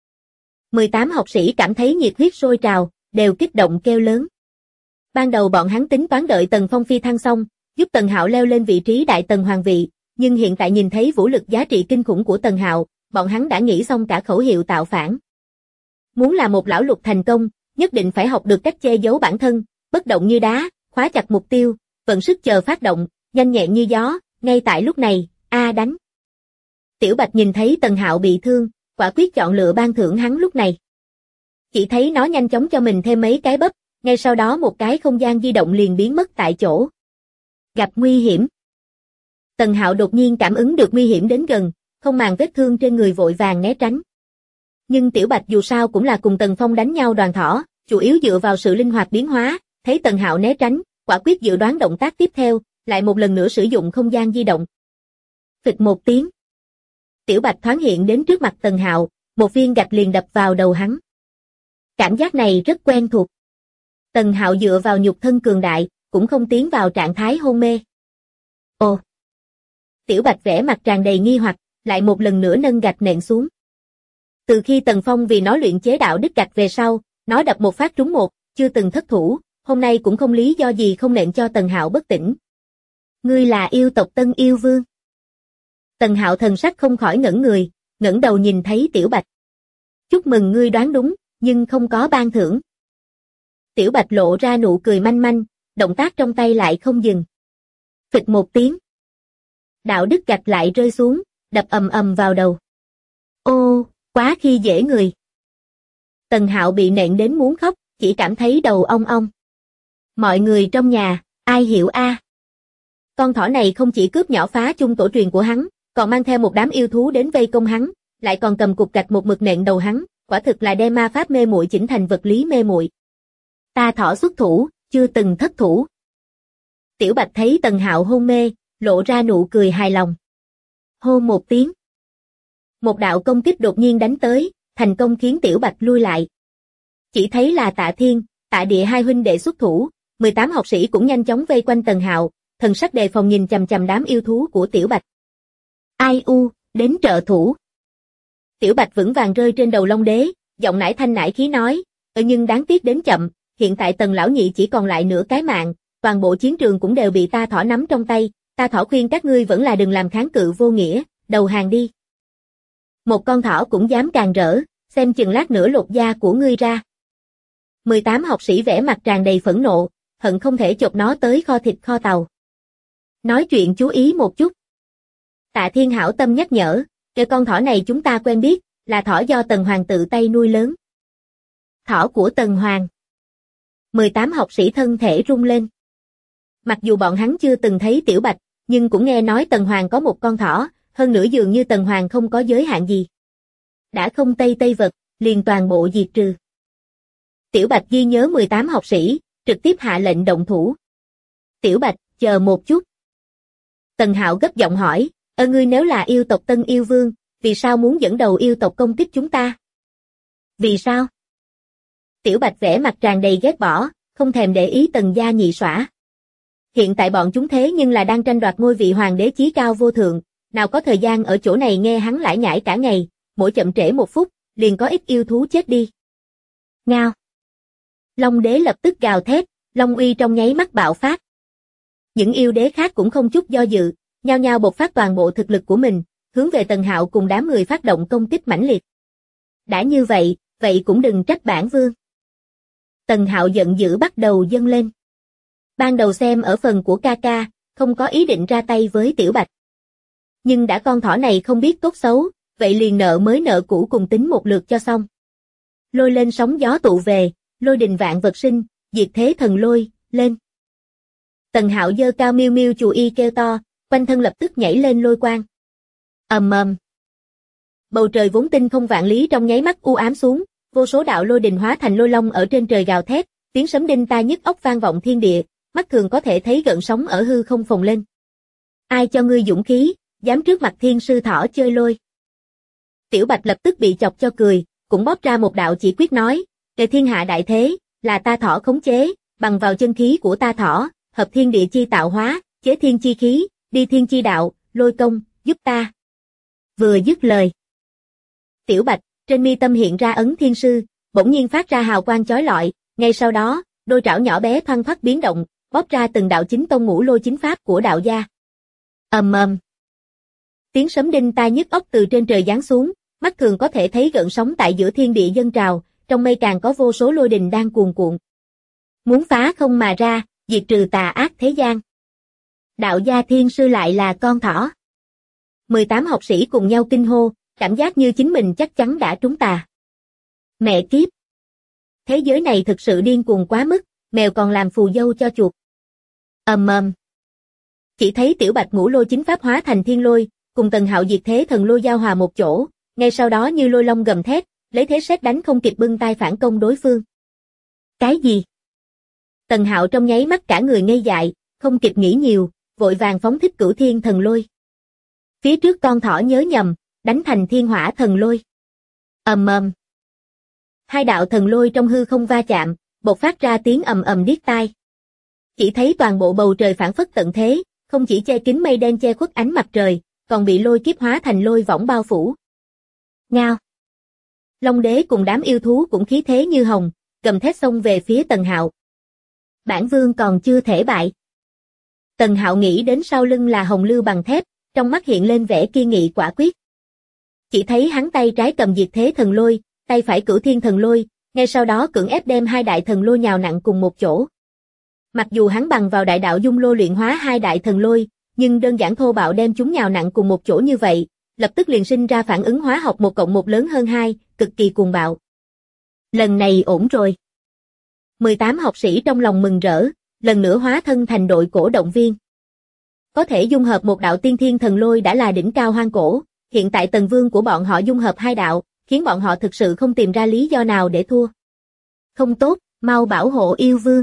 18 học sĩ cảm thấy nhiệt huyết sôi trào, đều kích động kêu lớn. Ban đầu bọn hắn tính toán đợi Tần Phong phi thăng xong, giúp Tần Hạo leo lên vị trí đại tần hoàng vị, nhưng hiện tại nhìn thấy vũ lực giá trị kinh khủng của Tần Hạo, bọn hắn đã nghĩ xong cả khẩu hiệu tạo phản. Muốn là một lão lục thành công, nhất định phải học được cách che giấu bản thân, bất động như đá, khóa chặt mục tiêu, vận sức chờ phát động, nhanh nhẹn như gió, ngay tại lúc này, đánh. Tiểu Bạch nhìn thấy Tần Hạo bị thương, quả quyết chọn lựa ban thưởng hắn lúc này. Chỉ thấy nó nhanh chóng cho mình thêm mấy cái bắp, ngay sau đó một cái không gian di động liền biến mất tại chỗ. Gặp nguy hiểm. Tần Hạo đột nhiên cảm ứng được nguy hiểm đến gần, không màng vết thương trên người vội vàng né tránh. Nhưng Tiểu Bạch dù sao cũng là cùng Tần Phong đánh nhau đoàn thỏ, chủ yếu dựa vào sự linh hoạt biến hóa, thấy Tần Hạo né tránh, quả quyết dự đoán động tác tiếp theo, lại một lần nữa sử dụng không gian di động. Phịch một tiếng. Tiểu Bạch thoáng hiện đến trước mặt Tần Hạo, một viên gạch liền đập vào đầu hắn. Cảm giác này rất quen thuộc. Tần Hạo dựa vào nhục thân cường đại, cũng không tiến vào trạng thái hôn mê. Ồ! Tiểu Bạch vẻ mặt tràn đầy nghi hoặc, lại một lần nữa nâng gạch nện xuống. Từ khi Tần Phong vì nó luyện chế đạo đức gạch về sau, nó đập một phát trúng một, chưa từng thất thủ, hôm nay cũng không lý do gì không nện cho Tần Hạo bất tỉnh. Ngươi là yêu tộc Tân Yêu Vương. Tần Hạo thần sắc không khỏi ngẩn người, ngẩng đầu nhìn thấy Tiểu Bạch. Chúc mừng ngươi đoán đúng, nhưng không có ban thưởng. Tiểu Bạch lộ ra nụ cười manh manh, động tác trong tay lại không dừng. Phịch một tiếng. Đạo đức gạch lại rơi xuống, đập ầm ầm vào đầu. Ô, quá khi dễ người. Tần Hạo bị nện đến muốn khóc, chỉ cảm thấy đầu ong ong. Mọi người trong nhà, ai hiểu a? Con thỏ này không chỉ cướp nhỏ phá chung tổ truyền của hắn, còn mang theo một đám yêu thú đến vây công hắn, lại còn cầm cục gạch một mực nện đầu hắn, quả thực là đem ma pháp mê muội chỉnh thành vật lý mê muội. Ta thỏ xuất thủ, chưa từng thất thủ. Tiểu Bạch thấy Tần Hạo hôn mê, lộ ra nụ cười hài lòng. Hô một tiếng. Một đạo công kích đột nhiên đánh tới, thành công khiến Tiểu Bạch lui lại. Chỉ thấy là Tạ Thiên, Tạ Địa hai huynh đệ xuất thủ, 18 học sĩ cũng nhanh chóng vây quanh Tần Hạo, thần sắc đề phòng nhìn chằm chằm đám yêu thú của Tiểu Bạch. Ai u, đến trợ thủ. Tiểu Bạch vững vàng rơi trên đầu Long Đế, giọng nải thanh nải khí nói, nhưng đáng tiếc đến chậm, hiện tại Tần lão nhị chỉ còn lại nửa cái mạng, toàn bộ chiến trường cũng đều bị ta thỏ nắm trong tay, ta thỏ khuyên các ngươi vẫn là đừng làm kháng cự vô nghĩa, đầu hàng đi. Một con thỏ cũng dám càng rỡ, xem chừng lát nữa lột da của ngươi ra. 18 học sĩ vẻ mặt tràn đầy phẫn nộ, hận không thể chộp nó tới kho thịt kho tàu. Nói chuyện chú ý một chút. Tạ Thiên hảo tâm nhắc nhở, cái con thỏ này chúng ta quen biết, là thỏ do Tần Hoàng tự tay nuôi lớn. Thỏ của Tần Hoàng. 18 học sĩ thân thể rung lên. Mặc dù bọn hắn chưa từng thấy Tiểu Bạch, nhưng cũng nghe nói Tần Hoàng có một con thỏ, hơn nữa dường như Tần Hoàng không có giới hạn gì. Đã không tây vật, liền toàn bộ diệt trừ. Tiểu Bạch ghi nhớ 18 học sĩ, trực tiếp hạ lệnh động thủ. Tiểu Bạch, chờ một chút. Tần Hạo gấp giọng hỏi, ngươi nếu là yêu tộc Tân Yêu Vương, vì sao muốn dẫn đầu yêu tộc công kích chúng ta? Vì sao? Tiểu Bạch vẻ mặt tràn đầy ghét bỏ, không thèm để ý Tần gia nhị xõa. Hiện tại bọn chúng thế nhưng là đang tranh đoạt ngôi vị hoàng đế chí cao vô thượng, nào có thời gian ở chỗ này nghe hắn lải nhải cả ngày, mỗi chậm trễ một phút, liền có ít yêu thú chết đi. Ngao. Long đế lập tức gào thét, long uy trong nháy mắt bạo phát. Những yêu đế khác cũng không chút do dự, nhao nhao bộc phát toàn bộ thực lực của mình, hướng về Tần Hạo cùng đám người phát động công kích mãnh liệt. Đã như vậy, vậy cũng đừng trách bản vương. Tần Hạo giận dữ bắt đầu dâng lên. Ban đầu xem ở phần của ca ca, không có ý định ra tay với Tiểu Bạch. Nhưng đã con thỏ này không biết tốt xấu, vậy liền nợ mới nợ cũ cùng tính một lượt cho xong. Lôi lên sóng gió tụ về, lôi đình vạn vật sinh, diệt thế thần lôi, lên. Tần Hạo giơ cao miêu miêu chù y kêu to, quanh thân lập tức nhảy lên lôi quang. Ầm ầm. Bầu trời vốn tinh không vạn lý trong nháy mắt u ám xuống, vô số đạo lôi đình hóa thành lôi long ở trên trời gào thét, tiếng sấm đinh tai nhức óc vang vọng thiên địa, mắt thường có thể thấy gợn sóng ở hư không phồng lên. Ai cho ngươi dũng khí, dám trước mặt thiên sư thỏ chơi lôi? Tiểu Bạch lập tức bị chọc cho cười, cũng bóp ra một đạo chỉ quyết nói, "Kề thiên hạ đại thế, là ta thỏ khống chế, bằng vào chân khí của ta thỏ, hợp thiên địa chi tạo hóa, chế thiên chi khí, đi thiên chi đạo, lôi công, giúp ta." Vừa dứt lời, Tiểu Bạch trên mi tâm hiện ra ấn thiên sư, bỗng nhiên phát ra hào quang chói lọi, ngay sau đó, đôi trảo nhỏ bé thoăn thoắt biến động, bóp ra từng đạo chính tông ngũ lôi chính pháp của đạo gia. Ầm ầm. Tiếng sấm đinh tai nhức óc từ trên trời giáng xuống, mắt thường có thể thấy gợn sóng tại giữa thiên địa dâng trào, trong mây càng có vô số lôi đình đang cuồn cuộn. Muốn phá không mà ra, diệt trừ tà ác thế gian. Đạo gia thiên sư lại là con thỏ. 18 học sĩ cùng nhau kinh hô, cảm giác như chính mình chắc chắn đã trúng tà. Mẹ kiếp! Thế giới này thực sự điên cuồng quá mức, mèo còn làm phù dâu cho chuột. Ầm ầm. Chỉ thấy Tiểu Bạch ngũ lôi chính pháp hóa thành thiên lôi, cùng Tần Hạo diệt thế thần lôi giao hòa một chỗ, ngay sau đó như lôi long gầm thét, lấy thế sét đánh không kịp bưng tay phản công đối phương. Cái gì? Tần Hạo trong nháy mắt cả người ngây dại, không kịp nghĩ nhiều, vội vàng phóng thích cửu thiên thần lôi. Phía trước con thỏ nhớ nhầm, đánh thành thiên hỏa thần lôi. Ầm ầm. Hai đạo thần lôi trong hư không va chạm, bộc phát ra tiếng ầm ầm điếc tai. Chỉ thấy toàn bộ bầu trời phảng phất tận thế, không chỉ che kín mây đen che khuất ánh mặt trời, còn bị lôi kiếp hóa thành lôi võng bao phủ. Ngao. Long đế cùng đám yêu thú cũng khí thế như hồng, gầm thét xông về phía Tần Hạo. Bản vương còn chưa thể bại. Tần Hạo nghĩ đến sau lưng là hồng lưu bằng thép, trong mắt hiện lên vẻ kiên nghị quả quyết. Chỉ thấy hắn tay trái cầm diệt thế thần lôi, tay phải cửu thiên thần lôi, ngay sau đó cưỡng ép đem hai đại thần lôi nhào nặn cùng một chỗ. Mặc dù hắn bằng vào đại đạo dung lô luyện hóa hai đại thần lôi, nhưng đơn giản thô bạo đem chúng nhào nặn cùng một chỗ như vậy, lập tức liền sinh ra phản ứng hóa học 1+1 lớn hơn 2, cực kỳ cuồng bạo. Lần này ổn rồi. 18 học sĩ trong lòng mừng rỡ, lần nữa hóa thân thành đội cổ động viên. Có thể dung hợp một đạo tiên thiên thần lôi đã là đỉnh cao hoang cổ, hiện tại Tần Vương của bọn họ dung hợp hai đạo, khiến bọn họ thực sự không tìm ra lý do nào để thua. Không tốt, mau bảo hộ yêu vương.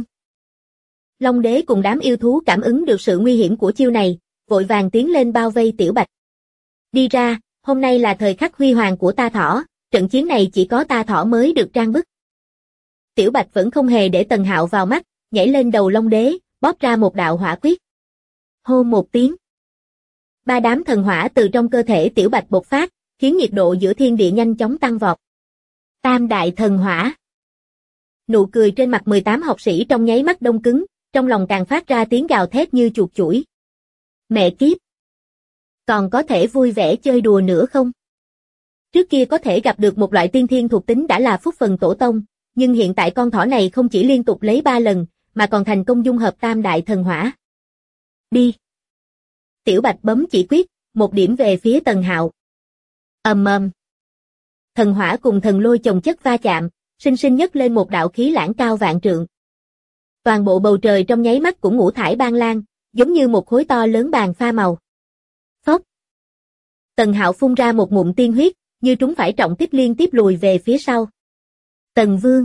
Long đế cùng đám yêu thú cảm ứng được sự nguy hiểm của chiêu này, vội vàng tiến lên bao vây Tiểu Bạch. Đi ra, hôm nay là thời khắc huy hoàng của ta Thỏ, trận chiến này chỉ có ta Thỏ mới được trang bức. Tiểu Bạch vẫn không hề để Tần Hạo vào mắt, nhảy lên đầu Long Đế, bóp ra một đạo hỏa quyết. Hô một tiếng. Ba đám thần hỏa từ trong cơ thể Tiểu Bạch bộc phát, khiến nhiệt độ giữa thiên địa nhanh chóng tăng vọt. Tam đại thần hỏa. Nụ cười trên mặt 18 học sĩ trong nháy mắt đông cứng, trong lòng càng phát ra tiếng gào thét như chuột chủi. Mẹ kiếp! Còn có thể vui vẻ chơi đùa nữa không? Trước kia có thể gặp được một loại tiên thiên thuộc tính đã là phúc phần tổ tông, nhưng hiện tại con thỏ này không chỉ liên tục lấy 3 lần, mà còn thành công dung hợp tam đại thần hỏa. Đi! Tiểu Bạch bấm chỉ quyết, một điểm về phía Tần Hạo. Ầm ầm. Thần hỏa cùng thần lôi chồng chất va chạm, sinh sinh nhấc lên một đạo khí lãng cao vạn trượng. Toàn bộ bầu trời trong nháy mắt cũng ngũ thải ban lan, giống như một khối to lớn bàn pha màu. Phốc. Tần Hạo phun ra một ngụm tiên huyết, như trúng phải trọng kích liên tiếp lùi về phía sau. Tần Vương.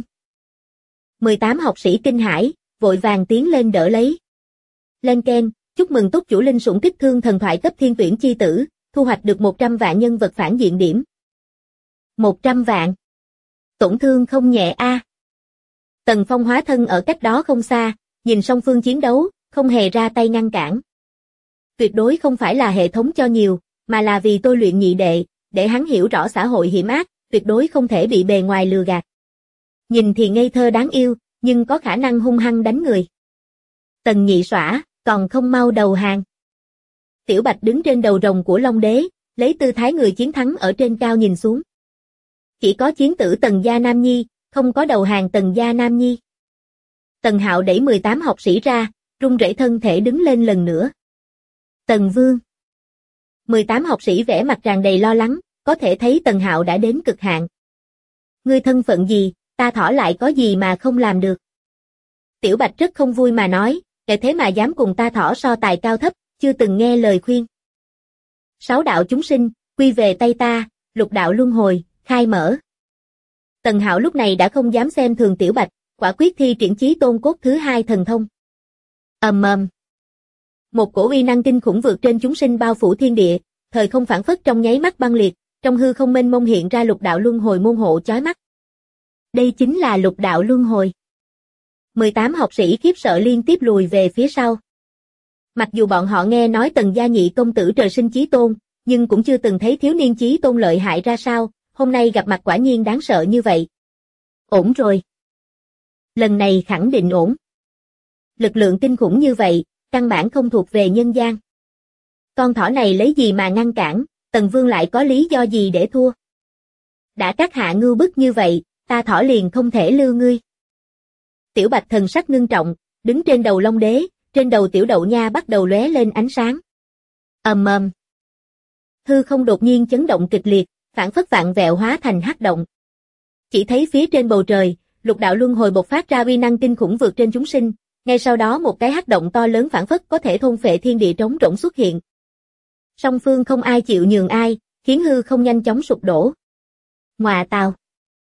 18 học sĩ kinh hãi, vội vàng tiến lên đỡ lấy. Lên keng, chúc mừng túc chủ linh sủng kích thương thần thoại cấp thiên tuyển chi tử, thu hoạch được 100 vạn nhân vật phản diện điểm. 100 vạn. Tổn thương không nhẹ a. Tần Phong hóa thân ở cách đó không xa, nhìn song phương chiến đấu, không hề ra tay ngăn cản. Tuyệt đối không phải là hệ thống cho nhiều, mà là vì tôi luyện nhị đệ, để hắn hiểu rõ xã hội hiểm ác, tuyệt đối không thể bị bề ngoài lừa gạt. Nhìn thì ngây thơ đáng yêu, nhưng có khả năng hung hăng đánh người. Tần Nhị Xõa, còn không mau đầu hàng. Tiểu Bạch đứng trên đầu rồng của Long Đế, lấy tư thái người chiến thắng ở trên cao nhìn xuống. Chỉ có chiến tử Tần gia Nam Nhi, không có đầu hàng Tần gia Nam Nhi. Tần Hạo đẩy 18 học sĩ ra, run rẩy thân thể đứng lên lần nữa. Tần Vương. 18 học sĩ vẻ mặt tràn đầy lo lắng, có thể thấy Tần Hạo đã đến cực hạn. Ngươi thân phận gì, ta Thỏ lại có gì mà không làm được. Tiểu Bạch rất không vui mà nói, kẻ thế mà dám cùng ta Thỏ so tài cao thấp, chưa từng nghe lời khuyên. 6 đạo chúng sinh, quy về tay ta, lục đạo luân hồi, khai mở. Tần Hạo lúc này đã không dám xem thường Tiểu Bạch, quả quyết thi triển chí tôn cốt thứ 2 thần thông. Ầm ầm. Một cổ uy năng kinh khủng vượt trên chúng sinh bao phủ thiên địa, thời không phảng phất trong nháy mắt băng liệt, trong hư không mênh mông hiện ra lục đạo luân hồi môn hộ chói mắt. Đây chính là lục đạo luân hồi. 18 học sĩ khiếp sợ liên tiếp lùi về phía sau. Mặc dù bọn họ nghe nói Tần gia nhị công tử trời sinh chí tôn, nhưng cũng chưa từng thấy thiếu niên chí tôn lợi hại ra sao, hôm nay gặp mặt quả nhiên đáng sợ như vậy. Ổn rồi. Lần này khẳng định ổn. Lực lượng kinh khủng như vậy, căn bản không thuộc về nhân gian. Con thỏ này lấy gì mà ngăn cản, Tần Vương lại có lý do gì để thua. Đã các hạ ngưu bức như vậy, ta Thỏ liền không thể lưu ngươi. Tiểu Bạch thần sắc ngưng trọng, đứng trên đầu Long Đế, trên đầu Tiểu Đậu Nha bắt đầu lóe lên ánh sáng. Ầm ầm. Hư không đột nhiên chấn động kịch liệt, phảng phất vạn vẹo hóa thành hắc động. Chỉ thấy phía trên bầu trời, lục đạo luân hồi bộc phát ra uy năng kinh khủng vượt trên chúng sinh, ngay sau đó một cái hắc động to lớn phảng phất có thể thôn phệ thiên địa trống rỗng xuất hiện. Song phương không ai chịu nhường ai, khiến hư không nhanh chóng sụp đổ. Ngoà tào.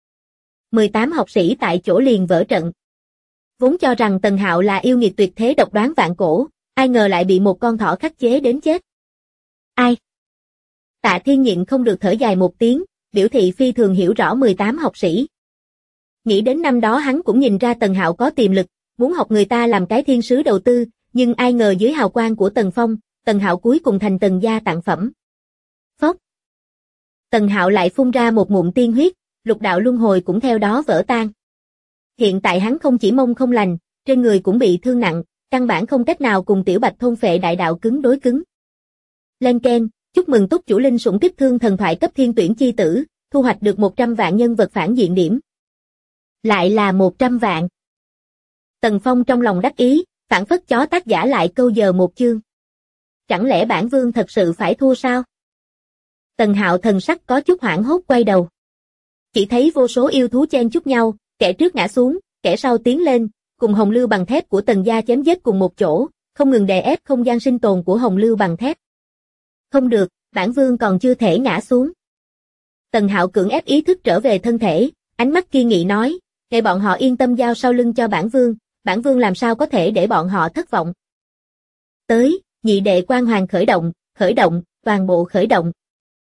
18 học sĩ tại chỗ liền vỡ trận. Vốn cho rằng Tần Hạo là yêu nghiệt tuyệt thế độc đoán vạn cổ, ai ngờ lại bị một con thỏ khắc chế đến chết. Ai? Tạ Thiên Nhịn không được thở dài một tiếng, biểu thị phi thường hiểu rõ 18 học sĩ. Nghĩ đến năm đó hắn cũng nhìn ra Tần Hạo có tiềm lực, muốn học người ta làm cái thiên sứ đầu tư, nhưng ai ngờ dưới hào quang của Tần Phong, Tần Hạo cuối cùng thành Tần gia tặng phẩm. Phốc. Tần Hạo lại phun ra một ngụm tiên huyết, lục đạo luân hồi cũng theo đó vỡ tan. Hiện tại hắn không chỉ mông không lành, trên người cũng bị thương nặng, căn bản không cách nào cùng Tiểu Bạch thôn phệ đại đạo cứng đối cứng. Lên keng, chúc mừng túc chủ linh sủng kích thương thần thoại cấp thiên tuyển chi tử, thu hoạch được 100 vạn nhân vật phản diện điểm. Lại là 100 vạn. Tần Phong trong lòng đắc ý, phản phất chó tác giả lại câu giờ một chương. Chẳng lẽ bản vương thật sự phải thua sao? Tần Hạo thần sắc có chút hoảng hốt quay đầu. Chỉ thấy vô số yêu thú chen chúc nhau, kẻ trước ngã xuống, kẻ sau tiến lên, cùng hồng lưu bằng thép của Tần gia chém giết cùng một chỗ, không ngừng đè ép không gian sinh tồn của hồng lưu bằng thép. Không được, bản vương còn chưa thể ngã xuống. Tần Hạo cưỡng ép ý thức trở về thân thể, ánh mắt kiên nghị nói, để bọn họ yên tâm giao sau lưng cho bản vương làm sao có thể để bọn họ thất vọng. Tới, nhị đệ quan hoàng khởi động, toàn bộ khởi động.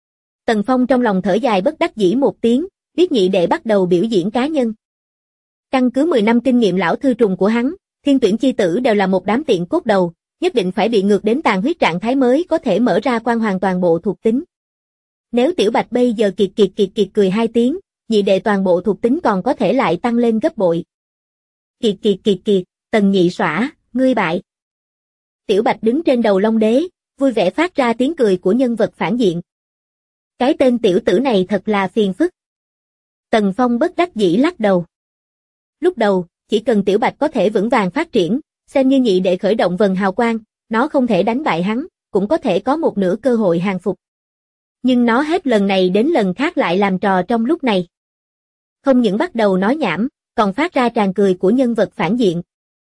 Tần Phong trong lòng thở dài bất đắc dĩ một tiếng, biết nhị đệ bắt đầu biểu diễn cá nhân. Căn cứ 10 năm kinh nghiệm lão thư trùng của hắn, thiên tuyển chi tử đều là một đám tiện cốt đầu, nhất định phải bị ngược đến tàn huyết trạng thái mới có thể mở ra quan hoàn toàn bộ thuộc tính. Nếu Tiểu Bạch bây giờ kiệt cười 2 tiếng, nhị đệ toàn bộ thuộc tính còn có thể lại tăng lên gấp bội. Kiệt, Tần nhị xõa, ngươi bại. Tiểu Bạch đứng trên đầu Long Đế, vui vẻ phát ra tiếng cười của nhân vật phản diện. Cái tên tiểu tử này thật là phiền phức. Tần Phong bất đắc dĩ lắc đầu. Lúc đầu, chỉ cần Tiểu Bạch có thể vững vàng phát triển, xem như nhị đệ khởi động vần hào quang, nó không thể đánh bại hắn, cũng có thể có một nửa cơ hội hàng phục. Nhưng nó hết lần này đến lần khác lại làm trò trong lúc này. Không những bắt đầu nói nhảm, còn phát ra tràng cười của nhân vật phản diện.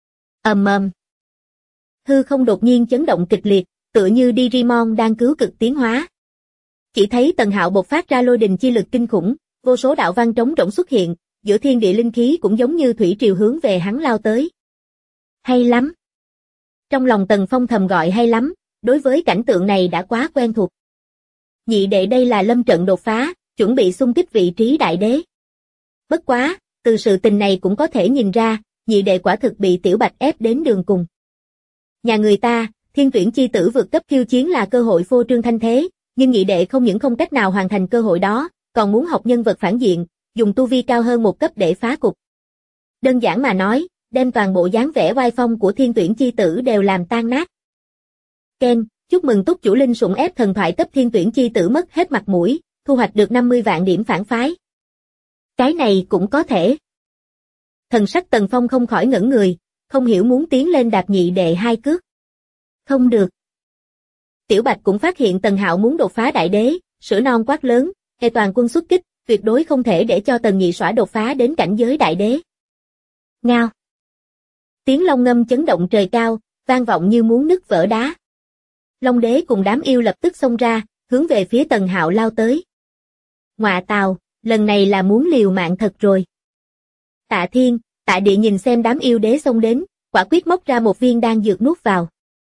Hư không đột nhiên chấn động kịch liệt, tựa như Digimon đang cứu cực tiến hóa. Chỉ thấy Tần Hạo bộc phát ra lôi đình chi lực kinh khủng, vô số đạo văn trống rỗng xuất hiện, giữa thiên địa linh khí cũng giống như thủy triều hướng về hắn lao tới. Hay lắm! Trong lòng Tần Phong thầm gọi hay lắm, đối với cảnh tượng này đã quá quen thuộc. Nhị đệ đây là lâm trận đột phá, chuẩn bị xung kích vị trí đại đế. Bất quá, từ sự tình này cũng có thể nhìn ra, nhị đệ quả thực bị Tiểu Bạch ép đến đường cùng. Nhà người ta, thiên tuyển chi tử vượt cấp khiêu chiến là cơ hội phô trương thanh thế, nhưng nhị đệ không những không cách nào hoàn thành cơ hội đó, còn muốn học nhân vật phản diện, dùng tu vi cao hơn một cấp để phá cục. Đơn giản mà nói, đem toàn bộ dáng vẻ oai phong của thiên tuyển chi tử đều làm tan nát. Ken, chúc mừng túc chủ linh sủng ép thần thoại cấp thiên tuyển chi tử mất hết mặt mũi, thu hoạch được 50 vạn điểm phản phái. Cái này cũng có thể. Thần sắc Tần Phong không khỏi ngẩn người, không hiểu muốn tiến lên đạp nhị đệ 2 cước. Không được. Tiểu Bạch cũng phát hiện Tần Hạo muốn đột phá đại đế, sữa non quát lớn, toàn quân xuất kích, tuyệt đối không thể để cho Tần nhị xõa đột phá đến cảnh giới đại đế. Ngao. Tiếng long ngâm chấn động trời cao, vang vọng như muốn nứt vỡ đá. Long đế cùng đám yêu lập tức xông ra, hướng về phía Tần Hạo lao tới. Ngọa tào, lần này là muốn liều mạng thật rồi. Tạ Thiên, Tạ Địa nhìn xem đám yêu đế xông đến, quả quyết móc ra một viên đan dược nuốt vào.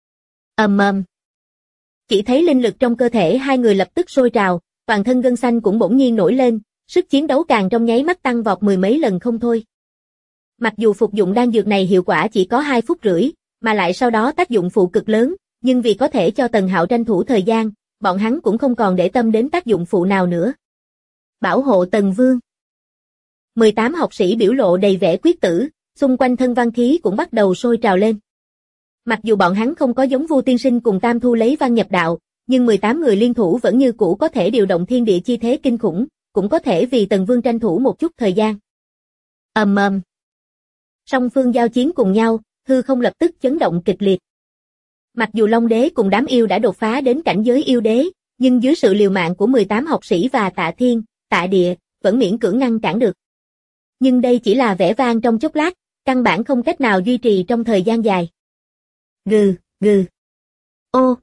Chỉ thấy linh lực trong cơ thể hai người lập tức sôi trào, toàn thân gân xanh cũng bỗng nhiên nổi lên, sức chiến đấu càng trong nháy mắt tăng vọt 10 mấy lần không thôi. Mặc dù phục dụng đan dược này hiệu quả chỉ có 2 phút rưỡi, mà lại sau đó tác dụng phụ cực lớn, nhưng vì có thể cho Tần Hạo tranh thủ thời gian, bọn hắn cũng không còn để tâm đến tác dụng phụ nào nữa. Bảo hộ Tần Vương. 18 học sĩ biểu lộ đầy vẻ quyết tử, xung quanh thân văn khí cũng bắt đầu sôi trào lên. Mặc dù bọn hắn không có giống Vu Tiên Sinh cùng Tam Thu lấy văn nhập đạo, nhưng 18 người liên thủ vẫn như cũ có thể điều động thiên địa chi thế kinh khủng, cũng có thể vì Tần Vương tranh thủ một chút thời gian. Song phương giao chiến cùng nhau, hư không lập tức chấn động kịch liệt. Mặc dù Long Đế cùng đám yêu đã đột phá đến cảnh giới yêu đế, nhưng dưới sự liều mạng của 18 học sĩ và Tạ Thiên, Tạ Địa, vẫn miễn cưỡng ngăn cản được. Nhưng đây chỉ là vẻ vang trong chốc lát, căn bản không cách nào duy trì trong thời gian dài. Gừ. Ô.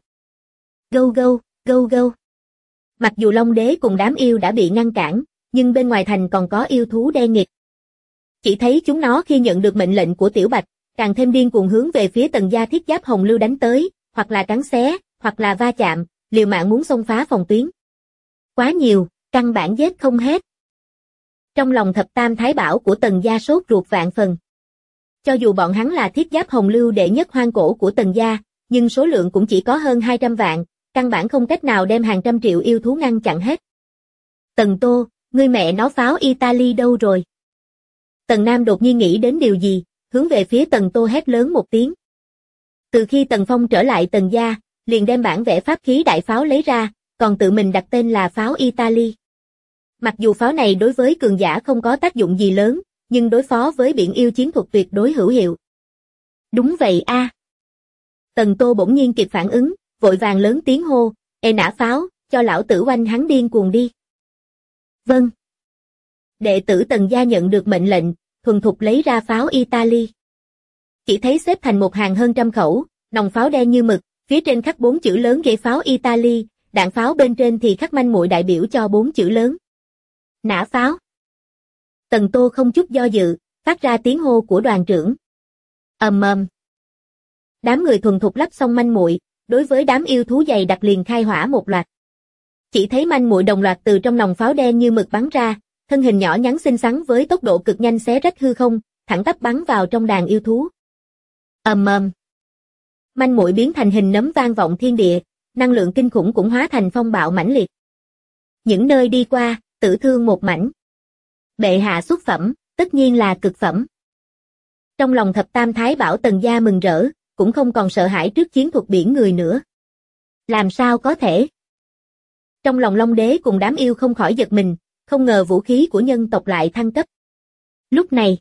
Gâu. Mặc dù Long Đế cùng đám yêu đã bị ngăn cản, nhưng bên ngoài thành còn có yêu thú đen nghịt. Chỉ thấy chúng nó khi nhận được mệnh lệnh của Tiểu Bạch, càng thêm điên cuồng hướng về phía Tần gia thiết giáp hồng lưu đánh tới, hoặc là cắn xé, hoặc là va chạm, liều mạng muốn xông phá phòng tuyến. Quá nhiều, căn bản giết không hết. Trong lòng thập tam thái bảo của Tần gia sốt ruột vạn phần. Cho dù bọn hắn là thiết giáp hồng lưu đệ nhất hoang cổ của Tần gia, nhưng số lượng cũng chỉ có hơn 200 vạn, căn bản không cách nào đem hàng trăm triệu yêu thú ngăn chặn hết. Tần Tô, ngươi mẹ nó pháo Italy đâu rồi? Tần Nam đột nhiên nghĩ đến điều gì, hướng về phía Tần Tô hét lớn một tiếng. Từ khi Tần Phong trở lại Tần gia, liền đem bản vẽ pháp khí đại pháo lấy ra, còn tự mình đặt tên là pháo Italy. Mặc dù pháo này đối với cường giả không có tác dụng gì lớn, nhưng đối phó với biển yêu chiến thuật tuyệt đối hữu hiệu. Đúng vậy a. Tần Tô bỗng nhiên kịp phản ứng, vội vàng lớn tiếng hô, nã pháo, cho lão tử oanh hắn điên cuồng đi. Vâng. Đệ tử Tần gia nhận được mệnh lệnh, thuần thục lấy ra pháo Italy. Chỉ thấy xếp thành một hàng hơn trăm khẩu, nòng pháo đen như mực, phía trên khắc 4 chữ lớn ghi pháo Italy, đạn pháo bên trên thì khắc manh muội đại biểu cho 4 chữ lớn. Nã pháo. Tần Tô không chút do dự, phát ra tiếng hô của đoàn trưởng. Đám người thuần thục lắp xong manh muội, đối với đám yêu thú dày đặc liền khai hỏa một loạt. Chỉ thấy manh muội đồng loạt từ trong nòng pháo đen như mực bắn ra, thân hình nhỏ nhắn xinh xắn với tốc độ cực nhanh xé rách hư không, thẳng tắp bắn vào trong đàn yêu thú. Ầm ầm. Manh muội biến thành hình nấm vang vọng thiên địa, năng lượng kinh khủng cũng hóa thành phong bạo mãnh liệt. Những nơi đi qua, tử thương một mảnh. Bệ hạ xuất phẩm, tất nhiên là cực phẩm. Trong lòng thập tam thái bảo Tần gia mừng rỡ, cũng không còn sợ hãi trước chiến thuật biển người nữa. Làm sao có thể? Trong lòng Long đế cùng đám yêu không khỏi giật mình, không ngờ vũ khí của nhân tộc lại thăng cấp. Lúc này,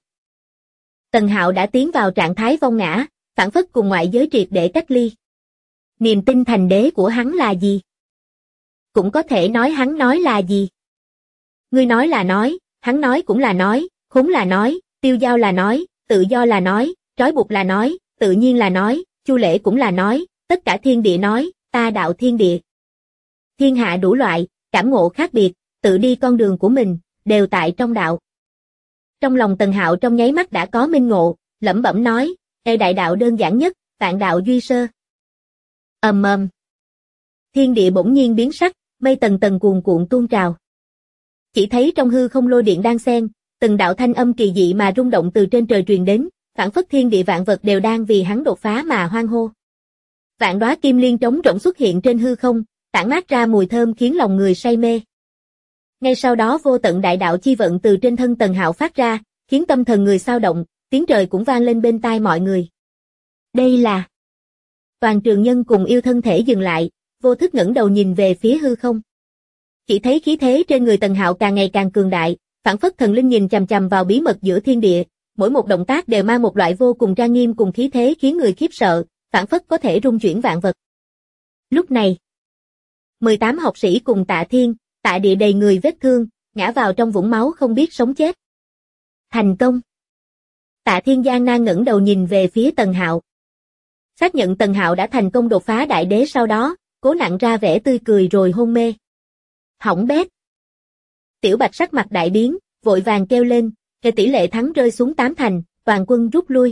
Tần Hạo đã tiến vào trạng thái vong ngã, phản phất cùng ngoại giới triệt để cách ly. Niềm tin thành đế của hắn là gì? Cũng có thể nói hắn nói là gì? Ngươi nói là nói, hắn nói cũng là nói, khốn là nói, tiêu giao là nói, tự do là nói, trói buộc là nói, tự nhiên là nói, chu lễ cũng là nói, tất cả thiên địa nói, ta đạo thiên địa. Thiên hạ đủ loại, cảm ngộ khác biệt, tự đi con đường của mình, đều tại trong đạo. Trong lòng Tần Hạo trong nháy mắt đã có minh ngộ, lẩm bẩm nói, đại đạo đơn giản nhất, vạn đạo duy sơ. Ầm ầm. Thiên địa bỗng nhiên biến sắc, mây tầng tầng cuồn cuộn tuôn trào. Chỉ thấy trong hư không lôi điện đang xen, từng đạo thanh âm kỳ dị mà rung động từ trên trời truyền đến, phảng phất thiên địa vạn vật đều đang vì hắn đột phá mà hoan hô. Vạn đóa kim liên trống rỗng xuất hiện trên hư không, tản mát ra mùi thơm khiến lòng người say mê. Ngay sau đó vô tận đại đạo chi vận từ trên thân Tần Hạo phát ra, khiến tâm thần người xao động, tiếng trời cũng vang lên bên tai mọi người. Đây là... Toàn trường nhân cùng yêu thân thể dừng lại, vô thức ngẩng đầu nhìn về phía hư không. Chỉ thấy khí thế trên người Tần Hạo càng ngày càng cường đại, phảng phất thần linh nhìn chằm chằm vào bí mật giữa thiên địa, mỗi một động tác đều mang một loại vô cùng trang nghiêm cùng khí thế khiến người khiếp sợ, phảng phất có thể rung chuyển vạn vật. Lúc này, 18 học sĩ cùng Tạ Thiên, Tạ Địa đầy người vết thương, ngã vào trong vũng máu không biết sống chết. Thành công. Tạ Thiên gian nan ngẩng đầu nhìn về phía Tần Hạo. Xác nhận Tần Hạo đã thành công đột phá đại đế sau đó, cố nặn ra vẻ tươi cười rồi hôn mê. Hỏng bét. Tiểu Bạch sắc mặt đại biến, vội vàng kêu lên, tỷ lệ thắng rơi xuống 8 thành, toàn quân rút lui.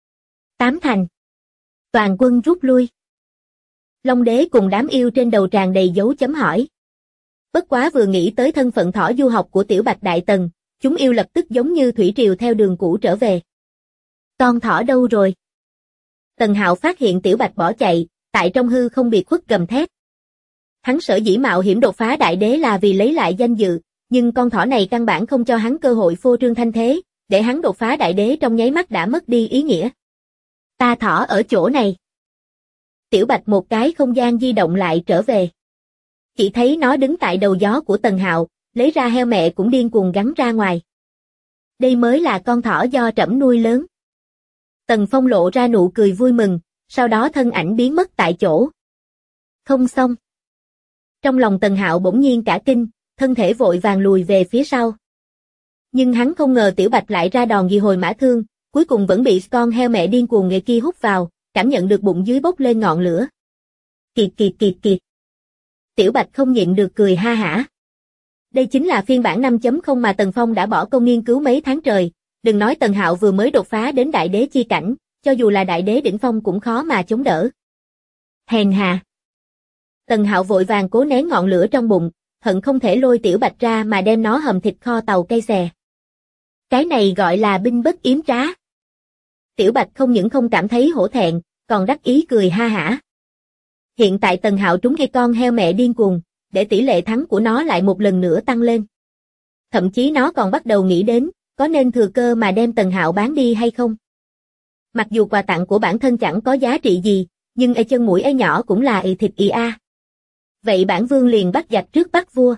8 thành. Toàn quân rút lui. Long đế cùng đám yêu trên đầu tràn đầy dấu chấm hỏi. Bất quá vừa nghĩ tới thân phận thỏ du học của Tiểu Bạch Đại Tần, chúng yêu lập tức giống như thủy triều theo đường cũ trở về. Con thỏ đâu rồi? Tần Hạo phát hiện Tiểu Bạch bỏ chạy, tại trong hư không biệt khuất gầm thét. Hắn sở dĩ mạo hiểm đột phá đại đế là vì lấy lại danh dự, nhưng con thỏ này căn bản không cho hắn cơ hội phô trương thanh thế, để hắn đột phá đại đế trong nháy mắt đã mất đi ý nghĩa. Ta thỏ ở chỗ này. Tiểu Bạch một cái không gian di động lại trở về. Chỉ thấy nó đứng tại đầu gió của Tần Hạo, lấy ra heo mẹ cũng điên cuồng gắn ra ngoài. Đây mới là con thỏ do trẫm nuôi lớn. Tần Phong lộ ra nụ cười vui mừng, sau đó thân ảnh biến mất tại chỗ. Không xong. Trong lòng Tần Hạo bỗng nhiên cả kinh, thân thể vội vàng lùi về phía sau. Nhưng hắn không ngờ Tiểu Bạch lại ra đòn gì hồi mã thương, cuối cùng vẫn bị con heo mẹ điên cuồng người kia hút vào, cảm nhận được bụng dưới bốc lên ngọn lửa. Kiệt kiệt kiệt kiệt. Tiểu Bạch không nhịn được cười ha hả. Đây chính là phiên bản 5.0 mà Tần Phong đã bỏ công nghiên cứu mấy tháng trời, đừng nói Tần Hạo vừa mới đột phá đến đại đế chi cảnh, cho dù là đại đế đỉnh phong cũng khó mà chống đỡ. Hèn hà. Tần Hạo vội vàng cố nén ngọn lửa trong bụng, hận không thể lôi Tiểu Bạch ra mà đem nó hầm thịt kho tàu cây xè. Cái này gọi là binh bất yếm trá. Tiểu Bạch không những không cảm thấy hổ thẹn, còn đắc ý cười ha hả. Hiện tại Tần Hạo trúng cái con heo mẹ điên cuồng, để tỷ lệ thắng của nó lại một lần nữa tăng lên. Thậm chí nó còn bắt đầu nghĩ đến, có nên thừa cơ mà đem Tần Hạo bán đi hay không. Mặc dù quà tặng của bản thân chẳng có giá trị gì, nhưng chân mũi nhỏ cũng là thịt a. Vậy bản vương liền bắt giặc trước bắt vua.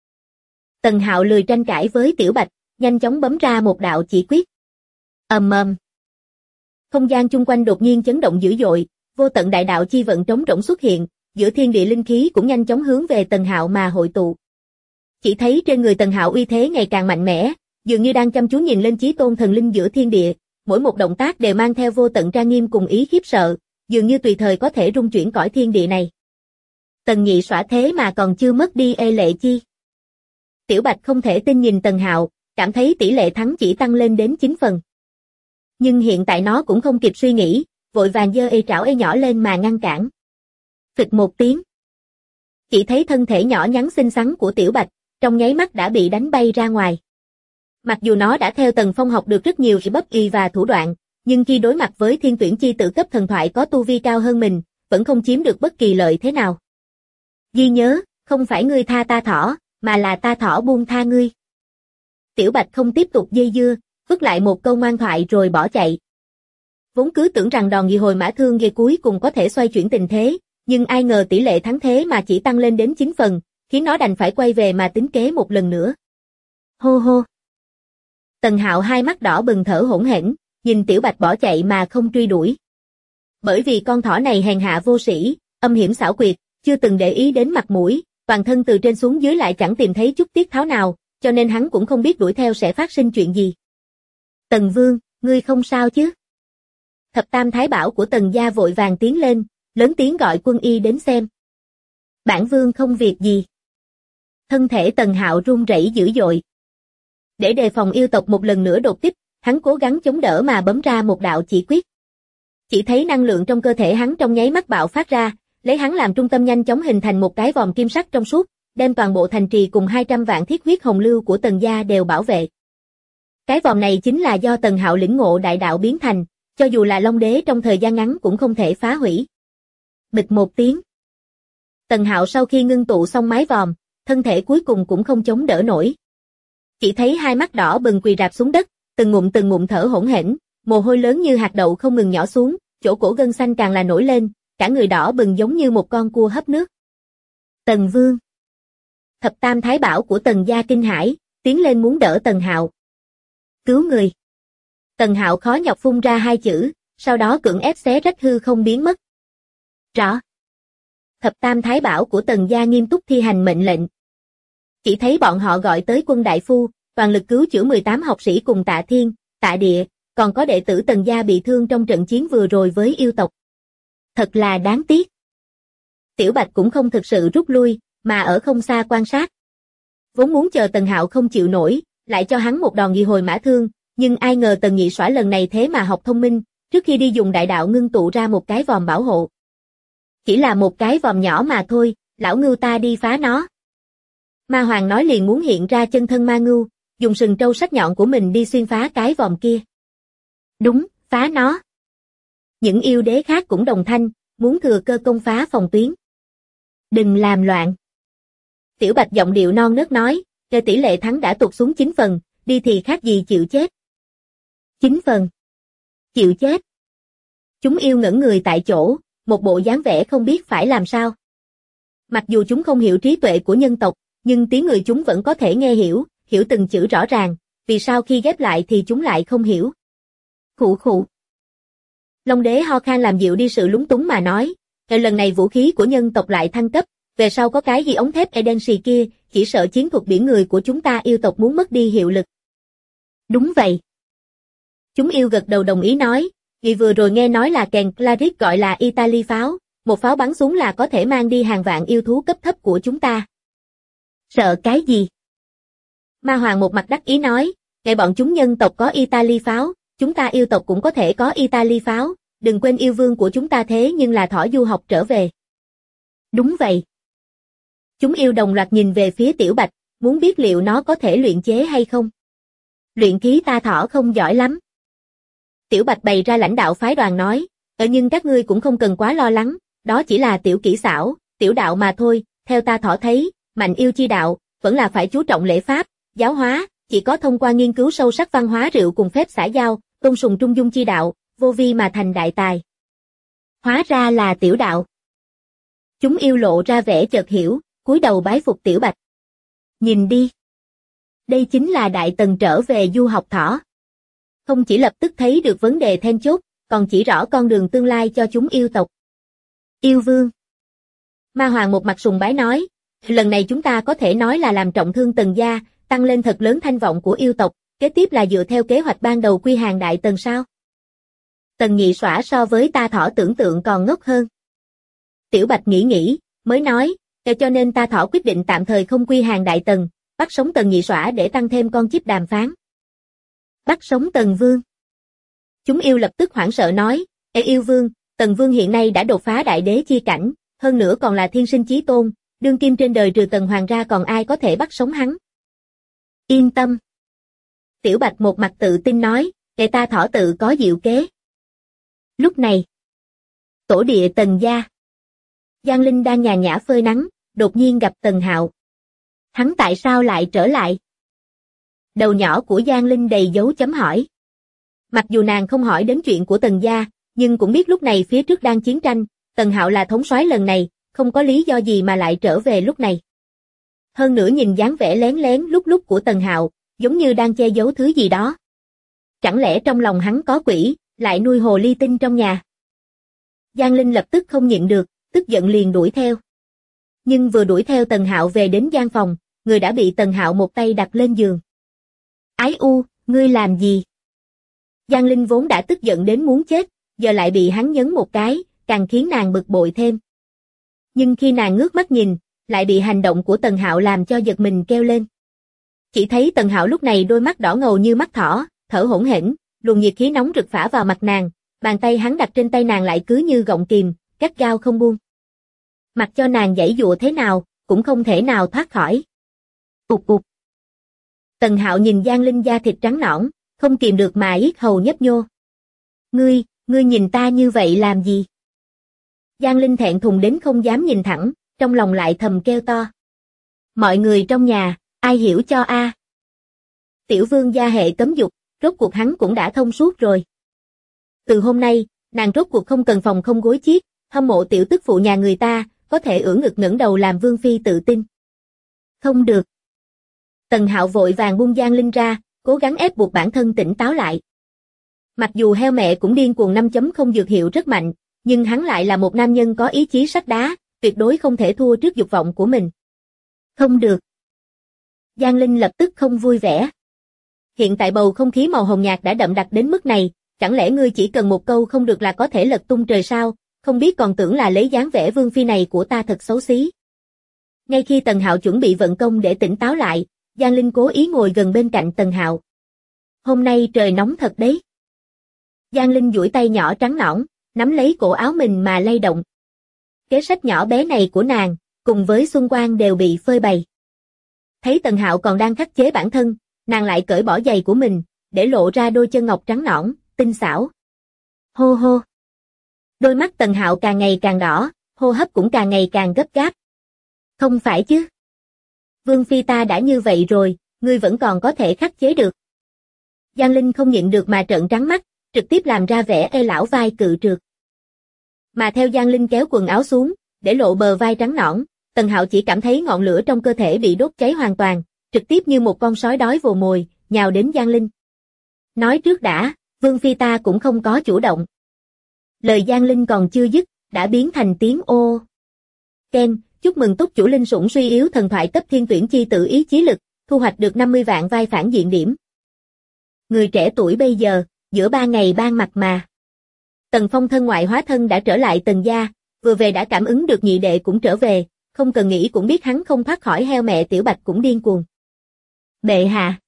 Tần Hạo lười tranh cãi với Tiểu Bạch, nhanh chóng bấm ra một đạo chỉ quyết. Ầm ầm. Không gian chung quanh đột nhiên chấn động dữ dội, vô tận đại đạo chi vận trống rỗng xuất hiện, giữa thiên địa linh khí cũng nhanh chóng hướng về Tần Hạo mà hội tụ. Chỉ thấy trên người Tần Hạo uy thế ngày càng mạnh mẽ, dường như đang chăm chú nhìn lên chí tôn thần linh giữa thiên địa, mỗi một động tác đều mang theo vô tận trang nghiêm cùng ý khiếp sợ, dường như tùy thời có thể rung chuyển cõi thiên địa này. Tần Nhị xõa thế mà còn chưa mất đi lệ chi. Tiểu Bạch không thể tin nhìn Tần Hạo, cảm thấy tỷ lệ thắng chỉ tăng lên đến 9 phần. Nhưng hiện tại nó cũng không kịp suy nghĩ, vội vàng giơ trảo nhỏ lên mà ngăn cản. Phịch một tiếng. Chỉ thấy thân thể nhỏ nhắn xinh xắn của Tiểu Bạch, trong nháy mắt đã bị đánh bay ra ngoài. Mặc dù nó đã theo Tần Phong học được rất nhiều bấp y và thủ đoạn, nhưng khi đối mặt với thiên tuyển chi tử cấp thần thoại có tu vi cao hơn mình, vẫn không chiếm được bất kỳ lợi thế nào. Ghi nhớ, không phải ngươi tha ta thỏ, mà là ta thỏ buông tha ngươi. Tiểu Bạch không tiếp tục dây dưa, vứt lại một câu ngoan thoại rồi bỏ chạy. Vốn cứ tưởng rằng đòn nghị hồi mã thương ghê cuối cùng có thể xoay chuyển tình thế, nhưng ai ngờ tỷ lệ thắng thế mà chỉ tăng lên đến 9 phần, khiến nó đành phải quay về mà tính kế một lần nữa. Hô hô. Tần Hạo hai mắt đỏ bừng thở hổn hển, nhìn Tiểu Bạch bỏ chạy mà không truy đuổi. Bởi vì con thỏ này hèn hạ vô sĩ, âm hiểm xảo quyệt, chưa từng để ý đến mặt mũi, toàn thân từ trên xuống dưới lại chẳng tìm thấy chút tiết tháo nào, cho nên hắn cũng không biết đuổi theo sẽ phát sinh chuyện gì. Tần Vương, ngươi không sao chứ? Thập Tam Thái Bảo của Tần gia vội vàng tiến lên, lớn tiếng gọi quân y đến xem. Bản Vương không việc gì. Thân thể Tần Hạo run rẩy dữ dội. Để đề phòng yêu tộc một lần nữa đột kích, hắn cố gắng chống đỡ mà bấm ra một đạo chỉ quyết. Chỉ thấy năng lượng trong cơ thể hắn trong nháy mắt bạo phát ra, lấy hắn làm trung tâm nhanh chóng hình thành một cái vòm kim sắc trong suốt, đem toàn bộ thành trì cùng 200 vạn thiết huyết hồng lưu của Tần gia đều bảo vệ. Cái vòm này chính là do Tần Hạo lĩnh ngộ đại đạo biến thành, cho dù là Long Đế trong thời gian ngắn cũng không thể phá hủy. Bịch một tiếng. Tần Hạo sau khi ngưng tụ xong mái vòm, thân thể cuối cùng cũng không chống đỡ nổi. Chỉ thấy hai mắt đỏ bừng quỳ rạp xuống đất, từng ngụm thở hổn hển, mồ hôi lớn như hạt đậu không ngừng nhỏ xuống, chỗ cổ gân xanh càng là nổi lên, cả người đỏ bừng giống như một con cua hấp nước. Tần Vương. Thập Tam Thái Bảo của Tần gia kinh hãi, tiến lên muốn đỡ Tần Hạo. Cứu người. Tần Hạo khó nhọc phun ra hai chữ, sau đó cưỡng ép xé rách hư không biến mất. Rõ. Thập Tam Thái Bảo của Tần gia nghiêm túc thi hành mệnh lệnh. Chỉ thấy bọn họ gọi tới quân đại phu, toàn lực cứu chữa 18 học sĩ cùng Tạ Thiên, Tạ Địa, còn có đệ tử Tần gia bị thương trong trận chiến vừa rồi với yêu tộc. Thật là đáng tiếc. Tiểu Bạch cũng không thực sự rút lui, mà ở không xa quan sát. Vốn muốn chờ Tần Hạo không chịu nổi, lại cho hắn một đòn nghị hồi mã thương, nhưng ai ngờ Tần Nhị Xoả lần này thế mà học thông minh, trước khi đi dùng đại đạo ngưng tụ ra một cái vòm bảo hộ. Chỉ là một cái vòm nhỏ mà thôi, lão ngưu ta đi phá nó. Ma Hoàng nói liền muốn hiện ra chân thân ma ngưu, dùng sừng trâu sắc nhọn của mình đi xuyên phá cái vòm kia. Đúng, phá nó. Những yêu đế khác cũng đồng thanh, muốn thừa cơ công phá phòng tuyến. Đừng làm loạn. Tiểu Bạch giọng điệu non nớt nói, về tỷ lệ thắng đã tụt xuống 9 phần, đi thì khác gì chịu chết. 9 phần. Chịu chết. Chúng yêu ngẩn người tại chỗ, một bộ dáng vẻ không biết phải làm sao. Mặc dù chúng không hiểu trí tuệ của nhân tộc, nhưng tiếng người chúng vẫn có thể nghe hiểu, hiểu từng chữ rõ ràng, vì sao khi ghép lại thì chúng lại không hiểu. Khụ khụ. Long Đế ho khan làm dịu đi sự lúng túng mà nói, lần này vũ khí của nhân tộc lại thăng cấp, về sau có cái gì ống thép Edensi kia, chỉ sợ chiến thuật biển người của chúng ta yêu tộc muốn mất đi hiệu lực. Đúng vậy. Chúng yêu gật đầu đồng ý nói, vì vừa rồi nghe nói là kèn Claric gọi là Italy pháo, một pháo bắn súng là có thể mang đi hàng vạn yêu thú cấp thấp của chúng ta. Sợ cái gì? Ma Hoàng một mặt đắc ý nói, ngày bọn chúng nhân tộc có Italy pháo, chúng ta yêu tộc cũng có thể có Italy pháo, đừng quên yêu vương của chúng ta thế nhưng là thỏ du học trở về. Đúng vậy. Chúng yêu đồng loạt nhìn về phía Tiểu Bạch, muốn biết liệu nó có thể luyện chế hay không. Luyện khí ta thỏ không giỏi lắm. Tiểu Bạch bày ra lãnh đạo phái đoàn nói, nhưng các ngươi cũng không cần quá lo lắng, đó chỉ là tiểu kỹ xảo, tiểu đạo mà thôi, theo ta thỏ thấy, mạnh yêu chi đạo, vẫn là phải chú trọng lễ pháp, giáo hóa, chỉ có thông qua nghiên cứu sâu sắc văn hóa rượu cùng phép xã giao, tôn sùng trung dung chi đạo, vô vi mà thành đại tài. Hóa ra là tiểu đạo. Chúng yêu lộ ra vẻ chợt hiểu, cúi đầu bái phục Tiểu Bạch. Nhìn đi. Đây chính là đại tần trở về du học thỏ. Không chỉ lập tức thấy được vấn đề then chốt, còn chỉ rõ con đường tương lai cho chúng yêu tộc. Yêu vương. Ma Hoàng một mặt sùng bái nói, lần này chúng ta có thể nói là làm trọng thương Tần gia, tăng lên thật lớn thanh vọng của yêu tộc, kế tiếp là dựa theo kế hoạch ban đầu quy hàng đại tần sao? Tần Nhị Xoả so với ta thỏ tưởng tượng còn ngốc hơn. Tiểu Bạch nghĩ, mới nói, cho nên ta thỏ quyết định tạm thời không quy hàng đại tần, bắt sống Tần Nhị Xoả để tăng thêm con chip đàm phán. Bắt sống Tần Vương. Chúng yêu lập tức hoảng sợ nói, yêu vương, Tần Vương hiện nay đã đột phá đại đế chi cảnh, hơn nữa còn là thiên sinh chí tôn, đương kim trên đời trừ Tần Hoàng ra còn ai có thể bắt sống hắn. Yên tâm. Tiểu Bạch một mặt tự tin nói, kệ ta thỏ tự có diệu kế. Lúc này, tổ địa Tần gia. Giang Linh đang nhàn nhã phơi nắng, đột nhiên gặp Tần Hạo. Hắn tại sao lại trở lại? Đầu nhỏ của Giang Linh đầy dấu chấm hỏi. Mặc dù nàng không hỏi đến chuyện của Tần gia, nhưng cũng biết lúc này phía trước đang chiến tranh, Tần Hạo là thống soái lần này, không có lý do gì mà lại trở về lúc này. Hơn nữa nhìn dáng vẻ lén lén lúc lúc của Tần Hạo, giống như đang che giấu thứ gì đó. Chẳng lẽ trong lòng hắn có quỷ, lại nuôi hồ ly tinh trong nhà? Giang Linh lập tức không nhịn được, tức giận liền đuổi theo. Nhưng vừa đuổi theo Tần Hạo về đến gian phòng, người đã bị Tần Hạo một tay đặt lên giường. Ái u, ngươi làm gì? Giang Linh vốn đã tức giận đến muốn chết, giờ lại bị hắn nhấn một cái, càng khiến nàng bực bội thêm. Nhưng khi nàng ngước mắt nhìn, lại bị hành động của Tần Hạo làm cho giật mình kêu lên. Chỉ thấy Tần Hạo lúc này đôi mắt đỏ ngầu như mắt thỏ, thở hổn hển, luồng nhiệt khí nóng rực phả vào mặt nàng, bàn tay hắn đặt trên tay nàng lại cứ như gọng kìm, gắt gao không buông. Mặc cho nàng giãy giụa thế nào, cũng không thể nào thoát khỏi. Ục ục. Tần Hạo nhìn Giang Linh da thịt trắng nõn, không kìm được mà yết hầu nhấp nhô. Ngươi nhìn ta như vậy làm gì? Giang Linh thẹn thùng đến không dám nhìn thẳng, trong lòng lại thầm kêu to. Mọi người trong nhà, ai hiểu cho a? Tiểu vương gia hệ cấm dục, rốt cuộc hắn cũng đã thông suốt rồi. Từ hôm nay, nàng rốt cuộc không cần phòng không gối chiếc, hâm mộ tiểu tức phụ nhà người ta, có thể ưỡn ngực ngẩng đầu làm vương phi tự tin. Không được. Tần Hạo vội vàng buông Giang Linh ra, cố gắng ép buộc bản thân tỉnh táo lại. Mặc dù heo mẹ cũng điên cuồng 5.0 dược hiệu rất mạnh, nhưng hắn lại là một nam nhân có ý chí sắt đá, tuyệt đối không thể thua trước dục vọng của mình. Không được. Giang Linh lập tức không vui vẻ. Hiện tại bầu không khí màu hồng nhạt đã đậm đặc đến mức này, chẳng lẽ ngươi chỉ cần một câu không được là có thể lật tung trời sao, không biết còn tưởng là lấy dáng vẻ vương phi này của ta thật xấu xí. Ngay khi Tần Hạo chuẩn bị vận công để tỉnh táo lại, Giang Linh cố ý ngồi gần bên cạnh Tần Hạo. Hôm nay trời nóng thật đấy. Giang Linh duỗi tay nhỏ trắng nõn, nắm lấy cổ áo mình mà lay động. Kế sách nhỏ bé này của nàng, cùng với Xuân Quang đều bị phơi bày. Thấy Tần Hạo còn đang khắc chế bản thân, nàng lại cởi bỏ giày của mình, để lộ ra đôi chân ngọc trắng nõn, tinh xảo. Hô hô. Đôi mắt Tần Hạo càng ngày càng đỏ, hô hấp cũng càng ngày càng gấp gáp. Không phải chứ? Vương phi ta đã như vậy rồi, ngươi vẫn còn có thể khắc chế được. Giang Linh không nhịn được mà trợn trắng mắt, trực tiếp làm ra vẻ ê lão vai cự trượt. Mà theo Giang Linh kéo quần áo xuống, để lộ bờ vai trắng nõn, Tần Hạo chỉ cảm thấy ngọn lửa trong cơ thể bị đốt cháy hoàn toàn, trực tiếp như một con sói đói vồ mồi, nhào đến Giang Linh. Nói trước đã, vương phi ta cũng không có chủ động. Lời Giang Linh còn chưa dứt, đã biến thành tiếng ô. Ken, chúc mừng túc chủ linh sủng suy yếu thần thoại cấp thiên tuyển chi tự ý chí lực, thu hoạch được 50 vạn vai phản diện điểm. Người trẻ tuổi bây giờ, giữa 3 ngày ban mặt mà. Tần Phong thân ngoại hóa thân đã trở lại Tần gia, vừa về đã cảm ứng được nhị đệ cũng trở về, không cần nghĩ cũng biết hắn không thoát khỏi heo mẹ Tiểu Bạch cũng điên cuồng. Bệ hạ.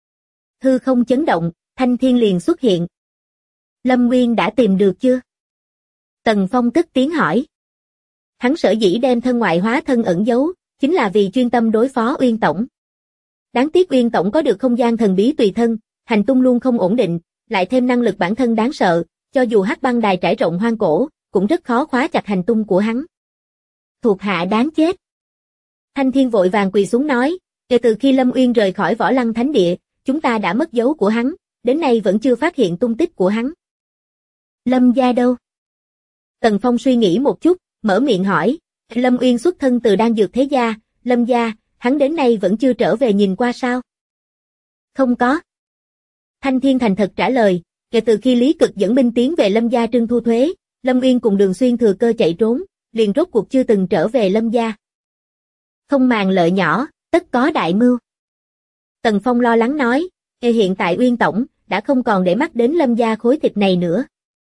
Hư không chấn động, Thanh Thiên liền xuất hiện. Lâm Nguyên đã tìm được chưa? Tần Phong cất tiếng hỏi. Hắn sở dĩ đem thân ngoại hóa thân ẩn giấu, chính là vì chuyên tâm đối phó Uyên Tổng. Đáng tiếc Uyên Tổng có được không gian thần bí tùy thân, hành tung luôn không ổn định, lại thêm năng lực bản thân đáng sợ, cho dù hắc băng đài trải rộng hoang cổ, cũng rất khó khóa chặt hành tung của hắn. Thuộc hạ đáng chết. Thanh Thiên vội vàng quỳ xuống nói, kể từ khi Lâm Uyên rời khỏi Võ Lăng Thánh Địa, chúng ta đã mất dấu của hắn, đến nay vẫn chưa phát hiện tung tích của hắn. Lâm gia đâu? Tần Phong suy nghĩ một chút, mở miệng hỏi, Lâm Uyên xuất thân từ Đan Dược thế gia, Lâm gia, hắn đến nay vẫn chưa trở về nhìn qua sao? Không có. Thanh Thiên thành thật trả lời, kể từ khi Lý Cực dẫn binh tiến về Lâm gia trưng thu thuế, Lâm Uyên cùng Đường Xuyên thừa cơ chạy trốn, liền rốt cuộc chưa từng trở về Lâm gia. Không màng lợi nhỏ, tất có đại mưu. Tần Phong lo lắng nói, hiện tại Uyên Tổng đã không còn để mắt đến Lâm gia khối thịt này nữa.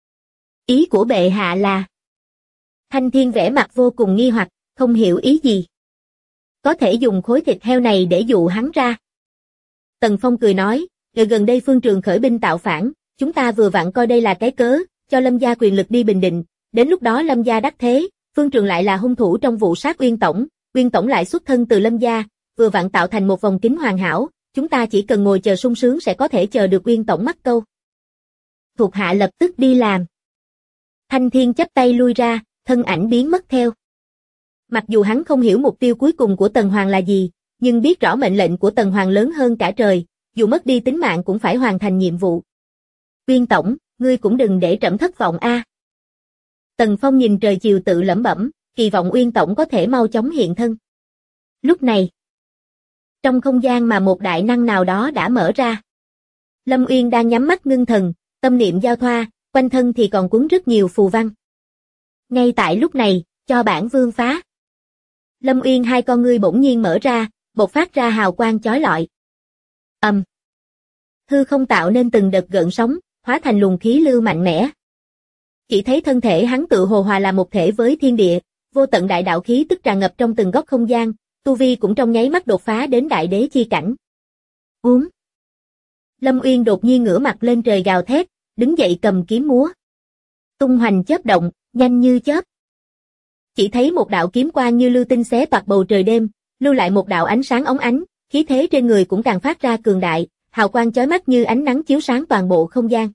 Ý của bệ hạ là... Thanh Thiên vẻ mặt vô cùng nghi hoặc, không hiểu ý gì. Có thể dùng khối thịt heo này để dụ hắn ra. Tần Phong cười nói, gần đây Phương Trường khởi binh tạo phản, chúng ta vừa vặn coi đây là cái cớ, cho Lâm gia quyền lực đi bình định, đến lúc đó Lâm gia đắc thế, Phương Trường lại là hung thủ trong vụ sát Uyên Tổng, Uyên tổng lại xuất thân từ Lâm gia, vừa vặn tạo thành một vòng kính hoàn hảo, chúng ta chỉ cần ngồi chờ sung sướng sẽ có thể chờ được Uyên tổng mắc câu. Thuộc hạ lập tức đi làm. Thanh Thiên chắp tay lui ra, thân ảnh biến mất theo. Mặc dù hắn không hiểu mục tiêu cuối cùng của Tần Hoàng là gì, nhưng biết rõ mệnh lệnh của Tần Hoàng lớn hơn cả trời, dù mất đi tính mạng cũng phải hoàn thành nhiệm vụ. Uyên tổng, ngươi cũng đừng để trẫm thất vọng a. Tần Phong nhìn trời chiều tự lẩm bẩm, kỳ vọng Uyên tổng có thể mau chóng hiện thân. Lúc này, trong không gian mà một đại năng nào đó đã mở ra. Lâm Uyên đang nhắm mắt ngưng thần, tâm niệm giao thoa, quanh thân thì còn cuốn rất nhiều phù văn. Ngay tại lúc này, cho bản vương phá. Lâm Uyên hai con ngươi bỗng nhiên mở ra, bộc phát ra hào quang chói lọi. Hư không tạo nên từng đợt gợn sóng, hóa thành luồng khí lưu mạnh mẽ. Chỉ thấy thân thể hắn tự hồ hòa là một thể với thiên địa, vô tận đại đạo khí tức tràn ngập trong từng góc không gian, tu vi cũng trong nháy mắt đột phá đến đại đế chi cảnh. Lâm Uyên đột nhiên ngửa mặt lên trời gào thét, đứng dậy cầm kiếm múa. Tung hoành chớp động, nhanh như chớp. Chỉ thấy một đạo kiếm quang như lưu tinh xé toạc bầu trời đêm, lưu lại một đạo ánh sáng óng ánh, khí thế trên người cũng càng phát ra cường đại, hào quang chói mắt như ánh nắng chiếu sáng toàn bộ không gian.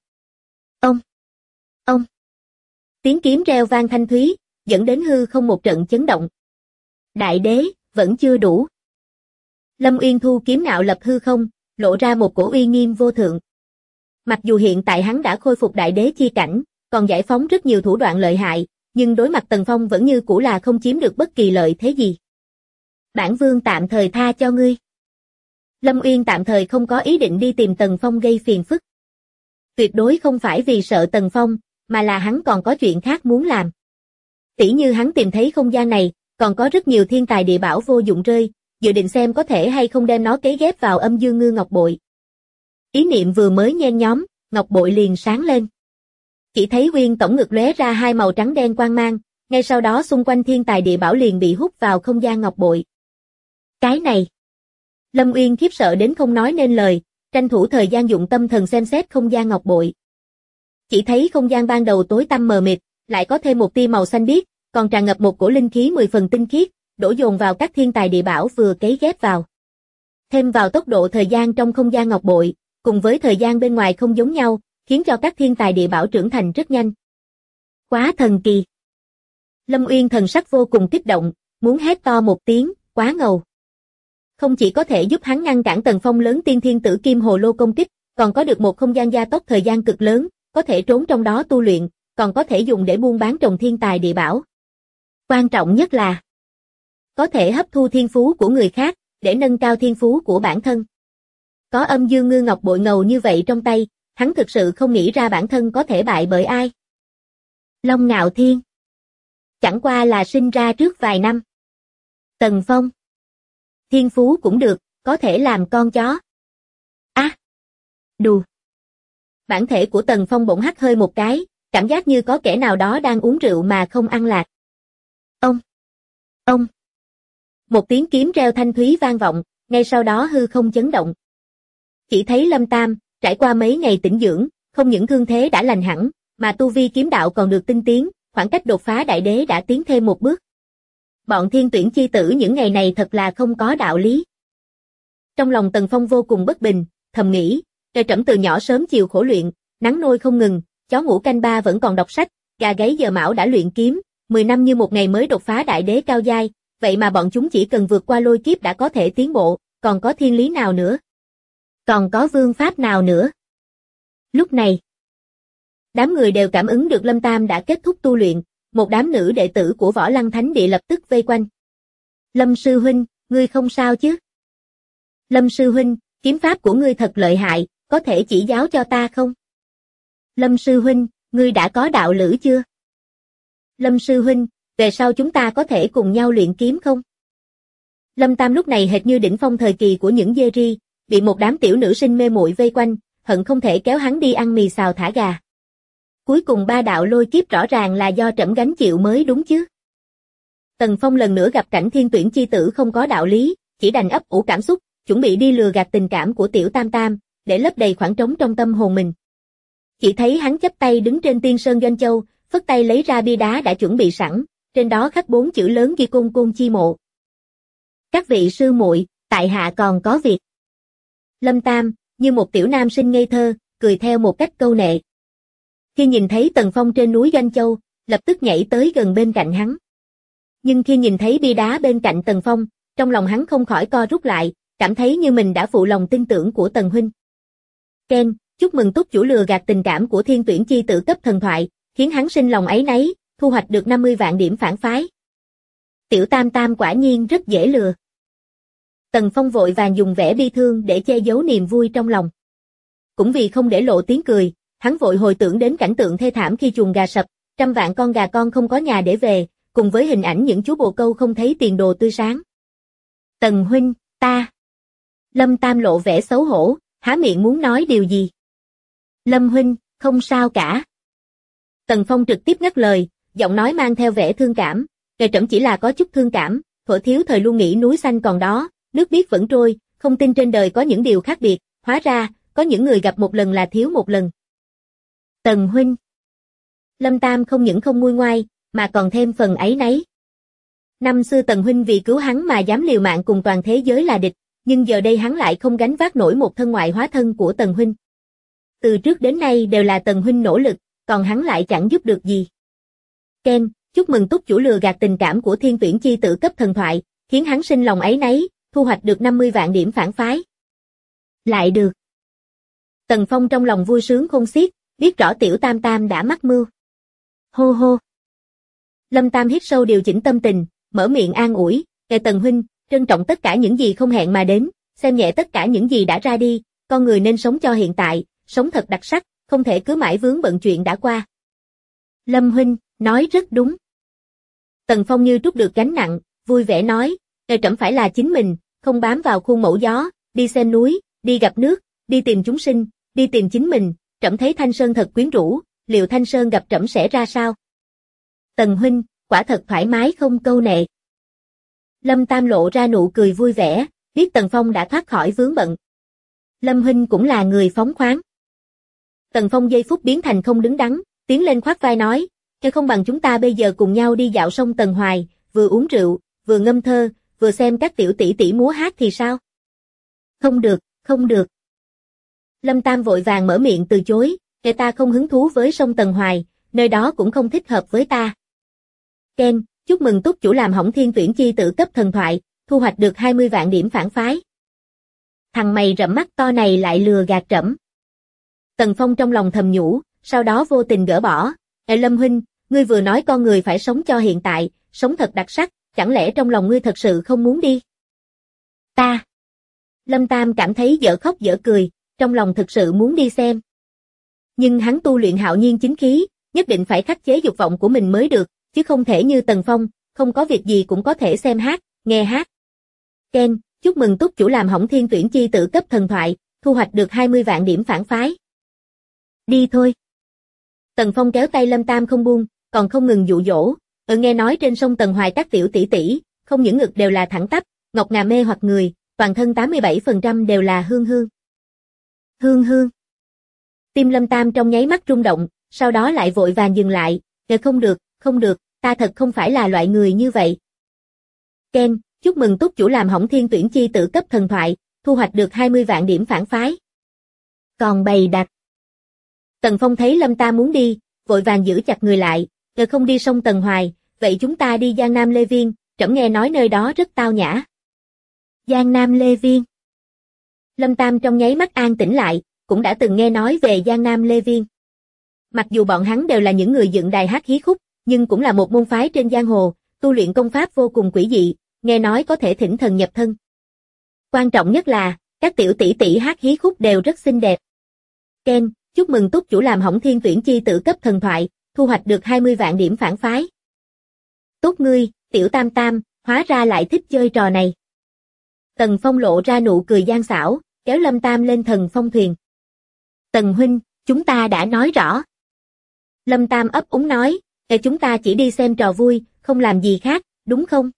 Ông. Tiếng kiếm reo vang thanh thúy, dẫn đến hư không một trận chấn động. Đại đế, vẫn chưa đủ. Lâm Uyên thu kiếm nạo lập hư không, lộ ra một cổ uy nghiêm vô thượng. Mặc dù hiện tại hắn đã khôi phục đại đế chi cảnh, còn giải phóng rất nhiều thủ đoạn lợi hại, nhưng đối mặt Tần Phong vẫn như cũ là không chiếm được bất kỳ lợi thế gì. Bản vương tạm thời tha cho ngươi. Lâm Uyên tạm thời không có ý định đi tìm Tần Phong gây phiền phức. Tuyệt đối không phải vì sợ Tần Phong, mà là hắn còn có chuyện khác muốn làm. Tỉ như hắn tìm thấy không gian này, còn có rất nhiều thiên tài địa bảo vô dụng rơi, dự định xem có thể hay không đem nó cấy ghép vào Âm Dương Ngư Ngọc Bội. Ý niệm vừa mới nhen nhóm, Ngọc Bội liền sáng lên. Chỉ thấy Uyên tổng ngực lóe ra hai màu trắng đen quang mang, ngay sau đó xung quanh thiên tài địa bảo liền bị hút vào không gian Ngọc Bội. Cái này. Lâm Uyên khiếp sợ đến không nói nên lời, tranh thủ thời gian dụng tâm thần xem xét không gian Ngọc Bội. Chỉ thấy không gian ban đầu tối tăm mờ mịt, lại có thêm một tia màu xanh biếc, còn tràn ngập một cổ linh khí 10 phần tinh khiết, đổ dồn vào các thiên tài địa bảo vừa cấy ghép vào. Thêm vào tốc độ thời gian trong không gian Ngọc Bội, cùng với thời gian bên ngoài không giống nhau, khiến cho các thiên tài địa bảo trưởng thành rất nhanh. Quá thần kỳ. Lâm Uyên thần sắc vô cùng kích động, muốn hét to một tiếng, quá ngầu. Không chỉ có thể giúp hắn ngăn cản Tần Phong lớn tiên thiên tử kim hồ lô công kích, còn có được một không gian gia tốc thời gian cực lớn, có thể trốn trong đó tu luyện, còn có thể dùng để buôn bán trồng thiên tài địa bảo. Quan trọng nhất là có thể hấp thu thiên phú của người khác, để nâng cao thiên phú của bản thân. Có Âm Dương Ngư Ngọc Bội ngầu như vậy trong tay, hắn thực sự không nghĩ ra bản thân có thể bại bởi ai. Long Ngạo Thiên chẳng qua là sinh ra trước vài năm. Tần Phong thiên phú cũng được, có thể làm con chó. Đù. Bản thể của Tần Phong bỗng hắt hơi một cái, cảm giác như có kẻ nào đó đang uống rượu mà không ăn lạc. Ông. Một tiếng kiếm reo thanh thúy vang vọng, ngay sau đó hư không chấn động. Chỉ thấy Lâm Tam, trải qua mấy ngày tĩnh dưỡng, không những thương thế đã lành hẳn, mà tu vi kiếm đạo còn được tinh tiến, khoảng cách đột phá đại đế đã tiến thêm một bước. Bọn thiên tuyển chi tử những ngày này thật là không có đạo lý. Trong lòng Tần Phong vô cùng bất bình, thầm nghĩ, trời trẫm từ nhỏ sớm chiều khổ luyện, nắng nôi không ngừng, chó ngủ canh ba vẫn còn đọc sách, gà gáy giờ mão đã luyện kiếm, 10 năm như một ngày mới đột phá đại đế cao giai, vậy mà bọn chúng chỉ cần vượt qua lôi kiếp đã có thể tiến bộ, còn có thiên lý nào nữa? Còn có vương pháp nào nữa? Lúc này, đám người đều cảm ứng được Lâm Tam đã kết thúc tu luyện, một đám nữ đệ tử của Võ Lăng Thánh Địa lập tức vây quanh. Lâm sư huynh, ngươi không sao chứ? Lâm sư huynh, kiếm pháp của ngươi thật lợi hại, có thể chỉ giáo cho ta không? Lâm sư huynh, ngươi đã có đạo lữ chưa? Lâm sư huynh, về sau chúng ta có thể cùng nhau luyện kiếm không? Lâm Tam lúc này hệt như đỉnh phong thời kỳ của những dê ri, bị một đám tiểu nữ sinh mê muội vây quanh, hận không thể kéo hắn đi ăn mì xào thả gà. Cuối cùng ba đạo lôi kiếp rõ ràng là do trẫm gánh chịu mới đúng chứ. Tần Phong lần nữa gặp cảnh thiên tuyển chi tử không có đạo lý, chỉ đành ấp ủ cảm xúc, chuẩn bị đi lừa gạt tình cảm của tiểu Tam Tam, để lấp đầy khoảng trống trong tâm hồn mình. Chỉ thấy hắn chắp tay đứng trên Tiên Sơn Doanh Châu, phất tay lấy ra bia đá đã chuẩn bị sẵn, trên đó khắc 4 chữ lớn ghi Côn Côn Chi Mộ. Các vị sư muội, tại hạ còn có việc. Lâm Tam, như một tiểu nam sinh ngây thơ, cười theo một cách câu nệ. Khi nhìn thấy Tần Phong trên núi Doanh Châu, lập tức nhảy tới gần bên cạnh hắn. Nhưng khi nhìn thấy bia đá bên cạnh Tần Phong, trong lòng hắn không khỏi co rút lại, cảm thấy như mình đã phụ lòng tin tưởng của Tần huynh. Ken, chúc mừng túc chủ lừa gạt tình cảm của Thiên Tuyển chi tử cấp thần thoại, khiến hắn sinh lòng áy náy, thu hoạch được 50 vạn điểm phản phái. Tiểu Tam Tam quả nhiên rất dễ lừa. Tần Phong vội vàng dùng vẻ bi thương để che giấu niềm vui trong lòng. Cũng vì không để lộ tiếng cười, hắn vội hồi tưởng đến cảnh tượng thê thảm khi chuồng gà sập, trăm vạn con gà con không có nhà để về, cùng với hình ảnh những chú bồ câu không thấy tiền đồ tươi sáng. Tần huynh, ta. Lâm Tam lộ vẻ xấu hổ, há miệng muốn nói điều gì. Lâm huynh, không sao cả. Tần Phong trực tiếp ngắt lời, giọng nói mang theo vẻ thương cảm, kể trẫm chỉ là có chút thương cảm, thuở thiếu thời luôn nghĩ núi xanh còn đó, nước biếc vẫn trôi, không tin trên đời có những điều khác biệt, hóa ra, có những người gặp một lần là thiếu một lần. Tần huynh. Lâm Tam không những không nguôi ngoai, mà còn thêm phần áy náy. Năm xưa Tần huynh vì cứu hắn mà dám liều mạng cùng toàn thế giới là địch, nhưng giờ đây hắn lại không gánh vác nổi một thân ngoại hóa thân của Tần huynh. Từ trước đến nay đều là Tần huynh nỗ lực, còn hắn lại chẳng giúp được gì. Ken, chúc mừng túc chủ lừa gạt tình cảm của Thiên Tuyển chi tử cấp thần thoại, khiến hắn sinh lòng áy náy, thu hoạch được 50 vạn điểm phản phái. Lại được. Tần Phong trong lòng vui sướng khôn xiết, biết rõ Tiểu Tam Tam đã mắc mưu. Hô hô. Lâm Tam hít sâu điều chỉnh tâm tình, mở miệng an ủi, kể Tần huynh, trân trọng tất cả những gì không hẹn mà đến, xem nhẹ tất cả những gì đã ra đi, con người nên sống cho hiện tại, sống thật đặc sắc, không thể cứ mãi vướng bận chuyện đã qua. Lâm huynh, nói rất đúng. Tần Phong như trút được gánh nặng, vui vẻ nói, trẫm phải là chính mình, không bám vào khuôn mẫu gió, đi xem núi, đi gặp nước, đi tìm chúng sinh, đi tìm chính mình, trẫm thấy Thanh Sơn thật quyến rũ, liệu Thanh Sơn gặp trẫm sẽ ra sao? Tần huynh, quả thật thoải mái không câu nệ. Lâm Tam lộ ra nụ cười vui vẻ, biết Tần Phong đã thoát khỏi vướng bận. Lâm huynh cũng là người phóng khoáng. Tần Phong giây phút biến thành không đứng đắn, tiến lên khoác vai nói, "Cái không bằng chúng ta bây giờ cùng nhau đi dạo sông Tần Hoài, vừa uống rượu, vừa ngâm thơ, vừa xem các tiểu tỷ tỷ múa hát thì sao?" Không được, không được. Lâm Tam vội vàng mở miệng từ chối, "Cái ta không hứng thú với sông Tần Hoài, nơi đó cũng không thích hợp với ta." Ken, chúc mừng túc chủ làm hỏng Thiên Tuyển chi tử cấp thần thoại, thu hoạch được 20 vạn điểm phản phái. Thằng mày rậm mắt to này lại lừa gạt trẫm. Tần Phong trong lòng thầm nhủ, sau đó vô tình gỡ bỏ, Lâm huynh, ngươi vừa nói con người phải sống cho hiện tại, sống thật đặc sắc, chẳng lẽ trong lòng ngươi thật sự không muốn đi? Ta. Lâm Tam cảm thấy dở khóc dở cười, trong lòng thực sự muốn đi xem. Nhưng hắn tu luyện hạo nhiên chính khí, nhất định phải khắc chế dục vọng của mình mới được, chứ không thể như Tần Phong, không có việc gì cũng có thể xem hát, nghe hát. Ken, chúc mừng túc chủ làm hỏng Thiên Tuyển chi tử cấp thần thoại, thu hoạch được 20 vạn điểm phản phái. Đi thôi. Tần Phong kéo tay Lâm Tam không buông, còn không ngừng dụ dỗ, nghe nói trên sông Tần Hoài các tiểu tỷ tỷ, không những ngực đều là thẳng tắp, ngọc ngà mê hoặc người, toàn thân 87% đều là hương hương. Hương hương. Tim Lâm Tam trong nháy mắt rung động, sau đó lại vội vàng dừng lại, không được, ta thật không phải là loại người như vậy. Ken, chúc mừng túc chủ làm hỏng Thiên Tuyển chi tử cấp thần thoại, thu hoạch được 20 vạn điểm phản phái. Còn bày đặt. Tần Phong thấy Lâm Tam muốn đi, vội vàng giữ chặt người lại, không đi sông Tần Hoài, vậy chúng ta đi Giang Nam Lê Viên, trẫm nghe nói nơi đó rất tao nhã. Giang Nam Lê Viên. Lâm Tam trong nháy mắt an tĩnh lại, cũng đã từng nghe nói về Giang Nam Lê Viên. Mặc dù bọn hắn đều là những người dựng đài hát hí khúc, nhưng cũng là một môn phái trên giang hồ, tu luyện công pháp vô cùng quỷ dị, nghe nói có thể thỉnh thần nhập thân. Quan trọng nhất là, các tiểu tỷ tỷ hát hí khúc đều rất xinh đẹp. Ken, chúc mừng túc chủ làm hỏng Thiên Tuyển chi tử cấp thần thoại, thu hoạch được 20 vạn điểm phản phái. Tốt ngươi, Tiểu Tam Tam, hóa ra lại thích chơi trò này. Tần Phong lộ ra nụ cười gian xảo, kéo Lâm Tam lên Thần Phong thuyền. Tần huynh, chúng ta đã nói rõ. Lâm Tam ấp úng nói, chúng ta chỉ đi xem trò vui, không làm gì khác, đúng không?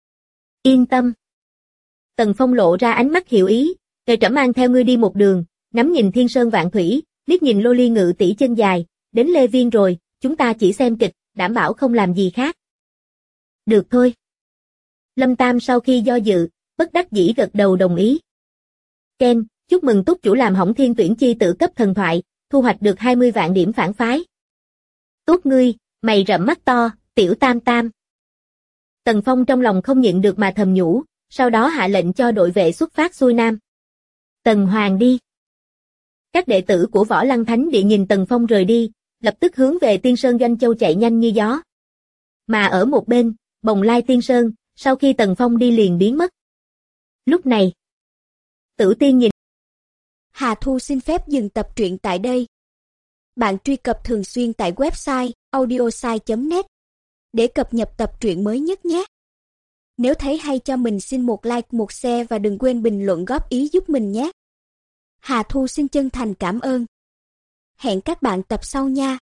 Yên tâm. Tần Phong lộ ra ánh mắt hiểu ý, trẫm mang theo ngươi đi một đường, ngắm nhìn thiên sơn vạn thủy, liếc nhìn lô ly ngự tỷ chân dài, đến Lê Viên rồi, chúng ta chỉ xem kịch, đảm bảo không làm gì khác. Được thôi. Lâm Tam sau khi do dự, bất đắc dĩ gật đầu đồng ý. Ken, chúc mừng túc chủ làm hỏng thiên tuyển chi tử cấp thần thoại, thu hoạch được 20 vạn điểm phản phái. Tốt ngươi, mày rậm mắt to, tiểu tam tam. Tần Phong trong lòng không nhịn được mà thầm nhủ, sau đó hạ lệnh cho đội vệ xuất phát xuôi nam. Tần Hoàng đi. Các đệ tử của Võ Lăng Thánh Địa nhìn Tần Phong rời đi, lập tức hướng về Tiên Sơn Doanh Châu chạy nhanh như gió. Mà ở một bên, Bồng Lai Tiên Sơn, sau khi Tần Phong đi liền biến mất. Lúc này, Tử Tiên nhìn. Hà Thu xin phép dừng tập truyện tại đây. Bạn truy cập thường xuyên tại website audiosai.net để cập nhật tập truyện mới nhất nhé. Nếu thấy hay cho mình xin một like, một share và đừng quên bình luận góp ý giúp mình nhé. Hà Thu xin chân thành cảm ơn. Hẹn các bạn tập sau nha.